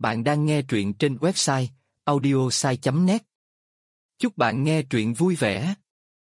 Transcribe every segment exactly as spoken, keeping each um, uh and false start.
Bạn đang nghe truyện trên website audiosai chấm net. Chúc bạn nghe truyện vui vẻ.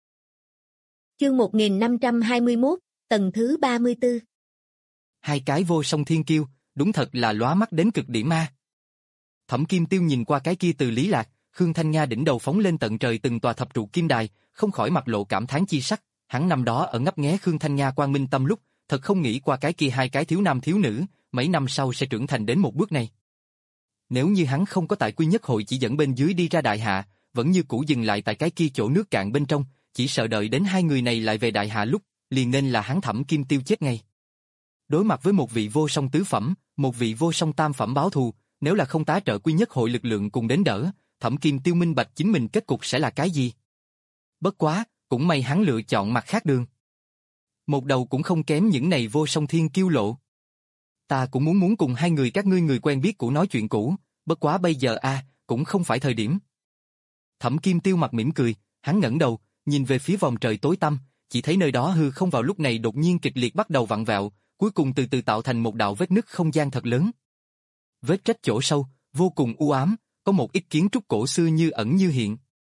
Chương một nghìn năm trăm hai mươi mốt, tầng thứ ba mươi tư. Hai cái vô song thiên kiêu, đúng thật là lóa mắt đến cực điểm ma. Thẩm Kim Tiêu nhìn qua cái kia từ Lý Lạc, Khương Thanh Nha đỉnh đầu phóng lên tận trời từng tòa thập trụ kim đài, không khỏi mặt lộ cảm thán chi sắc. Hắn năm đó ở ngấp nghé Khương Thanh Nha quang minh tâm lúc, thật không nghĩ qua cái kia hai cái thiếu nam thiếu nữ, mấy năm sau sẽ trưởng thành đến một bước này. Nếu như hắn không có tại Quy Nhất Hội chỉ dẫn bên dưới đi ra đại hạ, vẫn như cũ dừng lại tại cái kia chỗ nước cạn bên trong, chỉ sợ đợi đến hai người này lại về đại hạ lúc, liền nên là hắn Thẩm Kim Tiêu chết ngay. Đối mặt với một vị vô song tứ phẩm, một vị vô song tam phẩm báo thù, nếu là không tá trợ Quy Nhất Hội lực lượng cùng đến đỡ, Thẩm Kim Tiêu minh bạch chính mình kết cục sẽ là cái gì. Bất quá, cũng may hắn lựa chọn mặt khác đường. Một đầu cũng không kém những này vô song thiên kiêu lộ. Ta cũng muốn muốn cùng hai người các ngươi người quen biết cũ nói chuyện cũ, bất quá bây giờ a cũng không phải thời điểm. Thẩm Kim Tiêu mặt mỉm cười, hắn ngẩng đầu, nhìn về phía vòng trời tối tăm, chỉ thấy nơi đó hư không vào lúc này đột nhiên kịch liệt bắt đầu vặn vẹo, cuối cùng từ từ tạo thành một đạo vết nứt không gian thật lớn. Vết rách chỗ sâu, vô cùng u ám, có một ít kiến trúc cổ xưa như ẩn như hiện.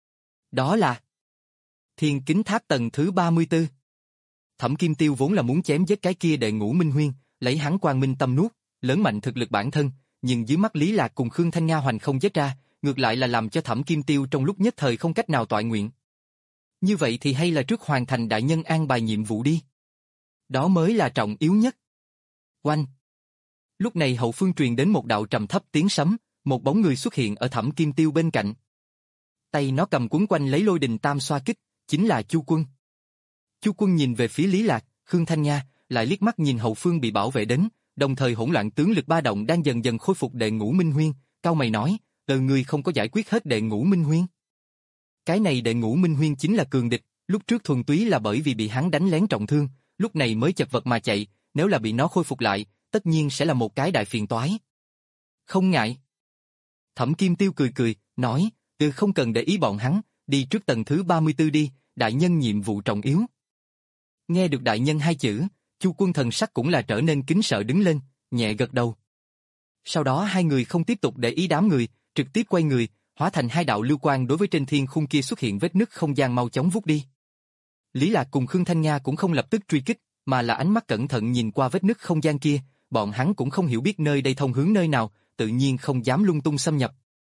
Đó là Thiên Kính Tháp tầng thứ ba mươi tư. Thẩm Kim Tiêu vốn là muốn chém giết cái kia đệ ngũ Minh Huyên, lấy hắn quang minh tâm nuốt, lớn mạnh thực lực bản thân, nhưng dưới mắt Lý Lạc cùng Khương Thanh Nga hoành không giết ra, ngược lại là làm cho Thẩm Kim Tiêu trong lúc nhất thời không cách nào toại nguyện. Như vậy thì hay là trước hoàn thành đại nhân an bài nhiệm vụ đi. Đó mới là trọng yếu nhất. Oanh! Lúc này hậu phương truyền đến một đạo trầm thấp tiếng sấm, một bóng người xuất hiện ở Thẩm Kim Tiêu bên cạnh. Tay nó cầm quấn quanh lấy lôi đình tam xoa kích, chính là Chu Quân. Chu Quân nhìn về phía Lý Lạc, Khương Thanh Nha, lại liếc mắt nhìn hậu phương bị bảo vệ đến, đồng thời hỗn loạn tướng lực ba động đang dần dần khôi phục đệ ngũ Minh Huyên, cau mày nói, "Từ người không có giải quyết hết đệ ngũ Minh Huyên." Cái này đệ ngũ Minh Huyên chính là cường địch, lúc trước thuần túy là bởi vì bị hắn đánh lén trọng thương, lúc này mới chật vật mà chạy, nếu là bị nó khôi phục lại, tất nhiên sẽ là một cái đại phiền toái. Không ngại. Thẩm Kim Tiêu cười cười, nói, "Từ không cần để ý bọn hắn, đi trước tầng thứ ba mươi tư đi, đại nhân nhiệm vụ trọng yếu." Nghe được đại nhân hai chữ, Chu Quân thần sắc cũng là trở nên kính sợ đứng lên, nhẹ gật đầu. Sau đó hai người không tiếp tục để ý đám người, trực tiếp quay người, hóa thành hai đạo lưu quang đối với trên thiên khung kia xuất hiện vết nứt không gian mau chóng vút đi. Lý Lạc cùng Khương Thanh Nga cũng không lập tức truy kích, mà là ánh mắt cẩn thận nhìn qua vết nứt không gian kia, bọn hắn cũng không hiểu biết nơi đây thông hướng nơi nào, tự nhiên không dám lung tung xâm nhập.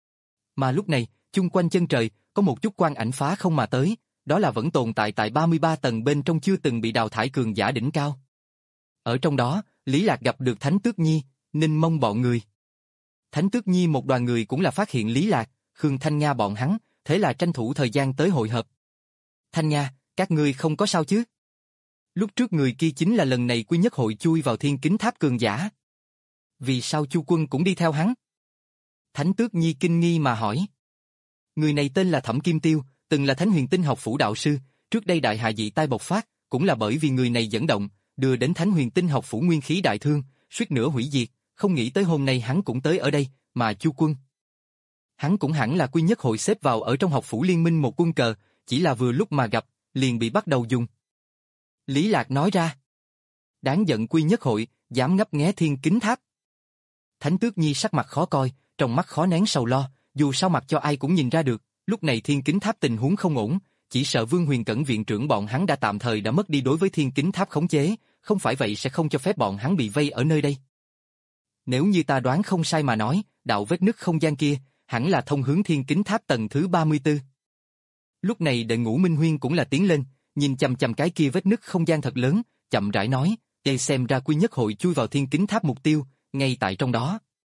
Mà lúc này, chung quanh chân trời, có một chút quang ảnh phá không mà tới, đó là vẫn tồn tại tại ba mươi ba tầng bên trong chưa từng bị đào thải cường giả đỉnh cao. Ở trong đó, Lý Lạc gặp được Thánh Tước Nhi, Ninh Mông bọn người. Thánh Tước Nhi một đoàn người cũng là phát hiện Lý Lạc, Khương Thanh Nga bọn hắn, thế là tranh thủ thời gian tới hội hợp. Thanh Nga, các ngươi không có sao chứ? Lúc trước người kia chính là lần này Quy Nhất Hội chui vào Thiên Kính Tháp cường giả. Vì sao Chu Quân cũng đi theo hắn? Thánh Tước Nhi kinh nghi mà hỏi. Người này tên là Thẩm Kim Tiêu, từng là Thánh Huyền Tinh học phủ đạo sư, trước đây đại hạ dị tai bộc phát, cũng là bởi vì người này dẫn động, đưa đến Thánh Huyền Tinh học phủ nguyên khí đại thương, suýt nữa hủy diệt, không nghĩ tới hôm nay hắn cũng tới ở đây, mà Chu Quân. Hắn cũng hẳn là Quy Nhất Hội xếp vào ở trong học phủ liên minh một quân cờ, chỉ là vừa lúc mà gặp, liền bị bắt đầu dùng. Lý Lạc nói ra. Đáng giận Quy Nhất Hội, dám ngấp nghé Thiên Kính Tháp. Thánh Tước Nhi sắc mặt khó coi, trong mắt khó nén sầu lo, dù sao mặt cho ai cũng nhìn ra được, lúc này Thiên Kính Tháp tình huống không ổn, chỉ sợ Vương Huyền Cẩn viện trưởng bọn hắn đã tạm thời đã mất đi đối với Thiên Kính Tháp khống chế, không phải vậy sẽ không cho phép bọn hắn bị vây ở nơi đây. Nếu như ta đoán không sai mà nói, đạo vết nứt không gian kia, hẳn là thông hướng Thiên Kính Tháp tầng thứ ba mươi tư. Lúc này đệ ngũ Minh Huyên cũng là tiến lên, nhìn chằm chằm cái kia vết nứt không gian thật lớn, chậm rãi nói, đây xem ra Quy Nhất Hội chui vào Thiên Kính Tháp mục tiêu, ngay tại trong đó.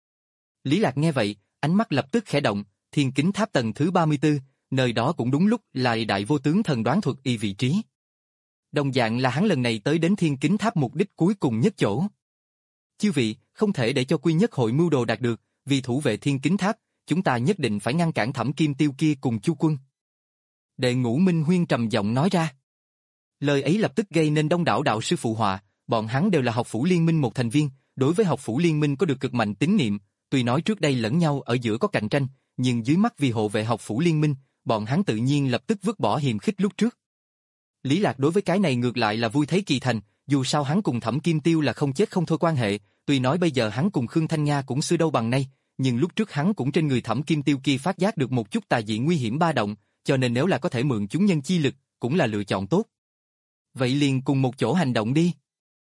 Lý Lạc nghe vậy, ánh mắt lập tức khẽ động, Thiên Kính Tháp tầng thứ ba mươi tư, nơi đó cũng đúng lúc là đại vô tướng thần đoán thuật y vị trí. Đồng dạng là hắn lần này tới đến Thiên Kính Tháp mục đích cuối cùng nhất chỗ. Chư vị, không thể để cho Quy Nhất Hội mưu đồ đạt được, vì thủ vệ Thiên Kính Tháp, chúng ta nhất định phải ngăn cản Thẩm Kim Tiêu kia cùng Chu Quân. Đệ ngũ Minh Huyên trầm giọng nói ra. Lời ấy lập tức gây nên đông đảo đạo sư phụ họa, bọn hắn đều là học phủ liên minh một thành viên, đối với học phủ liên minh có được cực mạnh tín niệm, tuy nói trước đây lẫn nhau ở giữa có cạnh tranh, nhưng dưới mắt vì hộ vệ học phủ liên minh, bọn hắn tự nhiên lập tức vứt bỏ hiềm khích lúc trước. Lý Lạc đối với cái này ngược lại là vui thấy kỳ thành, dù sao hắn cùng Thẩm Kim Tiêu là không chết không thôi quan hệ, tuy nói bây giờ hắn cùng Khương Thanh Nga cũng xưa đâu bằng nay, nhưng lúc trước hắn cũng trên người Thẩm Kim Tiêu kia phát giác được một chút tà dị nguy hiểm ba động, cho nên nếu là có thể mượn chúng nhân chi lực, cũng là lựa chọn tốt. Vậy liền cùng một chỗ hành động đi.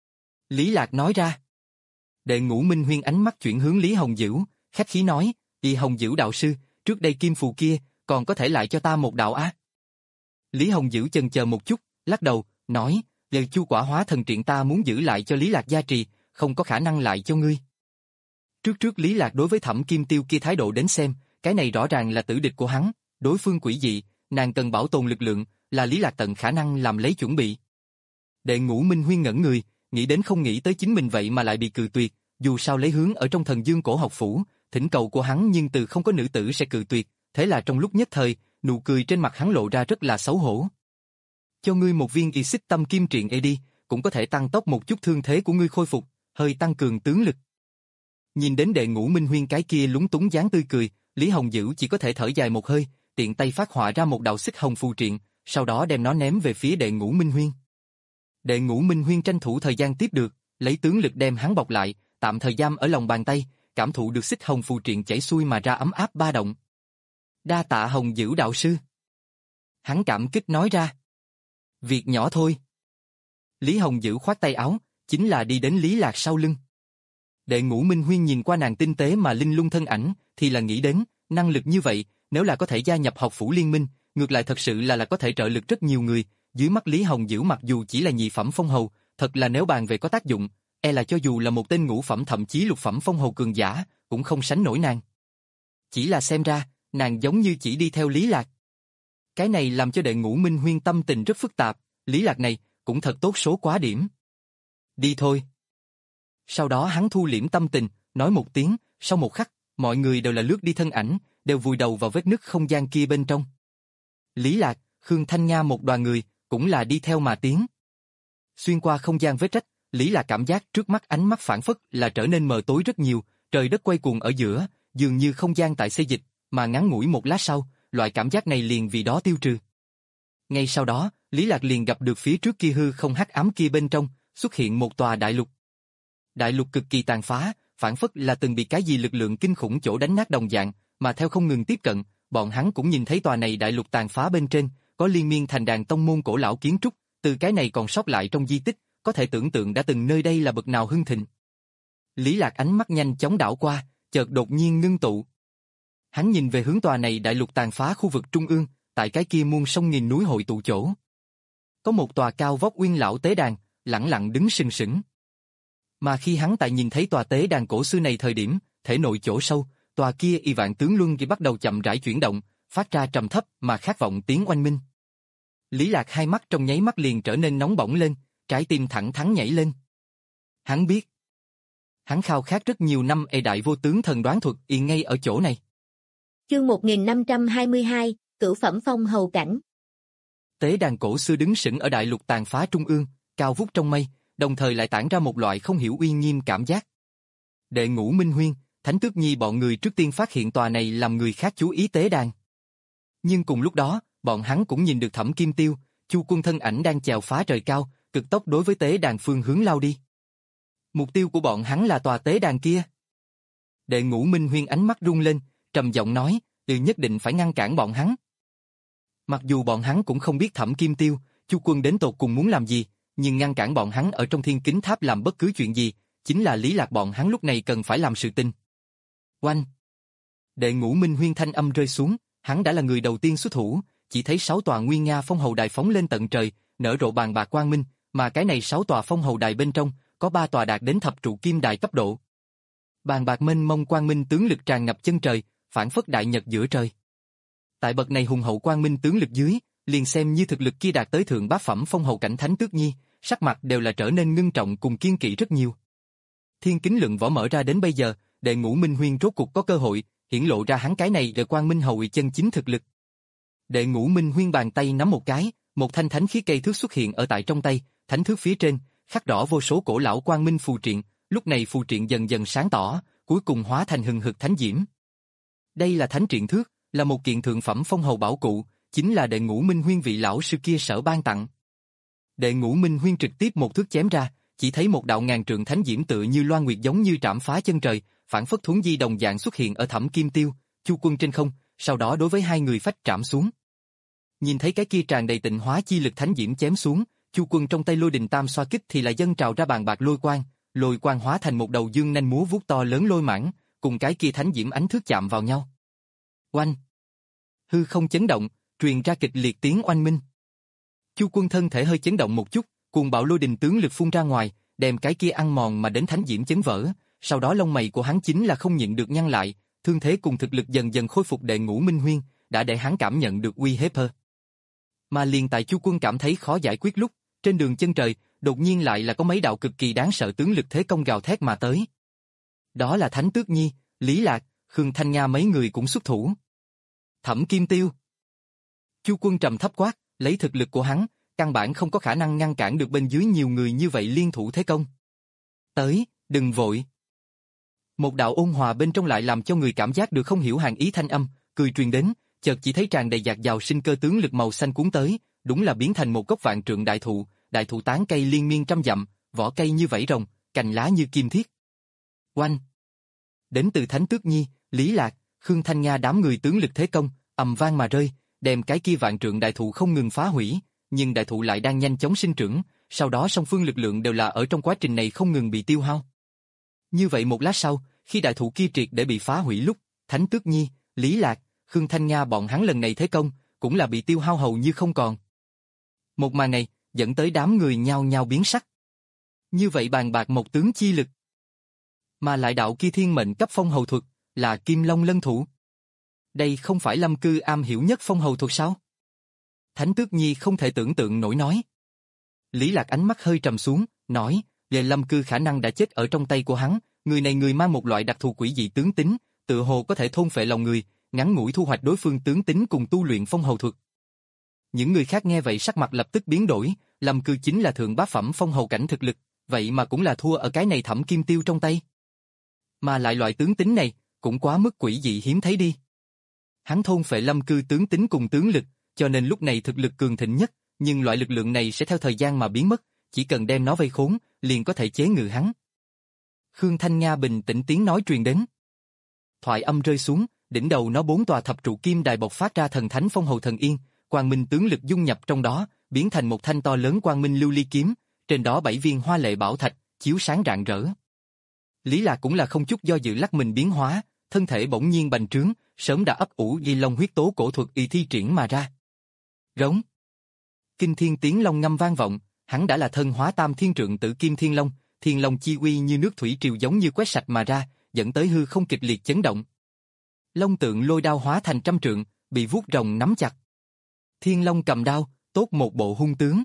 Lý Lạc nói ra. Đệ Ngũ Minh Huyên ánh mắt chuyển hướng Lý Hồng Dữ, khách khí nói, đi Hồng Dữ đạo sư, trước đây kim phù kia, còn có thể lại cho ta một đạo á. Lý Hồng Dữ chần chờ một chút, lắc đầu, nói, lời chu quả hóa thần triện ta muốn giữ lại cho Lý Lạc gia trì, không có khả năng lại cho ngươi. Trước trước Lý Lạc đối với Thẩm Kim Tiêu kia thái độ đến xem, cái này rõ ràng là tử địch của hắn, đối phương quỷ dị, nàng cần bảo tồn lực lượng, là Lý Lạc tận khả năng làm lấy chuẩn bị. Đệ Ngũ Minh Huyên ngẩn người, nghĩ đến không nghĩ tới chính mình vậy mà lại bị cự tuyệt, dù sao lấy hướng ở trong Thần Dương Cổ học phủ, thỉnh cầu của hắn nhưng từ không có nữ tử sẽ cự tuyệt, thế là trong lúc nhất thời, nụ cười trên mặt hắn lộ ra rất là xấu hổ. Cho ngươi một viên y xích tâm kim triện e đi, cũng có thể tăng tốc một chút thương thế của ngươi khôi phục, hơi tăng cường tướng lực. Nhìn đến Đệ Ngũ Minh Huyên cái kia lúng túng dáng tươi cười, Lý Hồng Dữ chỉ có thể thở dài một hơi, tiện tay phát họa ra một đạo xích hồng phù triện, sau đó đem nó ném về phía Đệ Ngũ Minh Huyên. Đệ Ngũ Minh Huyên tranh thủ thời gian tiếp được, lấy tướng lực đem hắn bọc lại, tạm thời giam ở lòng bàn tay, cảm thụ được xích hồng phù triện chảy xuôi mà ra ấm áp ba động. Đa tạ Hồng Dữ đạo sư. Hắn cảm kích nói ra. Việc nhỏ thôi. Lý Hồng Dữ khoát tay áo, chính là đi đến Lý Lạc sau lưng. Đệ Ngũ Minh Huyên nhìn qua nàng tinh tế mà linh lung thân ảnh, thì là nghĩ đến, năng lực như vậy, nếu là có thể gia nhập học phủ liên minh, ngược lại thật sự là là có thể trợ lực rất nhiều người, dưới mắt Lý Hồng Dữ mặc dù chỉ là nhị phẩm phong hầu, thật là nếu bàn về có tác dụng, e là cho dù là một tên ngũ phẩm thậm chí lục phẩm phong hầu cường giả, cũng không sánh nổi nàng. Chỉ là xem ra, nàng giống như chỉ đi theo Lý Lạc. Cái này làm cho Đệ Ngũ Minh Huyên tâm tình rất phức tạp, Lý Lạc này, cũng thật tốt số quá điểm. Đi thôi. Sau đó hắn thu liễm tâm tình, nói một tiếng, sau một khắc, mọi người đều là lướt đi thân ảnh, đều vùi đầu vào vết nứt không gian kia bên trong. Lý Lạc, Khương Thanh Nga một đoàn người, cũng là đi theo mà tiến. Xuyên qua không gian vết rách, Lý Lạc cảm giác trước mắt ánh mắt phản phất là trở nên mờ tối rất nhiều, trời đất quay cuồng ở giữa, dường như không gian tại xê dịch, mà ngắn ngủi một lát sau, loại cảm giác này liền vì đó tiêu trừ. Ngay sau đó, Lý Lạc liền gặp được phía trước kia hư không hắc ám kia bên trong, xuất hiện một tòa đại lục. Đại lục cực kỳ tàn phá, phản phất là từng bị cái gì lực lượng kinh khủng chỗ đánh nát đồng dạng, mà theo không ngừng tiếp cận, bọn hắn cũng nhìn thấy tòa này đại lục tàn phá bên trên, có liên miên thành đàn tông môn cổ lão kiến trúc, từ cái này còn sót lại trong di tích, có thể tưởng tượng đã từng nơi đây là bậc nào hưng thịnh. Lý Lạc ánh mắt nhanh chóng đảo qua, chợt đột nhiên ngưng tụ. Hắn nhìn về hướng tòa này đại lục tàn phá khu vực trung ương, tại cái kia muôn sông nghìn núi hội tụ chỗ. Có một tòa cao vóc uyên lão tế đàn, lẳng lặng đứng sừng sững. Mà khi hắn tại nhìn thấy tòa tế đàn cổ xưa này thời điểm, thể nội chỗ sâu, tòa kia y vạn tướng luân thì bắt đầu chậm rãi chuyển động, phát ra trầm thấp mà khát vọng tiếng oanh minh. Lý Lạc hai mắt trong nháy mắt liền trở nên nóng bỏng lên, trái tim thẳng thắn nhảy lên. Hắn biết, hắn khao khát rất nhiều năm ê đại vô tướng thần đoán thuật yên ngay ở chỗ này. Chương một nghìn năm trăm hai mươi hai, Cửu phẩm phong hầu cảnh. Tế đàn cổ xưa đứng sững ở đại lục tàn phá trung ương, cao vút trong mây, đồng thời lại tản ra một loại không hiểu uy nghiêm cảm giác. Đệ Ngũ Minh Huyên, Thánh Tước Nhi bọn người trước tiên phát hiện tòa này làm người khác chú ý tế đàn. Nhưng cùng lúc đó, bọn hắn cũng nhìn được Thẩm Kim Tiêu, Chu Quân thân ảnh đang chèo phá trời cao, cực tốc đối với tế đàn phương hướng lao đi. Mục tiêu của bọn hắn là tòa tế đàn kia. Đệ Ngũ Minh Huyên ánh mắt rung lên, trầm giọng nói, "Ừ, nhất định phải ngăn cản bọn hắn." Mặc dù bọn hắn cũng không biết Thẩm Kim Tiêu, Chu Quân đến tột cùng muốn làm gì, nhưng ngăn cản bọn hắn ở trong Thiên Kính Tháp làm bất cứ chuyện gì, chính là Lý Lạc bọn hắn lúc này cần phải làm sự tình. Oanh! Đệ Ngũ Minh Huyên thanh âm rơi xuống, hắn đã là người đầu tiên xuất thủ, chỉ thấy sáu tòa nguy nga phong hầu đài phóng lên tận trời, nở rộ bàn bạc quang minh, mà cái này sáu tòa phong hầu đài bên trong, có ba tòa đạt đến thập trụ kim đài cấp độ. Bàn bạc mênh mông quang minh tướng lực tràn ngập chân trời, phản phất đại nhật giữa trời. Tại bậc này hùng hậu quang minh tướng lực dưới, liền xem như thực lực kia đạt tới thượng bát phẩm phong hầu cảnh Thánh Tước Nhi, sắc mặt đều là trở nên ngưng trọng cùng kiên kỵ rất nhiều. Thiên kính lượng võ mở ra đến bây giờ, Đệ Ngũ Minh Huyên rốt cuộc có cơ hội hiển lộ ra hắn cái này là quang minh hầu chân chính thực lực. Đệ Ngũ Minh Huyên bàn tay nắm một cái, một thanh thánh khí cây thước xuất hiện ở tại trong tay, thánh thước phía trên khắc rõ vô số cổ lão quang minh phù triện, lúc này phù triện dần dần sáng tỏ, cuối cùng hóa thành hừng hực thánh diễm. Đây là thánh triện thước, là một kiện thượng phẩm phong hầu bảo cụ, chính là Đệ Ngũ Minh Huyên vị lão sư kia sở ban tặng. Đệ Ngũ Minh Huyên trực tiếp một thước chém ra, chỉ thấy một đạo ngàn trượng thánh diễm tựa như loan nguyệt giống như trảm phá chân trời, phản phất thuấn di đồng dạng xuất hiện ở Thẩm Kim Tiêu, Chu Quân trên không, sau đó đối với hai người phách trảm xuống. Nhìn thấy cái kia tràn đầy tịnh hóa chi lực thánh diễm chém xuống, Chu Quân trong tay lôi đình tam xoa kích thì lại dâng trào ra bàn bạc lôi quang, lôi quang hóa thành một đầu dương nanh múa vuốt to lớn lôi mãng, cùng cái kia thánh diễm ánh thước chạm vào nhau. Oanh! Hư không chấn động, truyền ra kịch liệt tiếng oanh minh. Chu Quân thân thể hơi chấn động một chút, cuồng bạo lôi đình tướng lực phun ra ngoài, đem cái kia ăn mòn mà đến thánh diễm chấn vỡ, sau đó lông mày của hắn chính là không nhịn được nhăn lại, thương thế cùng thực lực dần dần khôi phục đệ ngũ minh huyên, đã để hắn cảm nhận được uy hiếp hơn. Mà liền tại Chu Quân cảm thấy khó giải quyết lúc, trên đường chân trời, đột nhiên lại là có mấy đạo cực kỳ đáng sợ tướng lực thế công gào thét mà tới. Đó là Thánh Tước Nhi, Lý Lạc, Khương Thanh Nga mấy người cũng xuất thủ. Thẩm Kim Tiêu. Chu Quân trầm thấp quát, lấy thực lực của hắn, căn bản không có khả năng ngăn cản được bên dưới nhiều người như vậy liên thủ thế công. Tới, đừng vội. Một đạo ôn hòa bên trong lại làm cho người cảm giác được không hiểu hàng ý thanh âm, cười truyền đến, chợt chỉ thấy tràn đầy dạt dào sinh cơ tướng lực màu xanh cuốn tới, đúng là biến thành một gốc vạn trượng đại thụ, đại thụ tán cây liên miên trăm dặm, vỏ cây như vảy rồng, cành lá như kim thiết. Oanh! Đến từ Thánh Tước Nhi, Lý Lạc, Khương Thanh Nga đám người tướng lực thế công, ầm vang mà rơi, đem cái kia vạn trượng đại thụ không ngừng phá hủy, nhưng đại thụ lại đang nhanh chóng sinh trưởng, sau đó song phương lực lượng đều là ở trong quá trình này không ngừng bị tiêu hao. Như vậy một lát sau, khi đại thụ kia triệt để bị phá hủy lúc, Thánh Tước Nhi, Lý Lạc, Khương Thanh Nga bọn hắn lần này thế công, cũng là bị tiêu hao hầu như không còn. Một màn này, dẫn tới đám người nhao nhao biến sắc. Như vậy bàn bạc một tướng chi lực. Mà lại đạo kia thiên mệnh cấp phong hầu thuật, là Kim Long Lân Thủ. Đây không phải Lâm Cư am hiểu nhất phong hầu thuật sao? Thánh Tước Nhi không thể tưởng tượng nổi nói. Lý Lạc ánh mắt hơi trầm xuống, nói, về Lâm Cư khả năng đã chết ở trong tay của hắn, người này người mang một loại đặc thù quỷ dị tướng tính, tự hồ có thể thôn phệ lòng người, ngắn ngủi thu hoạch đối phương tướng tính cùng tu luyện phong hầu thuật. Những người khác nghe vậy sắc mặt lập tức biến đổi, Lâm Cư chính là thượng bá phẩm phong hầu cảnh thực lực, vậy mà cũng là thua ở cái này Thẩm Kim Tiêu trong tay. Mà lại loại tướng tính này, cũng quá mức quỷ dị hiếm thấy đi. Hắn thôn phệ Lâm Cư tướng tính cùng tướng lực, cho nên lúc này thực lực cường thịnh nhất, nhưng loại lực lượng này sẽ theo thời gian mà biến mất, chỉ cần đem nó vây khốn, liền có thể chế ngự hắn. Khương Thanh Nga bình tĩnh tiếng nói truyền đến. Thoại âm rơi xuống, đỉnh đầu nó bốn tòa thập trụ kim đài bộc phát ra thần thánh phong hầu thần yên, quang minh tướng lực dung nhập trong đó, biến thành một thanh to lớn quang minh lưu ly kiếm, trên đó bảy viên hoa lệ bảo thạch, chiếu sáng rạng rỡ. Lý Lạc cũng là không chút do dự lắc mình biến hóa, thân thể bỗng nhiên bành trướng, sớm đã ấp ủ di long huyết tố cổ thuật y thi triển mà ra. Rống. Kinh thiên tiếng long ngâm vang vọng, hắn đã là thân hóa tam thiên trượng tử kim thiên long, thiên long chi uy như nước thủy triều giống như quét sạch mà ra, dẫn tới hư không kịch liệt chấn động. Long tượng lôi đao hóa thành trăm trượng, bị vuốt rồng nắm chặt. Thiên long cầm đao, tốt một bộ hung tướng.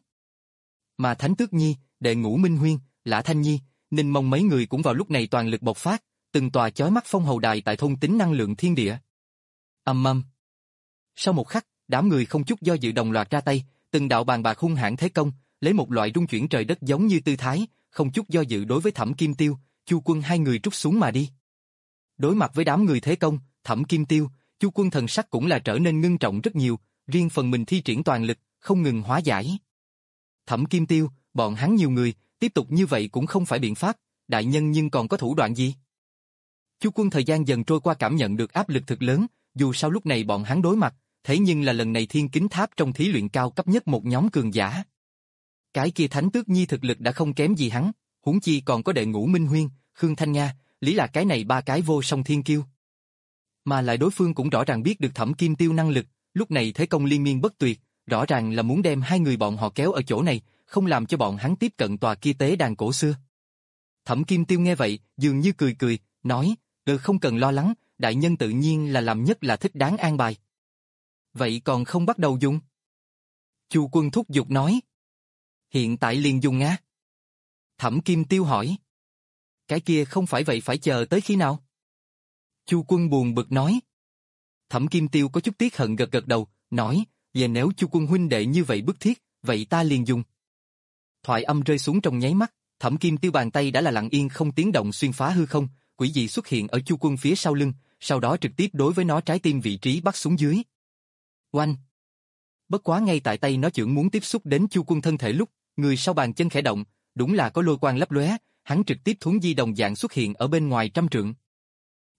Mà Thánh Tước Nhi, đệ ngũ Minh Huyên, Lã Thanh Nhi, Ninh Mông mấy người cũng vào lúc này toàn lực bộc phát, từng tòa chói mắt phong hầu đài tại thôn tính năng lượng thiên địa. Ầm ầm. Sau một khắc, đám người không chút do dự đồng loạt ra tay, từng đạo bàn bạc hung hãn thế công, lấy một loại rung chuyển trời đất giống như tư thái, không chút do dự đối với Thẩm Kim Tiêu, Chu Quân hai người trút xuống mà đi. Đối mặt với đám người thế công, Thẩm Kim Tiêu, Chu Quân thần sắc cũng là trở nên ngưng trọng rất nhiều, riêng phần mình thi triển toàn lực, không ngừng hóa giải. Thẩm Kim Tiêu, bọn hắn nhiều người, tiếp tục như vậy cũng không phải biện pháp, đại nhân nhưng còn có thủ đoạn gì? Chu Quân thời gian dần trôi qua cảm nhận được áp lực thực lớn, dù sao lúc này bọn hắn đối mặt, thế nhưng là lần này Thiên Kính Tháp trong thí luyện cao cấp nhất một nhóm cường giả. Cái kia Thánh Tước Nhi thực lực đã không kém gì hắn, huống chi còn có đệ ngũ Minh Huyên, Khương Thanh Nga, Lý Lạc cái này ba cái vô song thiên kiêu. Mà lại đối phương cũng rõ ràng biết được Thẩm Kim Tiêu năng lực, lúc này thế công liên miên bất tuyệt, rõ ràng là muốn đem hai người bọn họ kéo ở chỗ này, không làm cho bọn hắn tiếp cận tòa kia tế đàn cổ xưa. Thẩm Kim Tiêu nghe vậy, dường như cười cười, nói, "Ừ, không cần lo lắng, đại nhân tự nhiên là làm nhất là thích đáng an bài." Vậy còn không bắt đầu dùng? Chu Quân thúc giục nói. Hiện tại liền dùng á. Thẩm Kim Tiêu hỏi. Cái kia không phải vậy phải chờ tới khi nào? Chu Quân buồn bực nói. Thẩm Kim Tiêu có chút tiếc hận gật gật đầu, nói, về nếu Chu Quân huynh đệ như vậy bức thiết, vậy ta liền dùng. Thoại âm rơi xuống trong nháy mắt, Thẩm Kim Tiêu bàn tay đã là lặng yên không tiếng động xuyên phá hư không, quỷ dị xuất hiện ở Chu Quân phía sau lưng, sau đó trực tiếp đối với nó trái tim vị trí bắt xuống dưới. Oanh! Bất quá ngay tại tay nó chưởng muốn tiếp xúc đến Chu Quân thân thể lúc, người sau bàn chân khẽ động, đúng là có lôi quang lấp lóe, hắn trực tiếp thuấn di đồng dạng xuất hiện ở bên ngoài trăm trượng.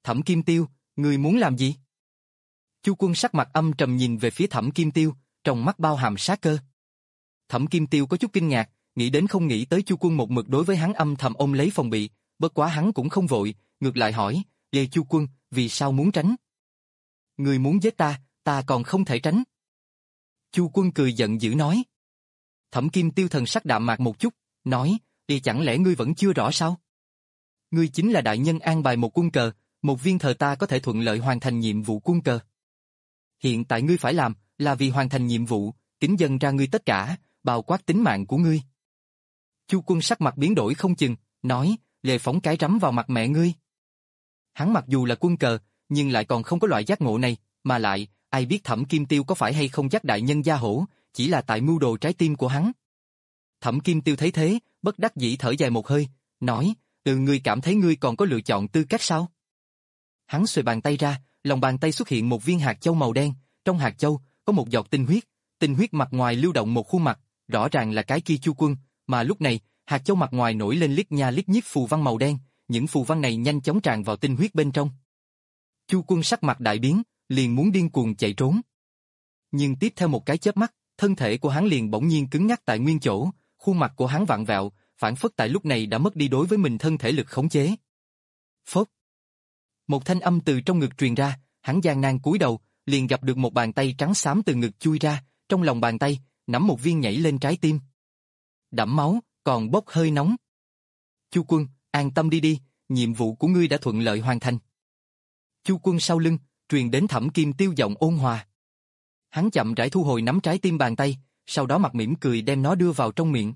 Thẩm Kim Tiêu, ngươi muốn làm gì? Chu Quân sắc mặt âm trầm nhìn về phía Thẩm Kim Tiêu, trong mắt bao hàm sát cơ. Thẩm Kim Tiêu có chút kinh ngạc, nghĩ đến không nghĩ tới Chu Quân một mực đối với hắn âm thầm ôm lấy phòng bị, bất quá hắn cũng không vội, ngược lại hỏi, "Lê Chu Quân, vì sao muốn tránh?" "Ngươi muốn giết ta, ta còn không thể tránh." Chu Quân cười giận dữ nói. Thẩm Kim Tiêu thần sắc đạm mạc một chút, nói, "Thì chẳng lẽ ngươi vẫn chưa rõ sao? Ngươi chính là đại nhân an bài một quân cờ, một viên thờ ta có thể thuận lợi hoàn thành nhiệm vụ quân cờ. Hiện tại ngươi phải làm, là vì hoàn thành nhiệm vụ, kính dâng ra ngươi tất cả, bao quát tính mạng của ngươi." Chu Quân sắc mặt biến đổi không chừng, nói, "Lệ phóng cái rắm vào mặt mẹ ngươi." Hắn mặc dù là quân cờ, nhưng lại còn không có loại giác ngộ này, mà lại, ai biết Thẩm Kim Tiêu có phải hay không dắt đại nhân gia hổ, chỉ là tại mưu đồ trái tim của hắn. Thẩm Kim Tiêu thấy thế, bất đắc dĩ thở dài một hơi, nói, "Ừ, ngươi cảm thấy ngươi còn có lựa chọn tư cách sao?" Hắn xuề bàn tay ra, lòng bàn tay xuất hiện một viên hạt châu màu đen, trong hạt châu có một giọt tinh huyết, tinh huyết mặt ngoài lưu động một khuôn mặt, rõ ràng là cái kia Chu Quân, mà lúc này, hạt châu mặt ngoài nổi lên lít nha lít nhít phù văn màu đen, những phù văn này nhanh chóng tràn vào tinh huyết bên trong. Chu Quân sắc mặt đại biến, liền muốn điên cuồng chạy trốn. Nhưng tiếp theo một cái chớp mắt, thân thể của hắn liền bỗng nhiên cứng ngắc tại nguyên chỗ, khuôn mặt của hắn vặn vẹo, phản phất tại lúc này đã mất đi đối với mình thân thể lực khống chế. Phốt. Một thanh âm từ trong ngực truyền ra, hắn gian nan cúi đầu, liền gặp được một bàn tay trắng xám từ ngực chui ra, trong lòng bàn tay, nắm một viên nhảy lên trái tim. Đẫm máu, còn bốc hơi nóng. "Chu Quân, an tâm đi đi, nhiệm vụ của ngươi đã thuận lợi hoàn thành." Chu Quân sau lưng, truyền đến Thẩm Kim Tiêu giọng ôn hòa. Hắn chậm rãi thu hồi nắm trái tim bàn tay, sau đó mặt mỉm cười đem nó đưa vào trong miệng.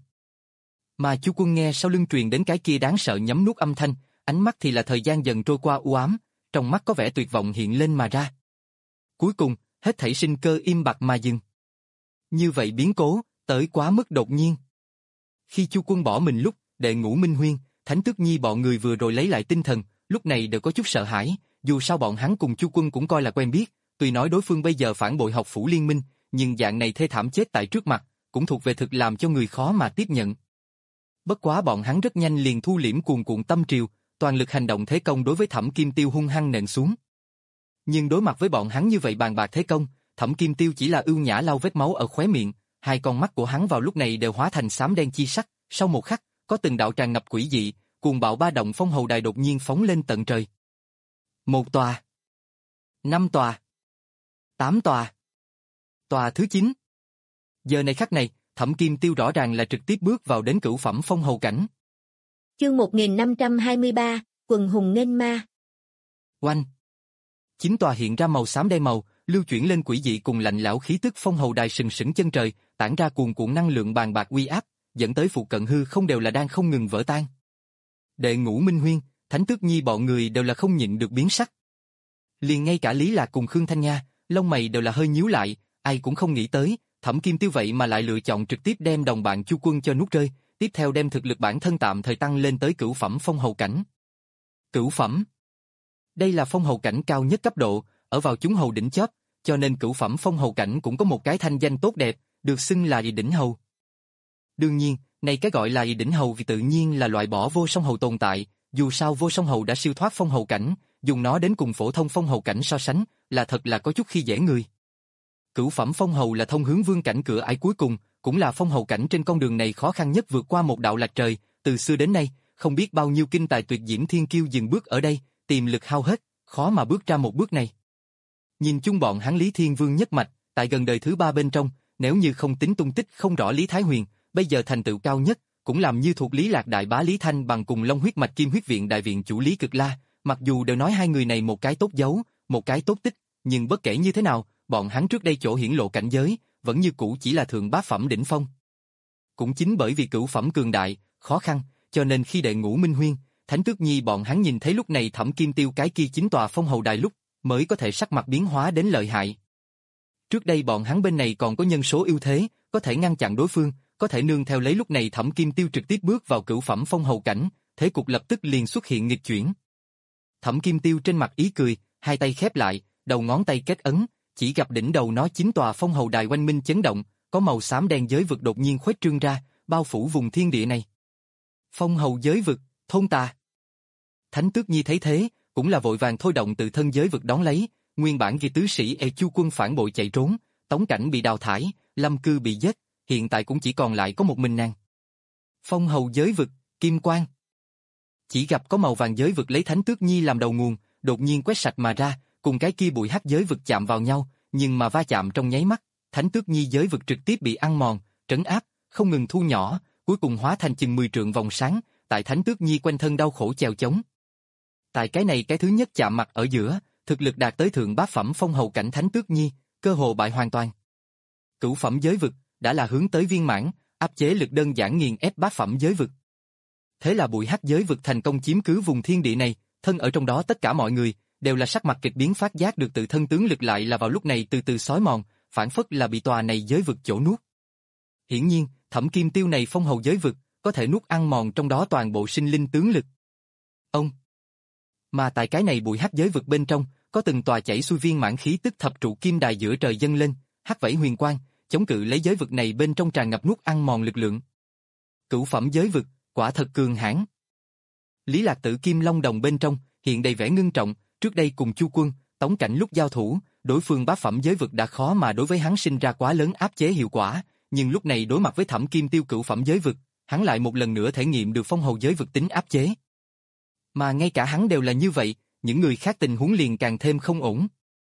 Mà Chu Quân nghe sau lưng truyền đến cái kia đáng sợ nhấm nuốt âm thanh, ánh mắt thì là thời gian dần trôi qua u ám, trong mắt có vẻ tuyệt vọng hiện lên mà ra. Cuối cùng, hết thảy sinh cơ im bặt mà dừng. Như vậy biến cố, tới quá mức đột nhiên. Khi Chu Quân bỏ mình lúc, Đệ Ngũ Minh Huyên, Thánh Tước Nhi bọn người vừa rồi lấy lại tinh thần, lúc này đều có chút sợ hãi, dù sao bọn hắn cùng Chu Quân cũng coi là quen biết, tuy nói đối phương bây giờ phản bội học phủ liên minh, nhưng dạng này thê thảm chết tại trước mặt, cũng thuộc về thực làm cho người khó mà tiếp nhận. Bất quá bọn hắn rất nhanh liền thu liễm cuồn cuộn tâm triều, toàn lực hành động thế công đối với Thẩm Kim Tiêu hung hăng nện xuống. Nhưng đối mặt với bọn hắn như vậy bàn bạc thế công, Thẩm Kim Tiêu chỉ là ưu nhã lau vết máu ở khóe miệng, hai con mắt của hắn vào lúc này đều hóa thành xám đen chi sắc, sau một khắc, có từng đạo tràn ngập quỷ dị, cuồng bạo ba động phong hầu đài đột nhiên phóng lên tận trời. Một tòa, năm tòa, tám tòa, tòa thứ chín. Giờ này khắc này, Thẩm Kim Tiêu rõ ràng là trực tiếp bước vào đến cửu phẩm phong hầu cảnh. Chương một nghìn năm trăm hai mươi ba, quần hùng nghênh ma. Oanh! Chín tòa hiện ra màu xám đen màu, lưu chuyển lên quỷ dị cùng lạnh lẽo khí tức phong hầu đài sừng sững chân trời, tản ra cuồn cuộn năng lượng bàn bạc uy áp, dẫn tới phụ cận hư không đều là đang không ngừng vỡ tan. Đệ Ngũ Minh Huyên, Thánh Tước Nhi bọn người đều là không nhịn được biến sắc. Liền ngay cả Lý Lạc cùng Khương Thanh Nha, lông mày đều là hơi nhíu lại, ai cũng không nghĩ tới, Thẩm Kim Tiêu vậy mà lại lựa chọn trực tiếp đem đồng bạn Chu Quân cho nuốt rơi, tiếp theo đem thực lực bản thân tạm thời tăng lên tới cửu phẩm phong hầu cảnh. Cửu phẩm. Đây là phong hầu cảnh cao nhất cấp độ, ở vào chúng hầu đỉnh chóp, cho nên cửu phẩm phong hầu cảnh cũng có một cái thanh danh tốt đẹp, được xưng là đỉnh hầu. Đương nhiên, này cái gọi là đỉnh hầu vì tự nhiên là loại bỏ vô song hầu tồn tại, dù sao vô song hầu đã siêu thoát phong hầu cảnh, dùng nó đến cùng phổ thông phong hầu cảnh so sánh, là thật là có chút khi dễ người. Cửu phẩm phong hầu là thông hướng vương cảnh cửa ải cuối cùng, cũng là phong hầu cảnh trên con đường này khó khăn nhất vượt qua một đạo lạch trời, từ xưa đến nay, không biết bao nhiêu kinh tài tuyệt diễm thiên kiêu dừng bước ở đây, tiềm lực hao hết, khó mà bước ra một bước này. Nhìn chung bọn hắn Lý Thiên Vương nhất mạch, tại gần đời thứ ba bên trong, nếu như không tính tung tích không rõ Lý Thái Huyền, bây giờ thành tựu cao nhất, cũng làm như thuộc Lý Lạc đại bá Lý Thanh bằng cùng Long huyết mạch Kim huyết viện đại viện chủ Lý Cực La, mặc dù đều nói hai người này một cái tốt dấu, một cái tốt tích, nhưng bất kể như thế nào, bọn hắn trước đây chỗ hiển lộ cảnh giới, vẫn như cũ chỉ là thượng bá phẩm đỉnh phong. Cũng chính bởi vì cửu phẩm cường đại, khó khăn, cho nên khi Đệ Ngũ Minh Huyên, Thánh Tước Nhi bọn hắn nhìn thấy lúc này Thẩm Kim Tiêu cái kia chín tòa phong hầu đài lúc, mới có thể sắc mặt biến hóa đến lợi hại. Trước đây bọn hắn bên này còn có nhân số ưu thế, có thể ngăn chặn đối phương, có thể nương theo lấy lúc này Thẩm Kim Tiêu trực tiếp bước vào cửu phẩm phong hầu cảnh, thế cục lập tức liền xuất hiện nghịch chuyển. Thẩm Kim Tiêu trên mặt ý cười, hai tay khép lại, đầu ngón tay kết ấn, chỉ gặp đỉnh đầu nó chín tòa phong hầu đài oanh minh chấn động, có màu xám đen giới vực đột nhiên khuếch trương ra, bao phủ vùng thiên địa này. Phong hầu giới vực, thôn tà. Thánh Tước Nhi thấy thế, cũng là vội vàng thôi động tự thân giới vực đón lấy, nguyên bản ghi tứ sĩ e Chu quân phản bội chạy trốn, Tống Cảnh bị đào thải, Lâm Cư bị giết, hiện tại cũng chỉ còn lại có một mình nàng. Phong hầu giới vực, Kim Quang. Chỉ gặp có màu vàng giới vực lấy Thánh Tước Nhi làm đầu nguồn, đột nhiên quét sạch mà ra, cùng cái kia bụi hắc giới vực chạm vào nhau, nhưng mà va chạm trong nháy mắt, Thánh Tước Nhi giới vực trực tiếp bị ăn mòn, trấn áp, không ngừng thu nhỏ, cuối cùng hóa thành chừng mười trượng vòng sáng, tại Thánh Tước Nhi quanh thân đau khổ chèo chống. Tại cái này cái thứ nhất chạm mặt ở giữa, thực lực đạt tới thượng bát phẩm phong hầu cảnh Thánh Tước Nhi, cơ hồ bại hoàn toàn. Cửu phẩm giới vực đã là hướng tới viên mãn, áp chế lực đơn giản nghiền ép bát phẩm giới vực. Thế là bụi hắc giới vực thành công chiếm cứ vùng thiên địa này, thân ở trong đó tất cả mọi người đều là sắc mặt kịch biến, phát giác được tự thân tướng lực lại là vào lúc này từ từ xói mòn, phản phất là bị tòa này giới vực chỗ nuốt. Hiển nhiên, Thẩm Kim Tiêu này phong hầu giới vực có thể nuốt ăn mòn trong đó toàn bộ sinh linh tướng lực. Ông. Mà tại cái này bụi hắc giới vực bên trong, có từng tòa chảy xuôi viên mãn khí tức thập trụ kim đài giữa trời dâng lên, hắc vẫy huyền quang, chống cự lấy giới vực này bên trong tràn ngập nuốt ăn mòn lực lượng. Cửu phẩm giới vực, quả thật cường hãn. Lý Lạc Tử Kim Long Đồng bên trong hiện đầy vẻ ngưng trọng, trước đây cùng Chu Quân, Tống Cảnh lúc giao thủ, đối phương bát phẩm giới vực đã khó mà đối với hắn sinh ra quá lớn áp chế hiệu quả, nhưng lúc này đối mặt với Thẩm Kim Tiêu cửu phẩm giới vực, hắn lại một lần nữa thể nghiệm được phong hầu giới vực tính áp chế. Mà ngay cả hắn đều là như vậy, những người khác tình huống liền càng thêm không ổn.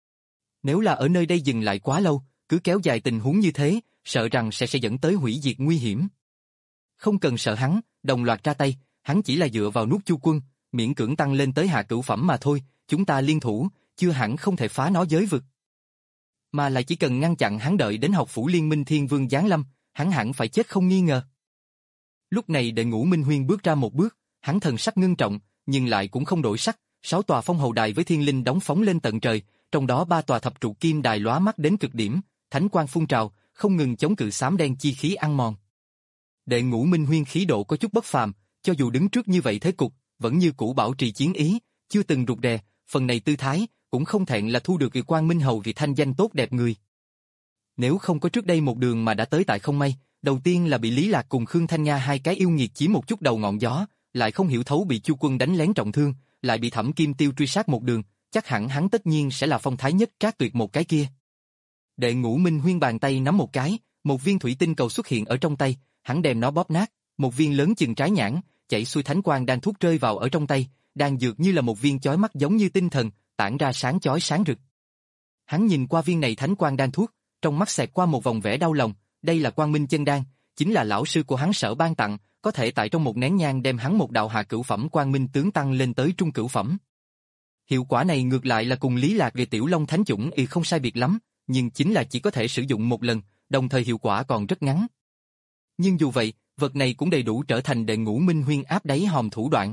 Nếu là ở nơi đây dừng lại quá lâu, cứ kéo dài tình huống như thế, sợ rằng sẽ sẽ dẫn tới hủy diệt nguy hiểm. Không cần sợ hắn, đồng loạt ra tay, hắn chỉ là dựa vào nuốt Chu Quân, miễn cưỡng tăng lên tới hạ cửu phẩm mà thôi, chúng ta liên thủ, chưa hẳn không thể phá nó giới vực. Mà lại chỉ cần ngăn chặn hắn đợi đến học phủ Liên Minh Thiên Vương giáng lâm, hắn hẳn phải chết không nghi ngờ. Lúc này Đệ Ngũ Minh Huyên bước ra một bước, hắn thần sắc ngưng trọng, nhưng lại cũng không đổi sắc, sáu tòa phong hầu đài với thiên linh đóng phóng lên tận trời, trong đó ba tòa thập trụ kim đài lóa mắt đến cực điểm, thánh quang phun trào, không ngừng chống cự xám đen chi khí ăn mòn. Đệ Ngũ Minh Huyên khí độ có chút bất phàm, cho dù đứng trước như vậy thế cục, vẫn như cũ bảo trì chiến ý, chưa từng rụt rè, phần này tư thái cũng không thẹn là thu được Kỳ Quang Minh Hầu vì thanh danh tốt đẹp người. Nếu không có trước đây một đường mà đã tới tại không may, đầu tiên là bị Lý Lạc cùng Khương Thanh Nga hai cái yêu nghiệt chỉ một chút đầu ngọn gió, lại không hiểu thấu bị Chu Quân đánh lén trọng thương, lại bị Thẩm Kim Tiêu truy sát một đường, chắc hẳn hắn tất nhiên sẽ là phong thái nhất trác tuyệt một cái kia. Đệ Ngũ Minh Huyên bàn tay nắm một cái, một viên thủy tinh cầu xuất hiện ở trong tay, hắn đem nó bóp nát, một viên lớn chừng trái nhãn, chảy xuôi thánh quang đang thuốc rơi vào ở trong tay, đang dược như là một viên chói mắt giống như tinh thần, tản ra sáng chói sáng rực. Hắn nhìn qua viên này thánh quang đan thuốc, trong mắt xẹt qua một vòng vẻ đau lòng, đây là Quang Minh chân đan, chính là lão sư của hắn Sở ban tặng, có thể tại trong một nén nhang đem hắn một đạo hạ cửu phẩm Quang Minh tướng tăng lên tới trung cửu phẩm. Hiệu quả này ngược lại là cùng Lý Lạc về Tiểu Long Thánh chủng y không sai biệt lắm, nhưng chính là chỉ có thể sử dụng một lần, đồng thời hiệu quả còn rất ngắn. Nhưng dù vậy, vật này cũng đầy đủ trở thành Đệ Ngũ Minh Huyên áp đáy hòm thủ đoạn.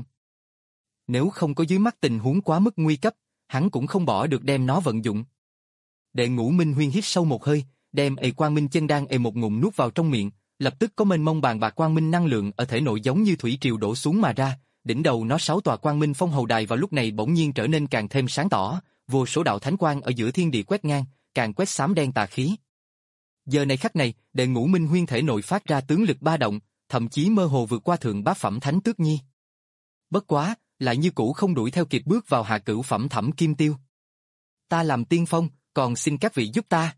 Nếu không có dưới mắt tình huống quá mức nguy cấp, hắn cũng không bỏ được đem nó vận dụng. Đệ Ngũ Minh Huyên hít sâu một hơi, đem ê Quang Minh chân đan ê một ngụm nuốt vào trong miệng, lập tức có mênh mông bàn bạc quang minh năng lượng ở thể nội giống như thủy triều đổ xuống mà ra, đỉnh đầu nó sáu tòa quang minh phong hầu đài vào lúc này bỗng nhiên trở nên càng thêm sáng tỏ, vô số đạo thánh quang ở giữa thiên địa quét ngang, càng quét xám đen tà khí. Giờ này khắc này, Đệ Ngũ Minh Huyên thể nội phát ra tướng lực ba động, thậm chí mơ hồ vượt qua thượng bát phẩm Thánh Tước Nhi. Bất quá, lại như cũ không đuổi theo kịp bước vào hạ cửu phẩm Thẩm Kim Tiêu. Ta làm tiên phong, còn xin các vị giúp ta.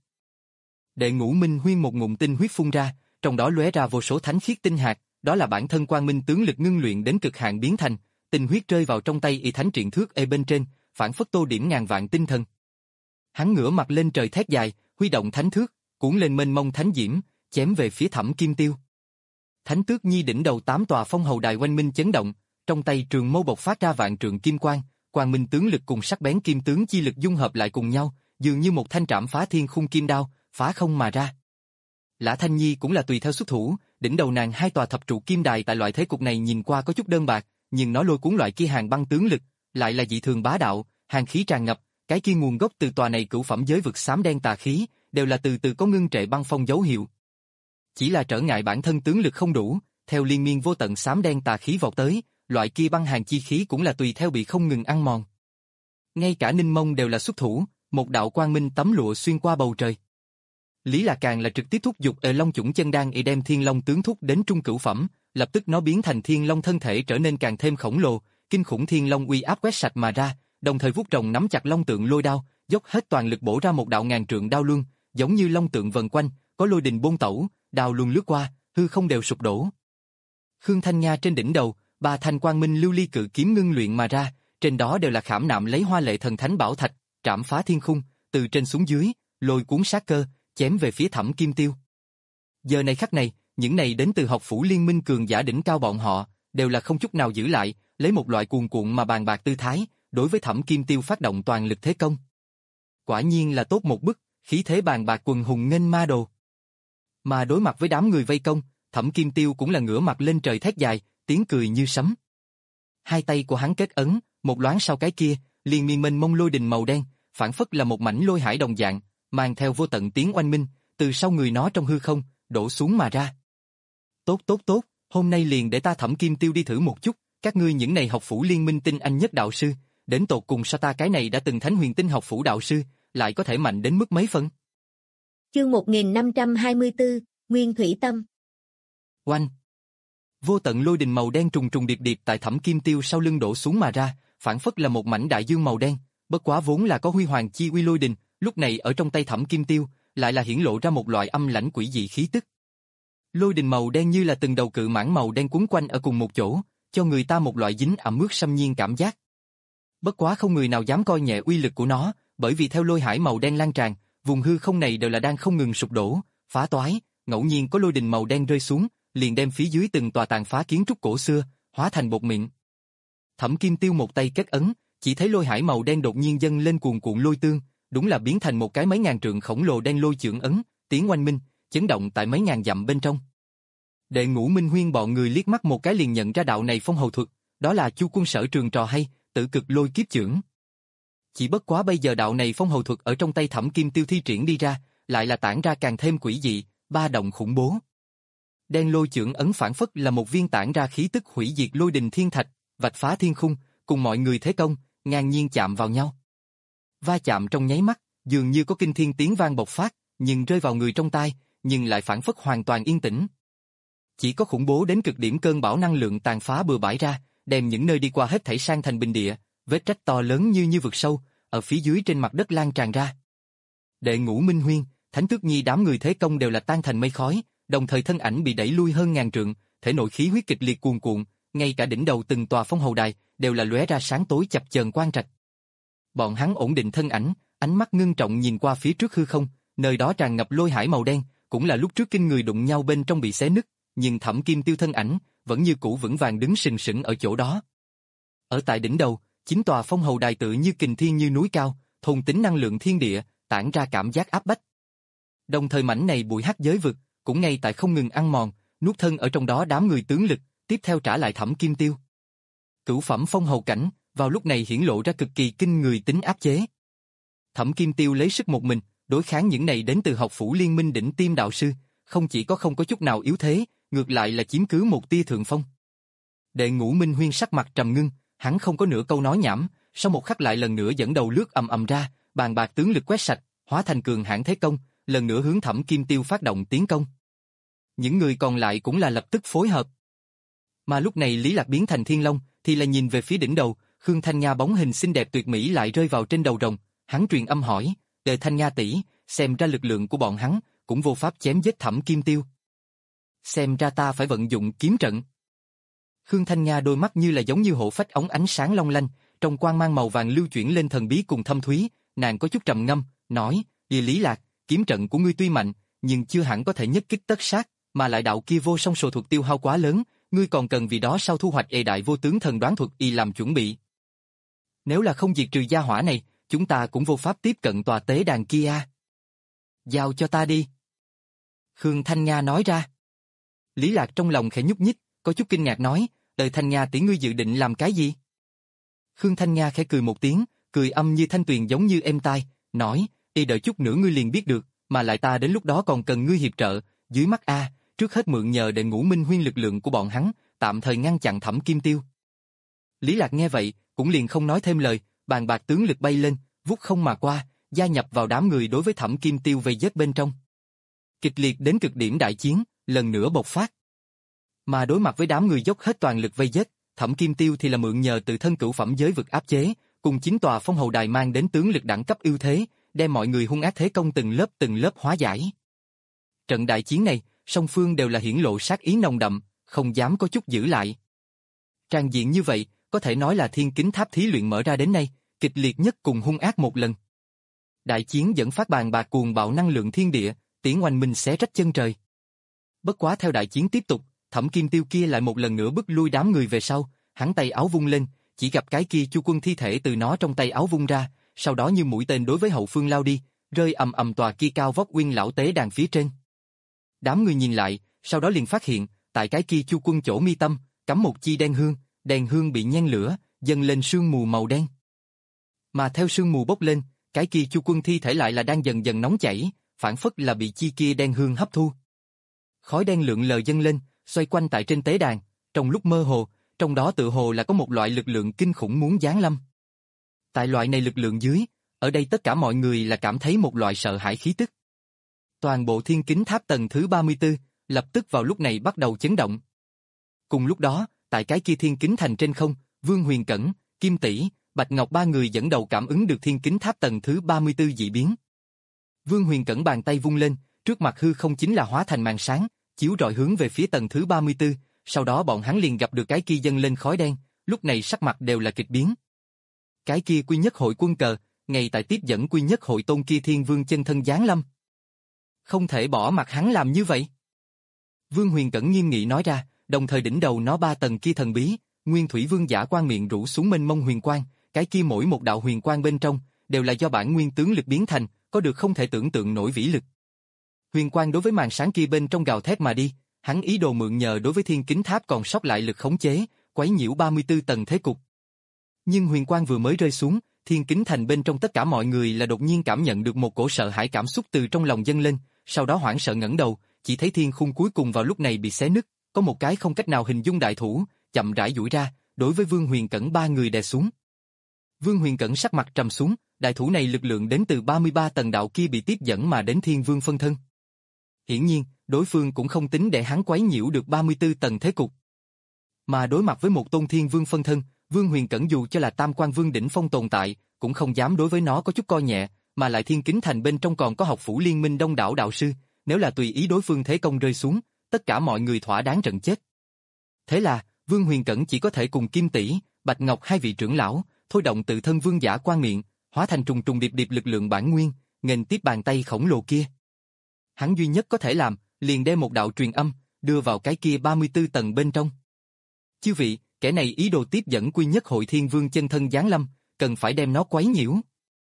Đệ Ngũ Minh Huyên một ngụm tinh huyết phun ra, trong đó lóe ra vô số thánh khiết tinh hạt, đó là bản thân quang minh tướng lực ngưng luyện đến cực hạn biến thành, tinh huyết rơi vào trong tay y thánh triện thước ê bên trên, phản phất tô điểm ngàn vạn tinh thần. Hắn ngửa mặt lên trời thét dài, huy động thánh thước, cuốn lên mênh mông thánh diễm, chém về phía Thẩm Kim Tiêu. Thánh Tước Nhi đỉnh đầu tám tòa phong hầu đài oanh minh chấn động, trong tay trường mâu bộc phát ra vạn trượng kim quang, quang minh tướng lực cùng sắc bén kim tướng chi lực dung hợp lại cùng nhau, dường như một thanh trảm phá thiên khung kim đao, phá không mà ra. Lã Thanh Nhi cũng là tùy theo xuất thủ, đỉnh đầu nàng hai tòa thập trụ kim đài tại loại thế cục này nhìn qua có chút đơn bạc, nhưng nó lôi cuốn loại kia hàng băng tướng lực, lại là dị thường bá đạo, hàng khí tràn ngập, cái kia nguồn gốc từ tòa này cửu phẩm giới vực xám đen tà khí, đều là từ từ có ngưng trệ băng phong dấu hiệu. Chỉ là trở ngại bản thân tướng lực không đủ, theo liên miên vô tận xám đen tà khí vọt tới, loại kia băng hàng chi khí cũng là tùy theo bị không ngừng ăn mòn. Ngay cả Ninh Mông đều là xuất thủ, một đạo quang minh tấm lụa xuyên qua bầu trời. Lý Lạc càng là trực tiếp thúc giục ở Long Chủng chân đan y đem Thiên Long tướng thúc đến trung cửu phẩm, lập tức nó biến thành Thiên Long thân thể trở nên càng thêm khổng lồ, kinh khủng Thiên Long uy áp quét sạch mà ra, đồng thời vuốt rồng nắm chặt long tượng lôi đao, dốc hết toàn lực bổ ra một đạo ngàn trượng đao luân, giống như long tượng vần quanh, có lôi đình bôn tẩu, đao luân lướt qua, hư không đều sụp đổ. Khương Thanh Nha trên đỉnh đầu, ba thanh quang minh lưu ly cự kiếm ngưng luyện mà ra, trên đó đều là khảm nạm lấy hoa lệ thần thánh bảo thạch, trảm phá thiên khung, từ trên xuống dưới, lôi cuốn sát cơ, chém về phía Thẩm Kim Tiêu. Giờ này khắc này, những này đến từ học phủ liên minh cường giả đỉnh cao bọn họ, đều là không chút nào giữ lại, lấy một loại cuồn cuộn mà bàn bạc tư thái, đối với Thẩm Kim Tiêu phát động toàn lực thế công. Quả nhiên là tốt một bức, khí thế bàn bạc quần hùng nghênh ma đồ. Mà đối mặt với đám người vây công, Thẩm Kim Tiêu cũng là ngửa mặt lên trời thét dài, tiếng cười như sấm. Hai tay của hắn kết ấn, một loáng sau cái kia, liền miên mênh mông lôi đình màu đen, phản phất là một mảnh lôi hải đồng dạng, mang theo vô tận tiếng oanh minh, từ sau người nó trong hư không, đổ xuống mà ra. Tốt tốt tốt, hôm nay liền để ta Thẩm Kim Tiêu đi thử một chút, các ngươi những này học phủ liên minh tinh anh nhất đạo sư, đến tột cùng sao ta cái này đã từng thánh huyền tinh học phủ đạo sư, lại có thể mạnh đến mức mấy phân. Chương một nghìn năm trăm hai mươi tư, Nguyên Thủy Tâm. Oanh! Vô tận lôi đình màu đen trùng trùng điệp điệp tại Thẩm Kim Tiêu sau lưng đổ xuống mà ra, phản phất là một mảnh đại dương màu đen, bất quá vốn là có huy hoàng chi uy lôi đình, lúc này ở trong tay Thẩm Kim Tiêu, lại là hiển lộ ra một loại âm lãnh quỷ dị khí tức. Lôi đình màu đen như là từng đầu cự mãng màu đen quấn quanh ở cùng một chỗ, cho người ta một loại dính ẩm ướt xâm nhiên cảm giác. Bất quá không người nào dám coi nhẹ uy lực của nó, bởi vì theo lôi hải màu đen lan tràn, vùng hư không này đều là đang không ngừng sụp đổ, phá toái, ngẫu nhiên có lôi đình màu đen rơi xuống, liền đem phía dưới từng tòa tàn phá kiến trúc cổ xưa, hóa thành bột mịn. Thẩm Kim Tiêu một tay kết ấn, chỉ thấy lôi hải màu đen đột nhiên dâng lên cuồn cuộn lôi tương, đúng là biến thành một cái mấy ngàn trượng khổng lồ đen lôi chưởng ấn, tiếng oanh minh, chấn động tại mấy ngàn dặm bên trong. Đệ Ngũ Minh Huyên bọn người liếc mắt một cái liền nhận ra đạo này phong hầu thuật, đó là Chu Quân Sở trường trò hay, Tử Cực Lôi Kiếp Chưởng. Chỉ bất quá bây giờ đạo này phong hầu thuật ở trong tay Thẩm Kim Tiêu thi triển đi ra, lại là tản ra càng thêm quỷ dị, ba động khủng bố. Đen lôi chưởng ấn phản phất là một viên tản ra khí tức hủy diệt lôi đình thiên thạch, vạch phá thiên khung, cùng mọi người thế công, ngang nhiên chạm vào nhau. Va chạm trong nháy mắt, dường như có kinh thiên tiếng vang bộc phát, nhưng rơi vào người trong tai, nhưng lại phản phất hoàn toàn yên tĩnh. Chỉ có khủng bố đến cực điểm cơn bão năng lượng tàn phá bừa bãi ra, đem những nơi đi qua hết thảy sang thành bình địa, vết rách to lớn như như vực sâu, ở phía dưới trên mặt đất lan tràn ra. Đệ Ngũ Minh Huyên, Thánh Tước Nhi đám người thế công đều là tan thành mây khói, đồng thời thân ảnh bị đẩy lui hơn ngàn trượng, thể nội khí huyết kịch liệt cuồn cuộn, ngay cả đỉnh đầu từng tòa phong hầu đài đều là lóe ra sáng tối chập chờn quang trạch. Bọn hắn ổn định thân ảnh, ánh mắt ngưng trọng nhìn qua phía trước hư không, nơi đó tràn ngập lôi hải màu đen, cũng là lúc trước kinh người đụng nhau bên trong bị xé nứt, nhưng Thẩm Kim Tiêu thân ảnh vẫn như cũ vững vàng đứng sừng sững ở chỗ đó. Ở tại đỉnh đầu, chín tòa phong hầu đài tự như kình thiên như núi cao, thôn tính năng lượng thiên địa, tản ra cảm giác áp bách. Đồng thời mảnh này bụi hắc giới vực cũng ngay tại không ngừng ăn mòn, nuốt thân ở trong đó đám người tướng lực, tiếp theo trả lại Thẩm Kim Tiêu. Cửu phẩm phong hầu cảnh, vào lúc này hiển lộ ra cực kỳ kinh người tính áp chế. Thẩm Kim Tiêu lấy sức một mình, đối kháng những này đến từ học phủ liên minh đỉnh tiêm đạo sư, không chỉ có không có chút nào yếu thế, ngược lại là chiếm cứ một tia thượng phong. Đệ Ngũ Minh Huyên sắc mặt trầm ngưng, hắn không có nửa câu nói nhảm, sau một khắc lại lần nữa dẫn đầu lướt ầm ầm ra, bàn bạc tướng lực quét sạch, hóa thành cường hãn thế công, lần nữa hướng Thẩm Kim Tiêu phát động tiến công. Những người còn lại cũng là lập tức phối hợp. Mà lúc này Lý Lạc biến thành Thiên Long, thì là nhìn về phía đỉnh đầu, Khương Thanh Nha bóng hình xinh đẹp tuyệt mỹ lại rơi vào trên đầu rồng, hắn truyền âm hỏi, "Đệ Thanh Nha tỷ, xem ra lực lượng của bọn hắn cũng vô pháp chém giết Thẩm Kim Tiêu. Xem ra ta phải vận dụng kiếm trận." Khương Thanh Nha đôi mắt như là giống như hổ phách ống ánh sáng long lanh, trong quang mang màu vàng lưu chuyển lên thần bí cùng thâm thúy, nàng có chút trầm ngâm, nói, "Địa Lý Lạc, kiếm trận của ngươi tuy mạnh, nhưng chưa hẳn có thể nhất kích tất sát, mà lại đạo kia vô song sổ thuật tiêu hao quá lớn, ngươi còn cần vì đó sau thu hoạch ê đại vô tướng thần đoán thuật y làm chuẩn bị. Nếu là không diệt trừ gia hỏa này, chúng ta cũng vô pháp tiếp cận tòa tế đàn kia. Giao cho ta đi." Khương Thanh Nha nói ra. Lý Lạc trong lòng khẽ nhúc nhích, có chút kinh ngạc nói, "Đời Thanh Nha tỷ ngươi dự định làm cái gì?" Khương Thanh Nha khẽ cười một tiếng, cười âm như thanh tuyền giống như êm tai, nói, "Y đợi chút nữa ngươi liền biết được, mà lại ta đến lúc đó còn cần ngươi hiệp trợ, dưới mắt a, trước hết mượn nhờ Đệ Ngũ Minh Huyên lực lượng của bọn hắn, tạm thời ngăn chặn Thẩm Kim Tiêu." Lý Lạc nghe vậy, cũng liền không nói thêm lời, bàn bạc tướng lực bay lên, vút không mà qua, gia nhập vào đám người đối với Thẩm Kim Tiêu vây giết bên trong. Kịch liệt đến cực điểm đại chiến, lần nữa bộc phát. Mà đối mặt với đám người dốc hết toàn lực vây giết, Thẩm Kim Tiêu thì là mượn nhờ tự thân cửu phẩm giới vực áp chế, cùng chín tòa phong hầu đài mang đến tướng lực đẳng cấp ưu thế, đem mọi người hung ác thế công từng lớp từng lớp hóa giải. Trận đại chiến này, song phương đều là hiển lộ sát ý nồng đậm, không dám có chút giữ lại. Tràng diện như vậy, có thể nói là Thiên Kính Tháp thí luyện mở ra đến nay, kịch liệt nhất cùng hung ác một lần. Đại chiến dẫn phát bàn bạc cuồng bạo năng lượng thiên địa, tiếng oanh minh xé rách chân trời. Bất quá theo đại chiến tiếp tục, Thẩm Kim Tiêu kia lại một lần nữa bức lui đám người về sau, hắn tay áo vung lên, chỉ gặp cái kia Chu Quân thi thể từ nó trong tay áo vung ra, sau đó như mũi tên đối với hậu phương lao đi, rơi ầm ầm tòa kia cao vóc Uyên lão tế đàn phía trên. Đám người nhìn lại, sau đó liền phát hiện, tại cái kia Chu Quân chỗ mi tâm, cắm một chi đen hương, đèn hương bị nhen lửa, dâng lên sương mù màu đen. Mà theo sương mù bốc lên, cái kia Chu Quân thi thể lại là đang dần dần nóng chảy, phản phất là bị chi kia đen hương hấp thu. Khói đen lượn lờ dâng lên, xoay quanh tại trên tế đàn, trong lúc mơ hồ, trong đó tự hồ là có một loại lực lượng kinh khủng muốn giáng lâm. Tại loại này lực lượng dưới, ở đây tất cả mọi người là cảm thấy một loại sợ hãi khí tức. Toàn bộ Thiên Kính Tháp tầng thứ ba mươi tư, lập tức vào lúc này bắt đầu chấn động. Cùng lúc đó, tại cái kia Thiên Kính Thành trên không, Vương Huyền Cẩn, Kim Tỷ, Bạch Ngọc ba người dẫn đầu cảm ứng được Thiên Kính Tháp tầng thứ ba mươi tư dị biến. Vương Huyền Cẩn bàn tay vung lên, trước mặt hư không chính là hóa thành màn sáng, chiếu rọi hướng về phía tầng thứ ba mươi tư, sau đó bọn hắn liền gặp được cái kia dâng lên khói đen, lúc này sắc mặt đều là kịch biến. Cái kia Quy Nhất Hội quân cờ, ngay tại tiếp dẫn Quy Nhất Hội tôn kia Thiên Vương chân thân giáng lâm. Không thể bỏ mặc hắn làm như vậy. Vương Huyền Cẩn nghiêm nghị nói ra, đồng thời đỉnh đầu nó ba tầng kia thần bí, Nguyên Thủy Vương giả quan miệng rũ xuống mênh mông huyền quang, cái kia mỗi một đạo huyền quang bên trong đều là do bản nguyên tướng lực biến thành, có được không thể tưởng tượng nổi vĩ lực. Huyền quang đối với màn sáng kia bên trong gào thét mà đi, hắn ý đồ mượn nhờ đối với Thiên Kính Tháp còn sót lại lực khống chế, quấy nhiễu ba mươi tư tầng thế cục. Nhưng huyền quang vừa mới rơi xuống, Thiên Kính Thành bên trong tất cả mọi người là đột nhiên cảm nhận được một cổ sợ hãi cảm xúc từ trong lòng dâng lên, sau đó hoảng sợ ngẩng đầu, chỉ thấy thiên khung cuối cùng vào lúc này bị xé nứt, có một cái không cách nào hình dung đại thủ, chậm rãi duỗi ra, đối với Vương Huyền Cẩn ba người đè xuống. Vương Huyền Cẩn sắc mặt trầm xuống, đại thủ này lực lượng đến từ ba mươi ba tầng đạo kia bị tiếp dẫn mà đến Thiên Vương phân thân. Hiển nhiên, đối phương cũng không tính để hắn quấy nhiễu được ba mươi tư tầng thế cục. Mà đối mặt với một tôn Thiên Vương phân thân, Vương Huyền Cẩn dù cho là Tam Quan Vương đỉnh phong tồn tại, cũng không dám đối với nó có chút coi nhẹ, mà lại Thiên Kính Thành bên trong còn có học phủ liên minh đông đảo đạo sư, nếu là tùy ý đối phương thế công rơi xuống, tất cả mọi người thỏa đáng trận chết. Thế là, Vương Huyền Cẩn chỉ có thể cùng Kim Tỷ, Bạch Ngọc hai vị trưởng lão, thôi động tự thân vương giả quan miệng, hóa thành trùng trùng điệp điệp lực lượng bản nguyên, nghênh tiếp bàn tay khổng lồ kia. Hắn duy nhất có thể làm, liền đem một đạo truyền âm, đưa vào cái kia ba mươi tư tầng bên trong. Chư vị, kẻ này ý đồ tiếp dẫn Quy Nhất Hội Thiên Vương chân thân giáng lâm, cần phải đem nó quấy nhiễu.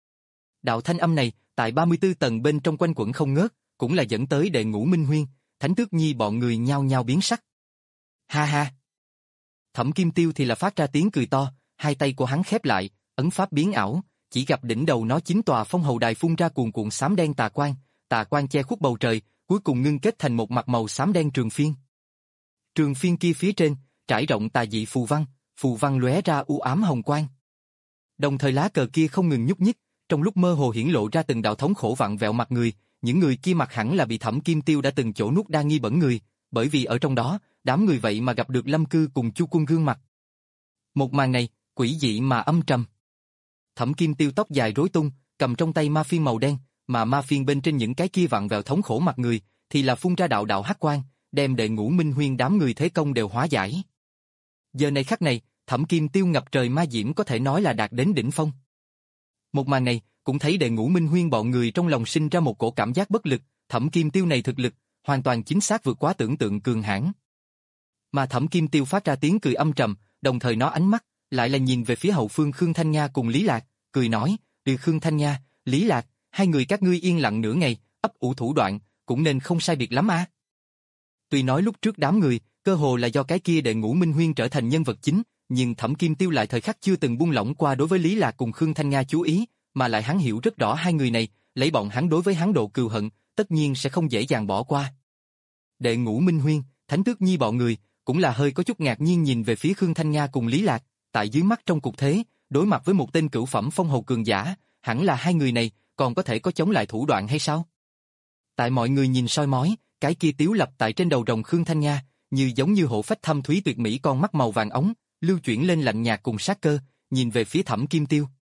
Đạo thanh âm này, tại ba mươi tư tầng bên trong quanh quẩn không ngớt, cũng là dẫn tới Đệ Ngũ Minh Huyên, Thánh Tước Nhi bọn người nhao nhao biến sắc. Ha ha! Thẩm Kim Tiêu thì là phát ra tiếng cười to, hai tay của hắn khép lại, ấn pháp biến ảo, chỉ gặp đỉnh đầu nó chín tòa phong hầu đài phun ra cuồn cuộn xám đen tà quang, tà quang che khuất bầu trời, cuối cùng ngưng kết thành một mặt màu xám đen trường phiên. Trường phiên kia phía trên, trải rộng tà dị phù văn, phù văn lóe ra u ám hồng quang. Đồng thời lá cờ kia không ngừng nhúc nhích, trong lúc mơ hồ hiển lộ ra từng đạo thống khổ vặn vẹo mặt người, những người kia mặt hẳn là bị Thẩm Kim Tiêu đã từng chỗ nuốt đa nghi bẩn người, bởi vì ở trong đó, đám người vậy mà gặp được Lâm Cư cùng Chu Quân gương mặt. Một màn này, quỷ dị mà âm trầm. Thẩm Kim Tiêu tóc dài rối tung, cầm trong tay ma phiên màu đen, mà ma phiên bên trên những cái kia vặn vẹo thống khổ mặt người, thì là phun ra đạo đạo hắc quang, đem Đệ Ngũ Minh Huyên đám người thế công đều hóa giải. Giờ này khắc này, Thẩm Kim Tiêu ngập trời ma diễm có thể nói là đạt đến đỉnh phong. Một màn này, cũng thấy Đệ Ngũ Minh Huyên bọn người trong lòng sinh ra một cổ cảm giác bất lực, Thẩm Kim Tiêu này thực lực, hoàn toàn chính xác vượt quá tưởng tượng cường hãn. Mà Thẩm Kim Tiêu phát ra tiếng cười âm trầm, đồng thời nó ánh mắt, lại là nhìn về phía hậu phương Khương Thanh Nga cùng Lý Lạc, cười nói, từ Khương Thanh Nga, Lý Lạc, hai người các ngươi yên lặng nửa ngày, ấp ủ thủ đoạn, cũng nên không sai biệt lắm à. Tuy nói lúc trước đám người, cơ hồ là do cái kia Đệ Ngũ Minh Huyên trở thành nhân vật chính, nhưng Thẩm Kim Tiêu lại thời khắc chưa từng buông lỏng qua đối với Lý Lạc cùng Khương Thanh Nga chú ý, mà lại hắn hiểu rất rõ hai người này, lấy bọn hắn đối với hắn độ cừu hận, tất nhiên sẽ không dễ dàng bỏ qua. Đệ Ngũ Minh Huyên, Thánh Tước Nhi bọn người, cũng là hơi có chút ngạc nhiên nhìn về phía Khương Thanh Nga cùng Lý Lạc, tại dưới mắt trong cuộc thế, đối mặt với một tên cửu phẩm phong hầu cường giả, hẳn là hai người này, còn có thể có chống lại thủ đoạn hay sao? Tại mọi người nhìn soi mói, cái kia tiếu lập tại trên đầu rồng Khương Thanh Nga, như giống như hộ phách thâm thúy tuyệt mỹ con mắt màu vàng ống, lưu chuyển lên lạnh nhạt cùng sát cơ, nhìn về phía Thẩm Kim Tiêu.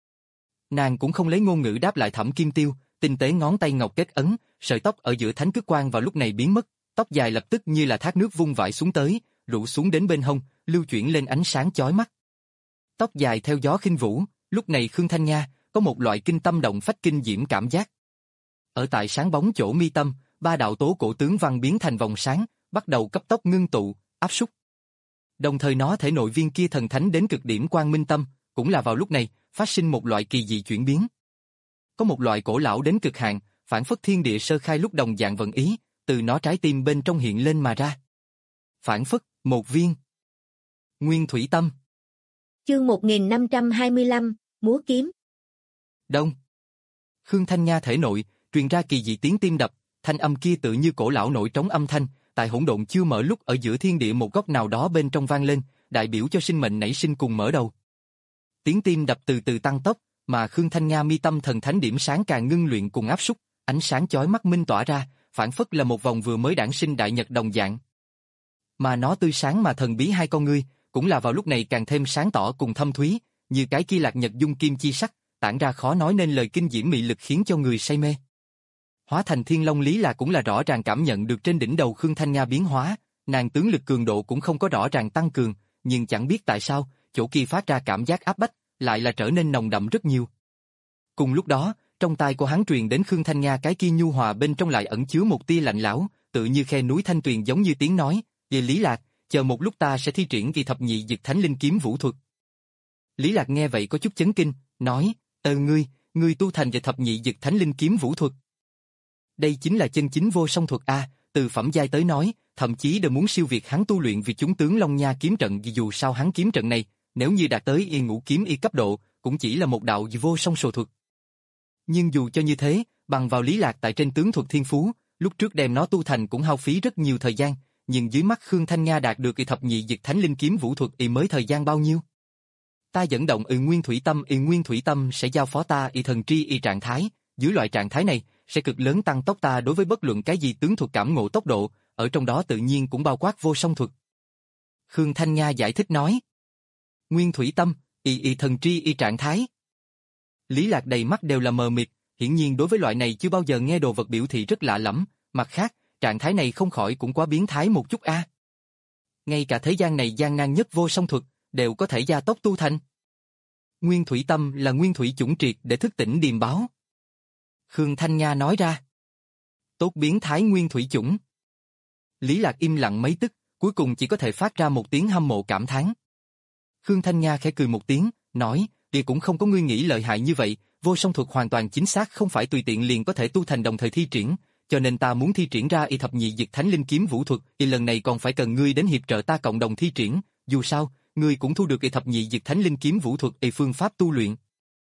Nàng cũng không lấy ngôn ngữ đáp lại Thẩm Kim Tiêu, tinh tế ngón tay ngọc kết ấn, sợi tóc ở giữa thánh cước quan vào lúc này biến mất, tóc dài lập tức như là thác nước vung vãi xuống tới, rủ xuống đến bên hông, lưu chuyển lên ánh sáng chói mắt. Tóc dài theo gió khinh vũ, lúc này Khương Thanh Nga có một loại kinh tâm động phách kinh diễm cảm giác. Ở tại sáng bóng chỗ mi tâm, ba đạo tố cổ tướng văn biến thành vòng sáng, bắt đầu cấp tốc ngưng tụ, áp súc. Đồng thời nó thể nội viên kia thần thánh đến cực điểm Quang Minh Tâm, cũng là vào lúc này, phát sinh một loại kỳ dị chuyển biến. Có một loại cổ lão đến cực hạn, phản phất thiên địa sơ khai lúc đồng dạng vận ý, từ nó trái tim bên trong hiện lên mà ra. Phản phất, một viên. Nguyên Thủy Tâm. Chương một nghìn năm trăm hai mươi lăm, múa kiếm. Đông. Khương Thanh Nga thể nội, truyền ra kỳ dị tiếng tim đập, thanh âm kia tự như cổ lão nổi trống âm thanh, tại hỗn độn chưa mở lúc ở giữa thiên địa một góc nào đó bên trong vang lên, đại biểu cho sinh mệnh nảy sinh cùng mở đầu. Tiếng tim đập từ từ tăng tốc, mà Khương Thanh Nga mi tâm thần thánh điểm sáng càng ngưng luyện cùng áp súc, ánh sáng chói mắt minh tỏa ra, phản phất là một vòng vừa mới đản sinh đại nhật đồng dạng. Mà nó tươi sáng mà thần bí hai con ngươi, cũng là vào lúc này càng thêm sáng tỏ cùng thâm thúy, như cái kia lạc nhật dung kim chi sắc, tản ra khó nói nên lời kinh diễm mị lực khiến cho người say mê. Hóa thành thiên long Lý Lạc cũng là rõ ràng cảm nhận được trên đỉnh đầu Khương Thanh Nga biến hóa, nàng tướng lực cường độ cũng không có rõ ràng tăng cường, nhưng chẳng biết tại sao, chỗ kia phát ra cảm giác áp bách, lại là trở nên nồng đậm rất nhiều. Cùng lúc đó, trong tai của hắn truyền đến Khương Thanh Nga cái kia nhu hòa bên trong lại ẩn chứa một tia lạnh lẽo, tự như khe núi thanh tuyền giống như tiếng nói, "Về Lý Lạc, chờ một lúc ta sẽ thi triển kỳ thập nhị Dực Thánh Linh Kiếm vũ thuật." Lý Lạc nghe vậy có chút chấn kinh, nói, "Ờ ngươi, ngươi tu thành về thập nhị Dực Thánh Linh Kiếm vũ thuật?" Đây chính là chân chính vô song thuật a, từ phẩm giai tới nói, thậm chí đều muốn siêu việt hắn tu luyện vì chúng tướng Long Nha kiếm trận, vì dù sao hắn kiếm trận này, nếu như đạt tới y ngũ kiếm y cấp độ, cũng chỉ là một đạo vô song sổ thuật. Nhưng dù cho như thế, bằng vào Lý Lạc tại trên tướng thuật thiên phú, lúc trước đem nó tu thành cũng hao phí rất nhiều thời gian, nhưng dưới mắt Khương Thanh Nga đạt được y thập nhị Dực Thánh Linh Kiếm vũ thuật y mới thời gian bao nhiêu? Ta dẫn động y Nguyên Thủy Tâm, y Nguyên Thủy Tâm sẽ giao phó ta y thần tri y trạng thái, dưới loại trạng thái này sẽ cực lớn tăng tốc ta đối với bất luận cái gì tướng thuật cảm ngộ tốc độ, ở trong đó tự nhiên cũng bao quát vô song thuật. Khương Thanh Nga giải thích nói. Nguyên Thủy Tâm, y y thần tri y trạng thái. Lý Lạc đầy mắt đều là mờ mịt, hiển nhiên đối với loại này chưa bao giờ nghe đồ vật biểu thị rất lạ lẫm, mặt khác, trạng thái này không khỏi cũng quá biến thái một chút a. Ngay cả thế gian này gian nan nhất vô song thuật, đều có thể gia tốc tu thành. Nguyên Thủy Tâm là nguyên thủy chủng triệt để thức tỉnh điềm báo. Khương Thanh Nga nói ra. Tốt biến thái nguyên thủy chủng. Lý Lạc im lặng mấy tức, cuối cùng chỉ có thể phát ra một tiếng hâm mộ cảm thán. Khương Thanh Nga khẽ cười một tiếng, nói, "Địa cũng không có ngươi nghĩ lợi hại như vậy, vô song thuật hoàn toàn chính xác không phải tùy tiện liền có thể tu thành đồng thời thi triển, cho nên ta muốn thi triển ra y thập nhị Dực Thánh Linh Kiếm vũ thuật, y lần này còn phải cần ngươi đến hiệp trợ ta cộng đồng thi triển, dù sao, ngươi cũng thu được y thập nhị Dực Thánh Linh Kiếm vũ thuật y phương pháp tu luyện."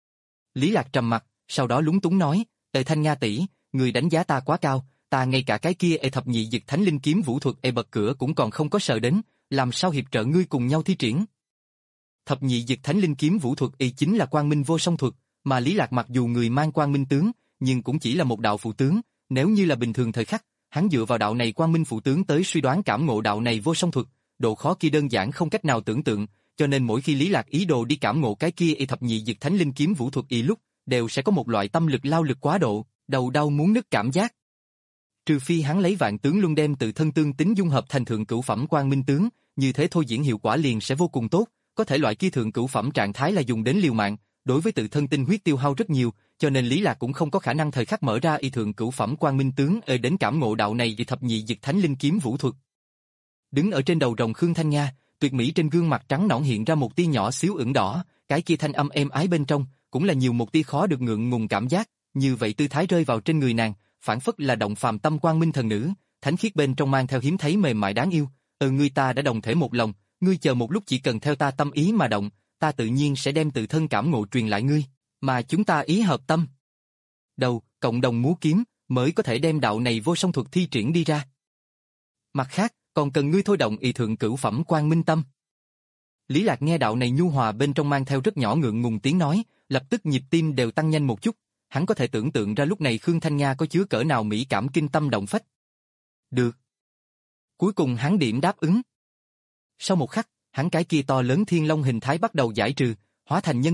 Lý Lạc trầm mặt, sau đó lúng túng nói, "Tề Thanh Nga tỷ, ngươi đánh giá ta quá cao, ta ngay cả cái kia y thập nhị Dực Thánh Linh Kiếm vũ thuật y bật cửa cũng còn không có sợ đến, làm sao hiệp trợ ngươi cùng nhau thi triển?" Thập nhị Dực Thánh Linh Kiếm vũ thuật y chính là quang minh vô song thuật, mà Lý Lạc mặc dù người mang quang minh tướng, nhưng cũng chỉ là một đạo phụ tướng, nếu như là bình thường thời khắc, hắn dựa vào đạo này quang minh phụ tướng tới suy đoán cảm ngộ đạo này vô song thuật, độ khó kia đơn giản không cách nào tưởng tượng, cho nên mỗi khi Lý Lạc ý đồ đi cảm ngộ cái kia y thập nhị Dực Thánh Linh Kiếm vũ thuật y lúc, đều sẽ có một loại tâm lực lao lực quá độ, đầu đau muốn nứt cảm giác. Trừ phi hắn lấy vạn tướng luân đem tự thân tương tính dung hợp thành thượng cửu phẩm quang minh tướng, như thế thôi diễn hiệu quả liền sẽ vô cùng tốt, có thể loại kia thượng cửu phẩm trạng thái là dùng đến liều mạng, đối với tự thân tinh huyết tiêu hao rất nhiều, cho nên Lý Lạc cũng không có khả năng thời khắc mở ra y thượng cửu phẩm quang minh tướng ở đến cảm ngộ đạo này vì thập nhị Dực Thánh Linh Kiếm vũ thuật. Đứng ở trên đầu rồng Khương Thanh Nga, tuyệt mỹ trên gương mặt trắng nõn hiện ra một tia nhỏ xíu ửng đỏ, cái kia thanh âm êm ái bên trong cũng là nhiều một tia khó được ngượng ngùng cảm giác, như vậy tư thái rơi vào trên người nàng, phản phất là động phàm tâm quang minh thần nữ, thánh khiết bên trong mang theo hiếm thấy mềm mại đáng yêu. "Ừ, ngươi ta đã đồng thể một lòng, ngươi chờ một lúc chỉ cần theo ta tâm ý mà động, ta tự nhiên sẽ đem tự thân cảm ngộ truyền lại ngươi, mà chúng ta ý hợp tâm. Đầu, cộng đồng múa kiếm, mới có thể đem đạo này vô song thuật thi triển đi ra. Mặt khác, còn cần ngươi thôi động y thượng cửu phẩm quang minh tâm." Lý Lạc nghe đạo này nhu hòa bên trong mang theo rất nhỏ ngượng ngùng tiếng nói, lập tức nhịp tim đều tăng nhanh một chút, hắn có thể tưởng tượng ra lúc này Khương Thanh Nga có chứa cỡ nào mỹ cảm kinh tâm động phách. Được. Cuối cùng hắn điểm đáp ứng. Sau một khắc, hắn cái kia to lớn thiên long hình thái bắt đầu giải trừ, hóa thành nhân hình,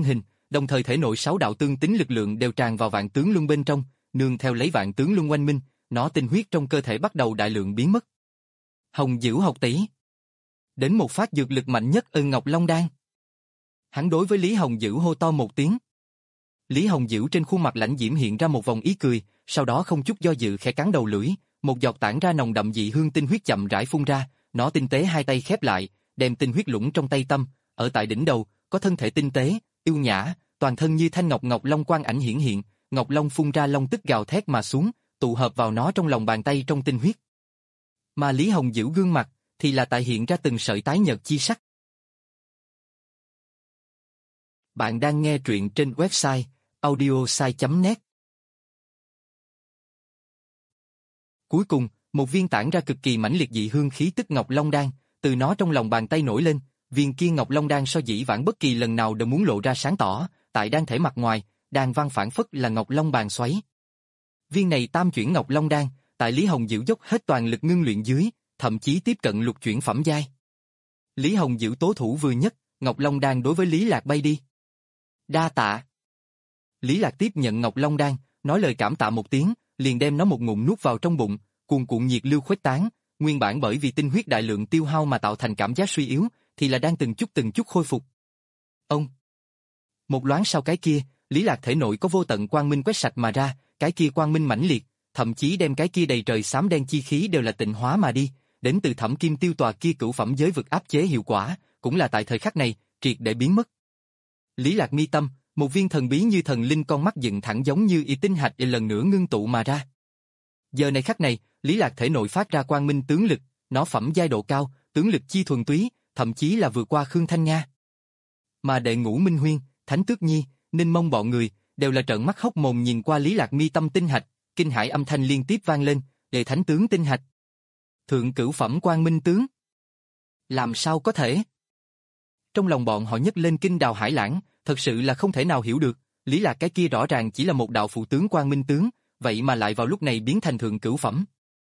đồng thời thể nội sáu đạo tương tính lực lượng đều tràn vào vạn tướng luân bên trong, nương theo lấy vạn tướng luân oanh minh, nó tinh huyết trong cơ thể bắt đầu đại lượng biến mất. Hồng Dữ học tỷ. Đến một phát dược lực mạnh nhất Ân Ngọc Long Đan. Hắn đối với Lý Hồng Dữ hô to một tiếng. Lý Hồng Dữ trên khuôn mặt lãnh diễm hiện ra một vòng ý cười, sau đó không chút do dự khẽ cắn đầu lưỡi, một giọt tản ra nồng đậm dị hương tinh huyết chậm rãi phun ra, nó tinh tế hai tay khép lại, đem tinh huyết lũng trong tay tâm, ở tại đỉnh đầu, có thân thể tinh tế, yêu nhã, toàn thân như thanh ngọc ngọc long quang ảnh hiển hiện, ngọc long phun ra long tức gào thét mà xuống, tụ hợp vào nó trong lòng bàn tay trong tinh huyết. Mà Lý Hồng Dữ gương mặt thì là tại hiện ra từng sợi tái nhợt chi sắc. Bạn đang nghe truyện trên website audiosai chấm net. Cuối cùng, một viên tản ra cực kỳ mãnh liệt dị hương khí tức Ngọc Long Đan, từ nó trong lòng bàn tay nổi lên, viên kia Ngọc Long Đan so dĩ vãng bất kỳ lần nào đều muốn lộ ra sáng tỏ, tại đan thể mặt ngoài, đan văn phản phất là Ngọc Long bàn xoáy. Viên này tam chuyển Ngọc Long Đan, tại Lý Hồng Dữ dốc hết toàn lực ngưng luyện dưới, thậm chí tiếp cận lục chuyển phẩm giai. Lý Hồng Dữ tố thủ vừa nhất, Ngọc Long Đan đối với Lý Lạc bay đi. Đa tạ. Lý Lạc tiếp nhận Ngọc Long Đan, nói lời cảm tạ một tiếng, liền đem nó một ngụm nuốt vào trong bụng, cuồn cuộn nhiệt lưu khuếch tán, nguyên bản bởi vì tinh huyết đại lượng tiêu hao mà tạo thành cảm giác suy yếu, thì là đang từng chút từng chút khôi phục. Ông. Một loáng sau cái kia, Lý Lạc thể nội có vô tận quang minh quét sạch mà ra, cái kia quang minh mãnh liệt, thậm chí đem cái kia đầy trời xám đen chi khí đều là tịnh hóa mà đi, đến từ Thẩm Kim Tiêu tòa kia cửu phẩm giới vực áp chế hiệu quả, cũng là tại thời khắc này, triệt để biến mất. Lý Lạc mi tâm, một viên thần bí như thần linh con mắt dựng thẳng giống như y tinh hạch lần nữa ngưng tụ mà ra. Giờ này khắc này, Lý Lạc thể nội phát ra quang minh tướng lực, nó phẩm giai độ cao, tướng lực chi thuần túy, thậm chí là vượt qua Khương Thanh Nga. Mà đệ ngũ Minh Huyên, Thánh Tước Nhi, Ninh Mông bọn người đều là trợn mắt hốc mồm nhìn qua Lý Lạc mi tâm tinh hạch, kinh hãi âm thanh liên tiếp vang lên, đệ thánh tướng tinh hạch. Thượng cửu phẩm quang minh tướng. Làm sao có thể? Trong lòng bọn họ nhấc lên kinh đào hải lãng, thật sự là không thể nào hiểu được, Lý Lạc cái kia rõ ràng chỉ là một đạo phụ tướng quang minh tướng, vậy mà lại vào lúc này biến thành thượng cửu phẩm.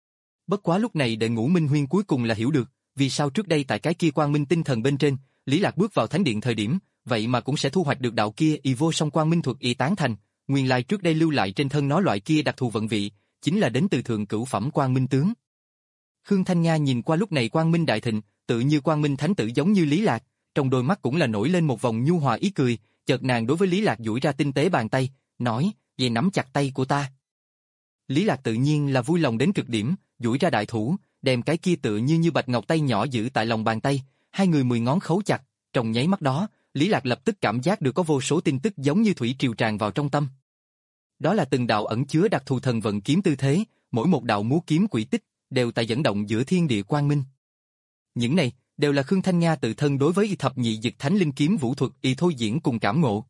Bất quá lúc này đệ ngũ Minh Huyên cuối cùng là hiểu được, vì sao trước đây tại cái kia quang minh tinh thần bên trên, Lý Lạc bước vào thánh điện thời điểm, vậy mà cũng sẽ thu hoạch được đạo kia y vô song quang minh thuật y tán thành, nguyên lai trước đây lưu lại trên thân nó loại kia đặc thù vận vị, chính là đến từ thượng cửu phẩm quang minh tướng. Khương Thanh Nga nhìn qua lúc này quang minh đại thịnh, tự như quang minh thánh tử giống như Lý Lạc, trong đôi mắt cũng là nổi lên một vòng nhu hòa ý cười, chợt nàng đối với Lý Lạc duỗi ra tinh tế bàn tay, nói, "Vậy nắm chặt tay của ta." Lý Lạc tự nhiên là vui lòng đến cực điểm, duỗi ra đại thủ, đem cái kia tự như như bạch ngọc tay nhỏ giữ tại lòng bàn tay, hai người mười ngón khấu chặt, trong nháy mắt đó, Lý Lạc lập tức cảm giác được có vô số tin tức giống như thủy triều tràn vào trong tâm. Đó là từng đạo ẩn chứa đặc thù thần vận kiếm tư thế, mỗi một đạo múa kiếm quỷ tích đều tại dẫn động giữa thiên địa quang minh. Những này đều là Khương Thanh Nga tự thân đối với thập nhị dực thánh linh kiếm vũ thuật y thôi diễn cùng cảm ngộ.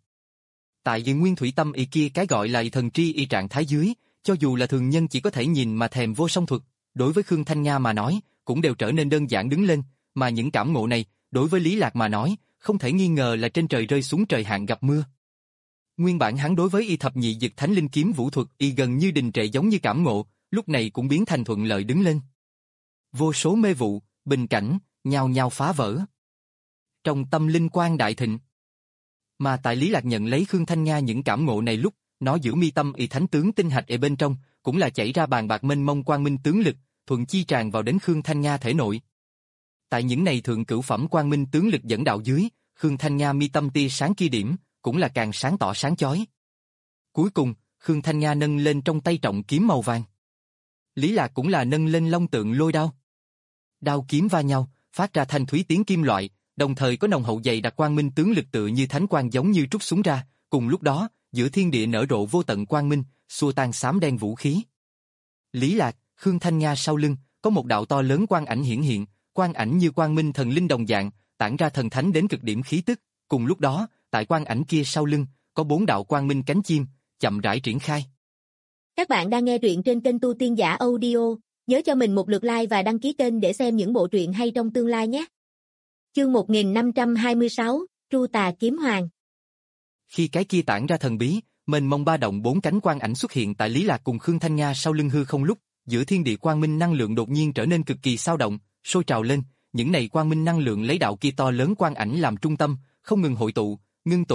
Tại vì nguyên thủy tâm y kia cái gọi là thần tri y trạng thái dưới, cho dù là thường nhân chỉ có thể nhìn mà thèm vô song thuật, đối với Khương Thanh Nga mà nói, cũng đều trở nên đơn giản đứng lên, mà những cảm ngộ này, đối với Lý Lạc mà nói, không thể nghi ngờ là trên trời rơi xuống trời hạn gặp mưa. Nguyên bản hắn đối với y thập nhị dực thánh linh kiếm vũ thuật y gần như đình trệ giống như cảm ngộ, lúc này cũng biến thành thuận lợi đứng lên. Vô số mê vụ, bình cảnh, nhao nhao phá vỡ. Trong tâm linh quang đại thịnh. Mà tại Lý Lạc nhận lấy Khương Thanh Nga những cảm ngộ này lúc, nó giữ mi tâm y thánh tướng tinh hạch ở bên trong, cũng là chảy ra bàn bạc mênh mông quang minh tướng lực, thuận chi tràn vào đến Khương Thanh Nga thể nội. Tại những này thượng cửu phẩm quang minh tướng lực dẫn đạo dưới, Khương Thanh Nga mi tâm tia sáng kia điểm, cũng là càng sáng tỏ sáng chói. Cuối cùng, Khương Thanh Nga nâng lên trong tay trọng kiếm màu vàng. Lý Lạc cũng là nâng lên long tượng lôi đao. Đao kiếm va nhau, phát ra thanh thúy tiếng kim loại, đồng thời có nồng hậu dày đặc quang minh tướng lực tự như thánh quang giống như trút xuống ra, cùng lúc đó, giữa thiên địa nở rộ vô tận quang minh, xua tan xám đen vũ khí. Lý Lạc, Khương Thanh Nga sau lưng, có một đạo to lớn quang ảnh hiển hiện, quang ảnh như quang minh thần linh đồng dạng, tản ra thần thánh đến cực điểm khí tức, cùng lúc đó, tại quang ảnh kia sau lưng, có bốn đạo quang minh cánh chim, chậm rãi triển khai. Các bạn đang nghe truyện trên kênh Tu Tiên Giả Audio, nhớ cho mình một lượt like và đăng ký kênh để xem những bộ truyện hay trong tương lai nhé. Chương một nghìn năm trăm hai mươi sáu, Tru Tà Kiếm Hoàng. Khi cái kia tản ra thần bí, mênh mông ba động bốn cánh quang ảnh xuất hiện tại Lý Lạc cùng Khương Thanh Nga sau lưng hư không lúc, giữa thiên địa quang minh năng lượng đột nhiên trở nên cực kỳ sao động, sôi trào lên, những này quang minh năng lượng lấy đạo kia to lớn quang ảnh làm trung tâm, không ngừng hội tụ, ngưng tụ,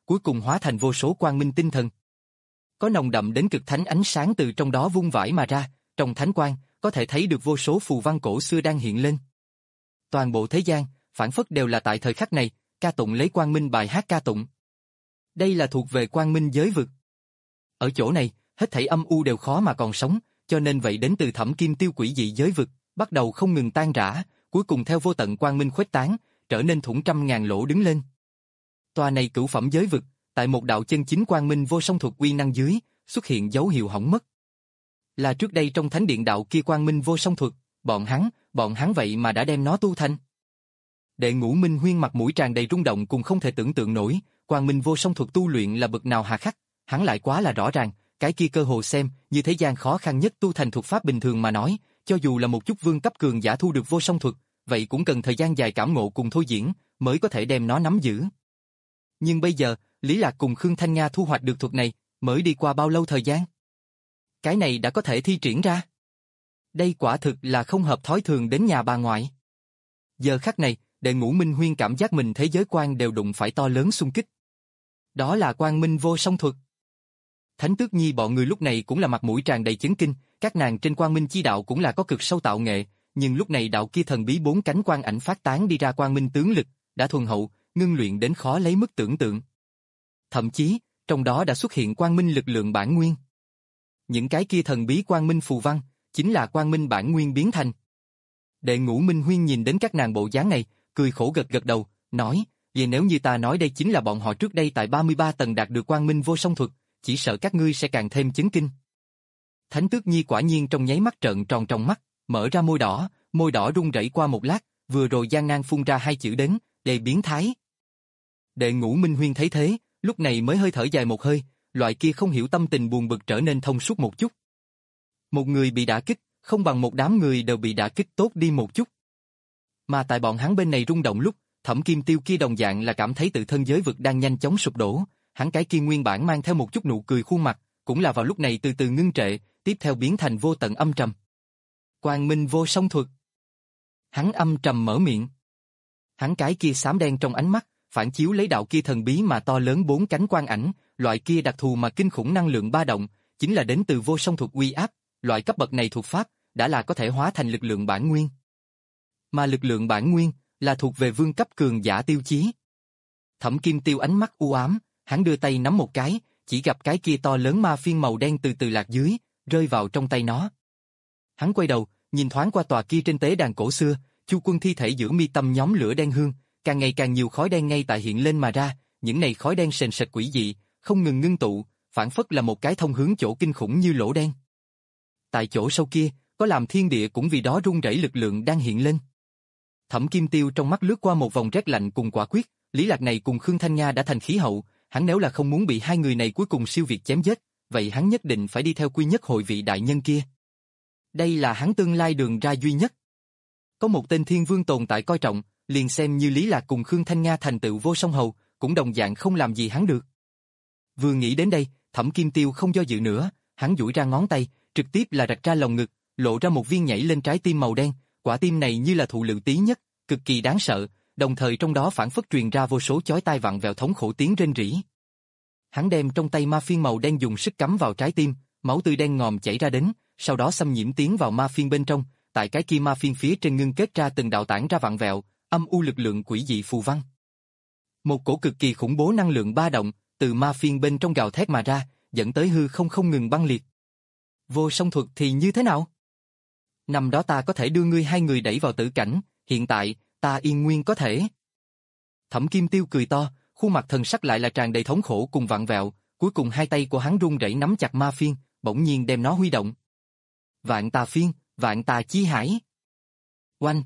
cuối cùng hóa thành vô số quang minh tinh thần. Có nồng đậm đến cực thánh ánh sáng từ trong đó vung vãi mà ra, trong thánh quang, có thể thấy được vô số phù văn cổ xưa đang hiện lên. Toàn bộ thế gian, phản phất đều là tại thời khắc này, ca tụng lấy quang minh bài hát ca tụng. Đây là thuộc về quang minh giới vực. Ở chỗ này, hết thảy âm u đều khó mà còn sống, cho nên vậy đến từ Thẩm Kim Tiêu quỷ dị giới vực, bắt đầu không ngừng tan rã, cuối cùng theo vô tận quang minh khuếch tán, trở nên thủng trăm ngàn lỗ đứng lên. Tòa này cửu phẩm giới vực, tại một đạo chân chính quang minh vô song thuật uy năng dưới, xuất hiện dấu hiệu hỏng mất. Là trước đây trong thánh điện đạo kia quang minh vô song thuật, bọn hắn, bọn hắn vậy mà đã đem nó tu thành. Đệ Ngũ Minh Huyên mặt mũi tràn đầy rung động cùng không thể tưởng tượng nổi, quang minh vô song thuật tu luyện là bậc nào hà khắc, hắn lại quá là rõ ràng, cái kia cơ hồ xem như thế gian khó khăn nhất tu thành thuật pháp bình thường mà nói, cho dù là một chút vương cấp cường giả thu được vô song thuật, vậy cũng cần thời gian dài cảm ngộ cùng thôi diễn, mới có thể đem nó nắm giữ. Nhưng bây giờ, Lý Lạc cùng Khương Thanh Nga thu hoạch được thuật này, mới đi qua bao lâu thời gian? Cái này đã có thể thi triển ra. Đây quả thực là không hợp thói thường đến nhà bà ngoại. Giờ khắc này, Đệ Ngũ Minh Huyên cảm giác mình thế giới quan đều đụng phải to lớn xung kích. Đó là quang minh vô song thuật. Thánh Tước Nhi bọn người lúc này cũng là mặt mũi tràn đầy chấn kinh, các nàng trên quang minh chi đạo cũng là có cực sâu tạo nghệ, nhưng lúc này đạo kia thần bí bốn cánh quang ảnh phát tán đi ra quang minh tướng lực, đã thuần hậu, ngưng luyện đến khó lấy mức tưởng tượng. Thậm chí, trong đó đã xuất hiện quang minh lực lượng bản nguyên. Những cái kia thần bí quang minh phù văn, chính là quang minh bản nguyên biến thành. Đệ Ngũ Minh Huyên nhìn đến các nàng bộ dáng này, cười khổ gật gật đầu, nói, vậy nếu như ta nói đây chính là bọn họ trước đây tại ba mươi ba tầng đạt được quang minh vô song thuật, chỉ sợ các ngươi sẽ càng thêm chấn kinh. Thánh Tước Nhi quả nhiên trong nháy mắt trợn tròn trong mắt, mở ra môi đỏ, môi đỏ run rẩy qua một lát, vừa rồi gian nan phun ra hai chữ đến, đầy biến thái. Đệ Ngũ Minh Huyên thấy thế, lúc này mới hơi thở dài một hơi, loại kia không hiểu tâm tình buồn bực trở nên thông suốt một chút. Một người bị đả kích, không bằng một đám người đều bị đả kích tốt đi một chút. Mà tại bọn hắn bên này rung động lúc, Thẩm Kim Tiêu kia đồng dạng là cảm thấy tự thân giới vực đang nhanh chóng sụp đổ, hắn cái kia nguyên bản mang theo một chút nụ cười khuôn mặt, cũng là vào lúc này từ từ ngưng trệ, tiếp theo biến thành vô tận âm trầm. Quang minh vô song thuật. Hắn âm trầm mở miệng. Hắn cái kia xám đen trong ánh mắt, phản chiếu lấy đạo kia thần bí mà to lớn bốn cánh quang ảnh, loại kia đặc thù mà kinh khủng năng lượng ba động, chính là đến từ vô song thuật uy áp, loại cấp bậc này thuộc pháp, đã là có thể hóa thành lực lượng bản nguyên. Mà lực lượng bản nguyên, là thuộc về vương cấp cường giả tiêu chí. Thẩm Kim Tiêu ánh mắt u ám, hắn đưa tay nắm một cái, chỉ gặp cái kia to lớn ma phiên màu đen từ từ lạc dưới, rơi vào trong tay nó. Hắn quay đầu, nhìn thoáng qua tòa kia trên tế đàn cổ xưa, Chu Quân thi thể giữa mi tâm nhóm lửa đen hương, càng ngày càng nhiều khói đen ngay tại hiện lên mà ra, những này khói đen sền sệt quỷ dị, không ngừng ngưng tụ, phản phất là một cái thông hướng chỗ kinh khủng như lỗ đen. Tại chỗ sâu kia, có làm thiên địa cũng vì đó rung rẩy lực lượng đang hiện lên. Thẩm Kim Tiêu trong mắt lướt qua một vòng rét lạnh cùng quả quyết, Lý Lạc này cùng Khương Thanh Nga đã thành khí hậu, hắn nếu là không muốn bị hai người này cuối cùng siêu việt chém giết, vậy hắn nhất định phải đi theo quy nhất hội vị đại nhân kia. Đây là hắn tương lai đường ra duy nhất. Có một tên thiên vương tồn tại coi trọng, liền xem như Lý Lạc cùng Khương Thanh Nga thành tựu vô song hầu, cũng đồng dạng không làm gì hắn được. Vừa nghĩ đến đây, Thẩm Kim Tiêu không do dự nữa, hắn duỗi ra ngón tay, trực tiếp là rạch ra lồng ngực, lộ ra một viên nhảy lên trái tim màu đen, quả tim này như là thụ lựu tí nhất, cực kỳ đáng sợ, đồng thời trong đó phản phất truyền ra vô số chói tai vặn vẹo thống khổ tiếng rên rỉ. Hắn đem trong tay ma phiên màu đen dùng sức cắm vào trái tim, máu tươi đen ngòm chảy ra đến, sau đó xâm nhiễm tiến vào ma phiên bên trong, tại cái kia ma phiên phía trên ngưng kết ra từng đạo tản ra vặn vẹo, âm u lực lượng quỷ dị phù văn. Một cổ cực kỳ khủng bố năng lượng ba động, từ ma phiên bên trong gào thét mà ra, dẫn tới hư không không ngừng băng liệt. Vô song thuật thì như thế nào? Năm đó ta có thể đưa ngươi hai người đẩy vào tử cảnh, hiện tại, ta yên nguyên có thể. Thẩm Kim Tiêu cười to, khuôn mặt thần sắc lại là tràn đầy thống khổ cùng vặn vẹo, cuối cùng hai tay của hắn run rẩy nắm chặt ma phiên, bỗng nhiên đem nó huy động. Vạn tà phiên, vạn tà chi hải. Oanh!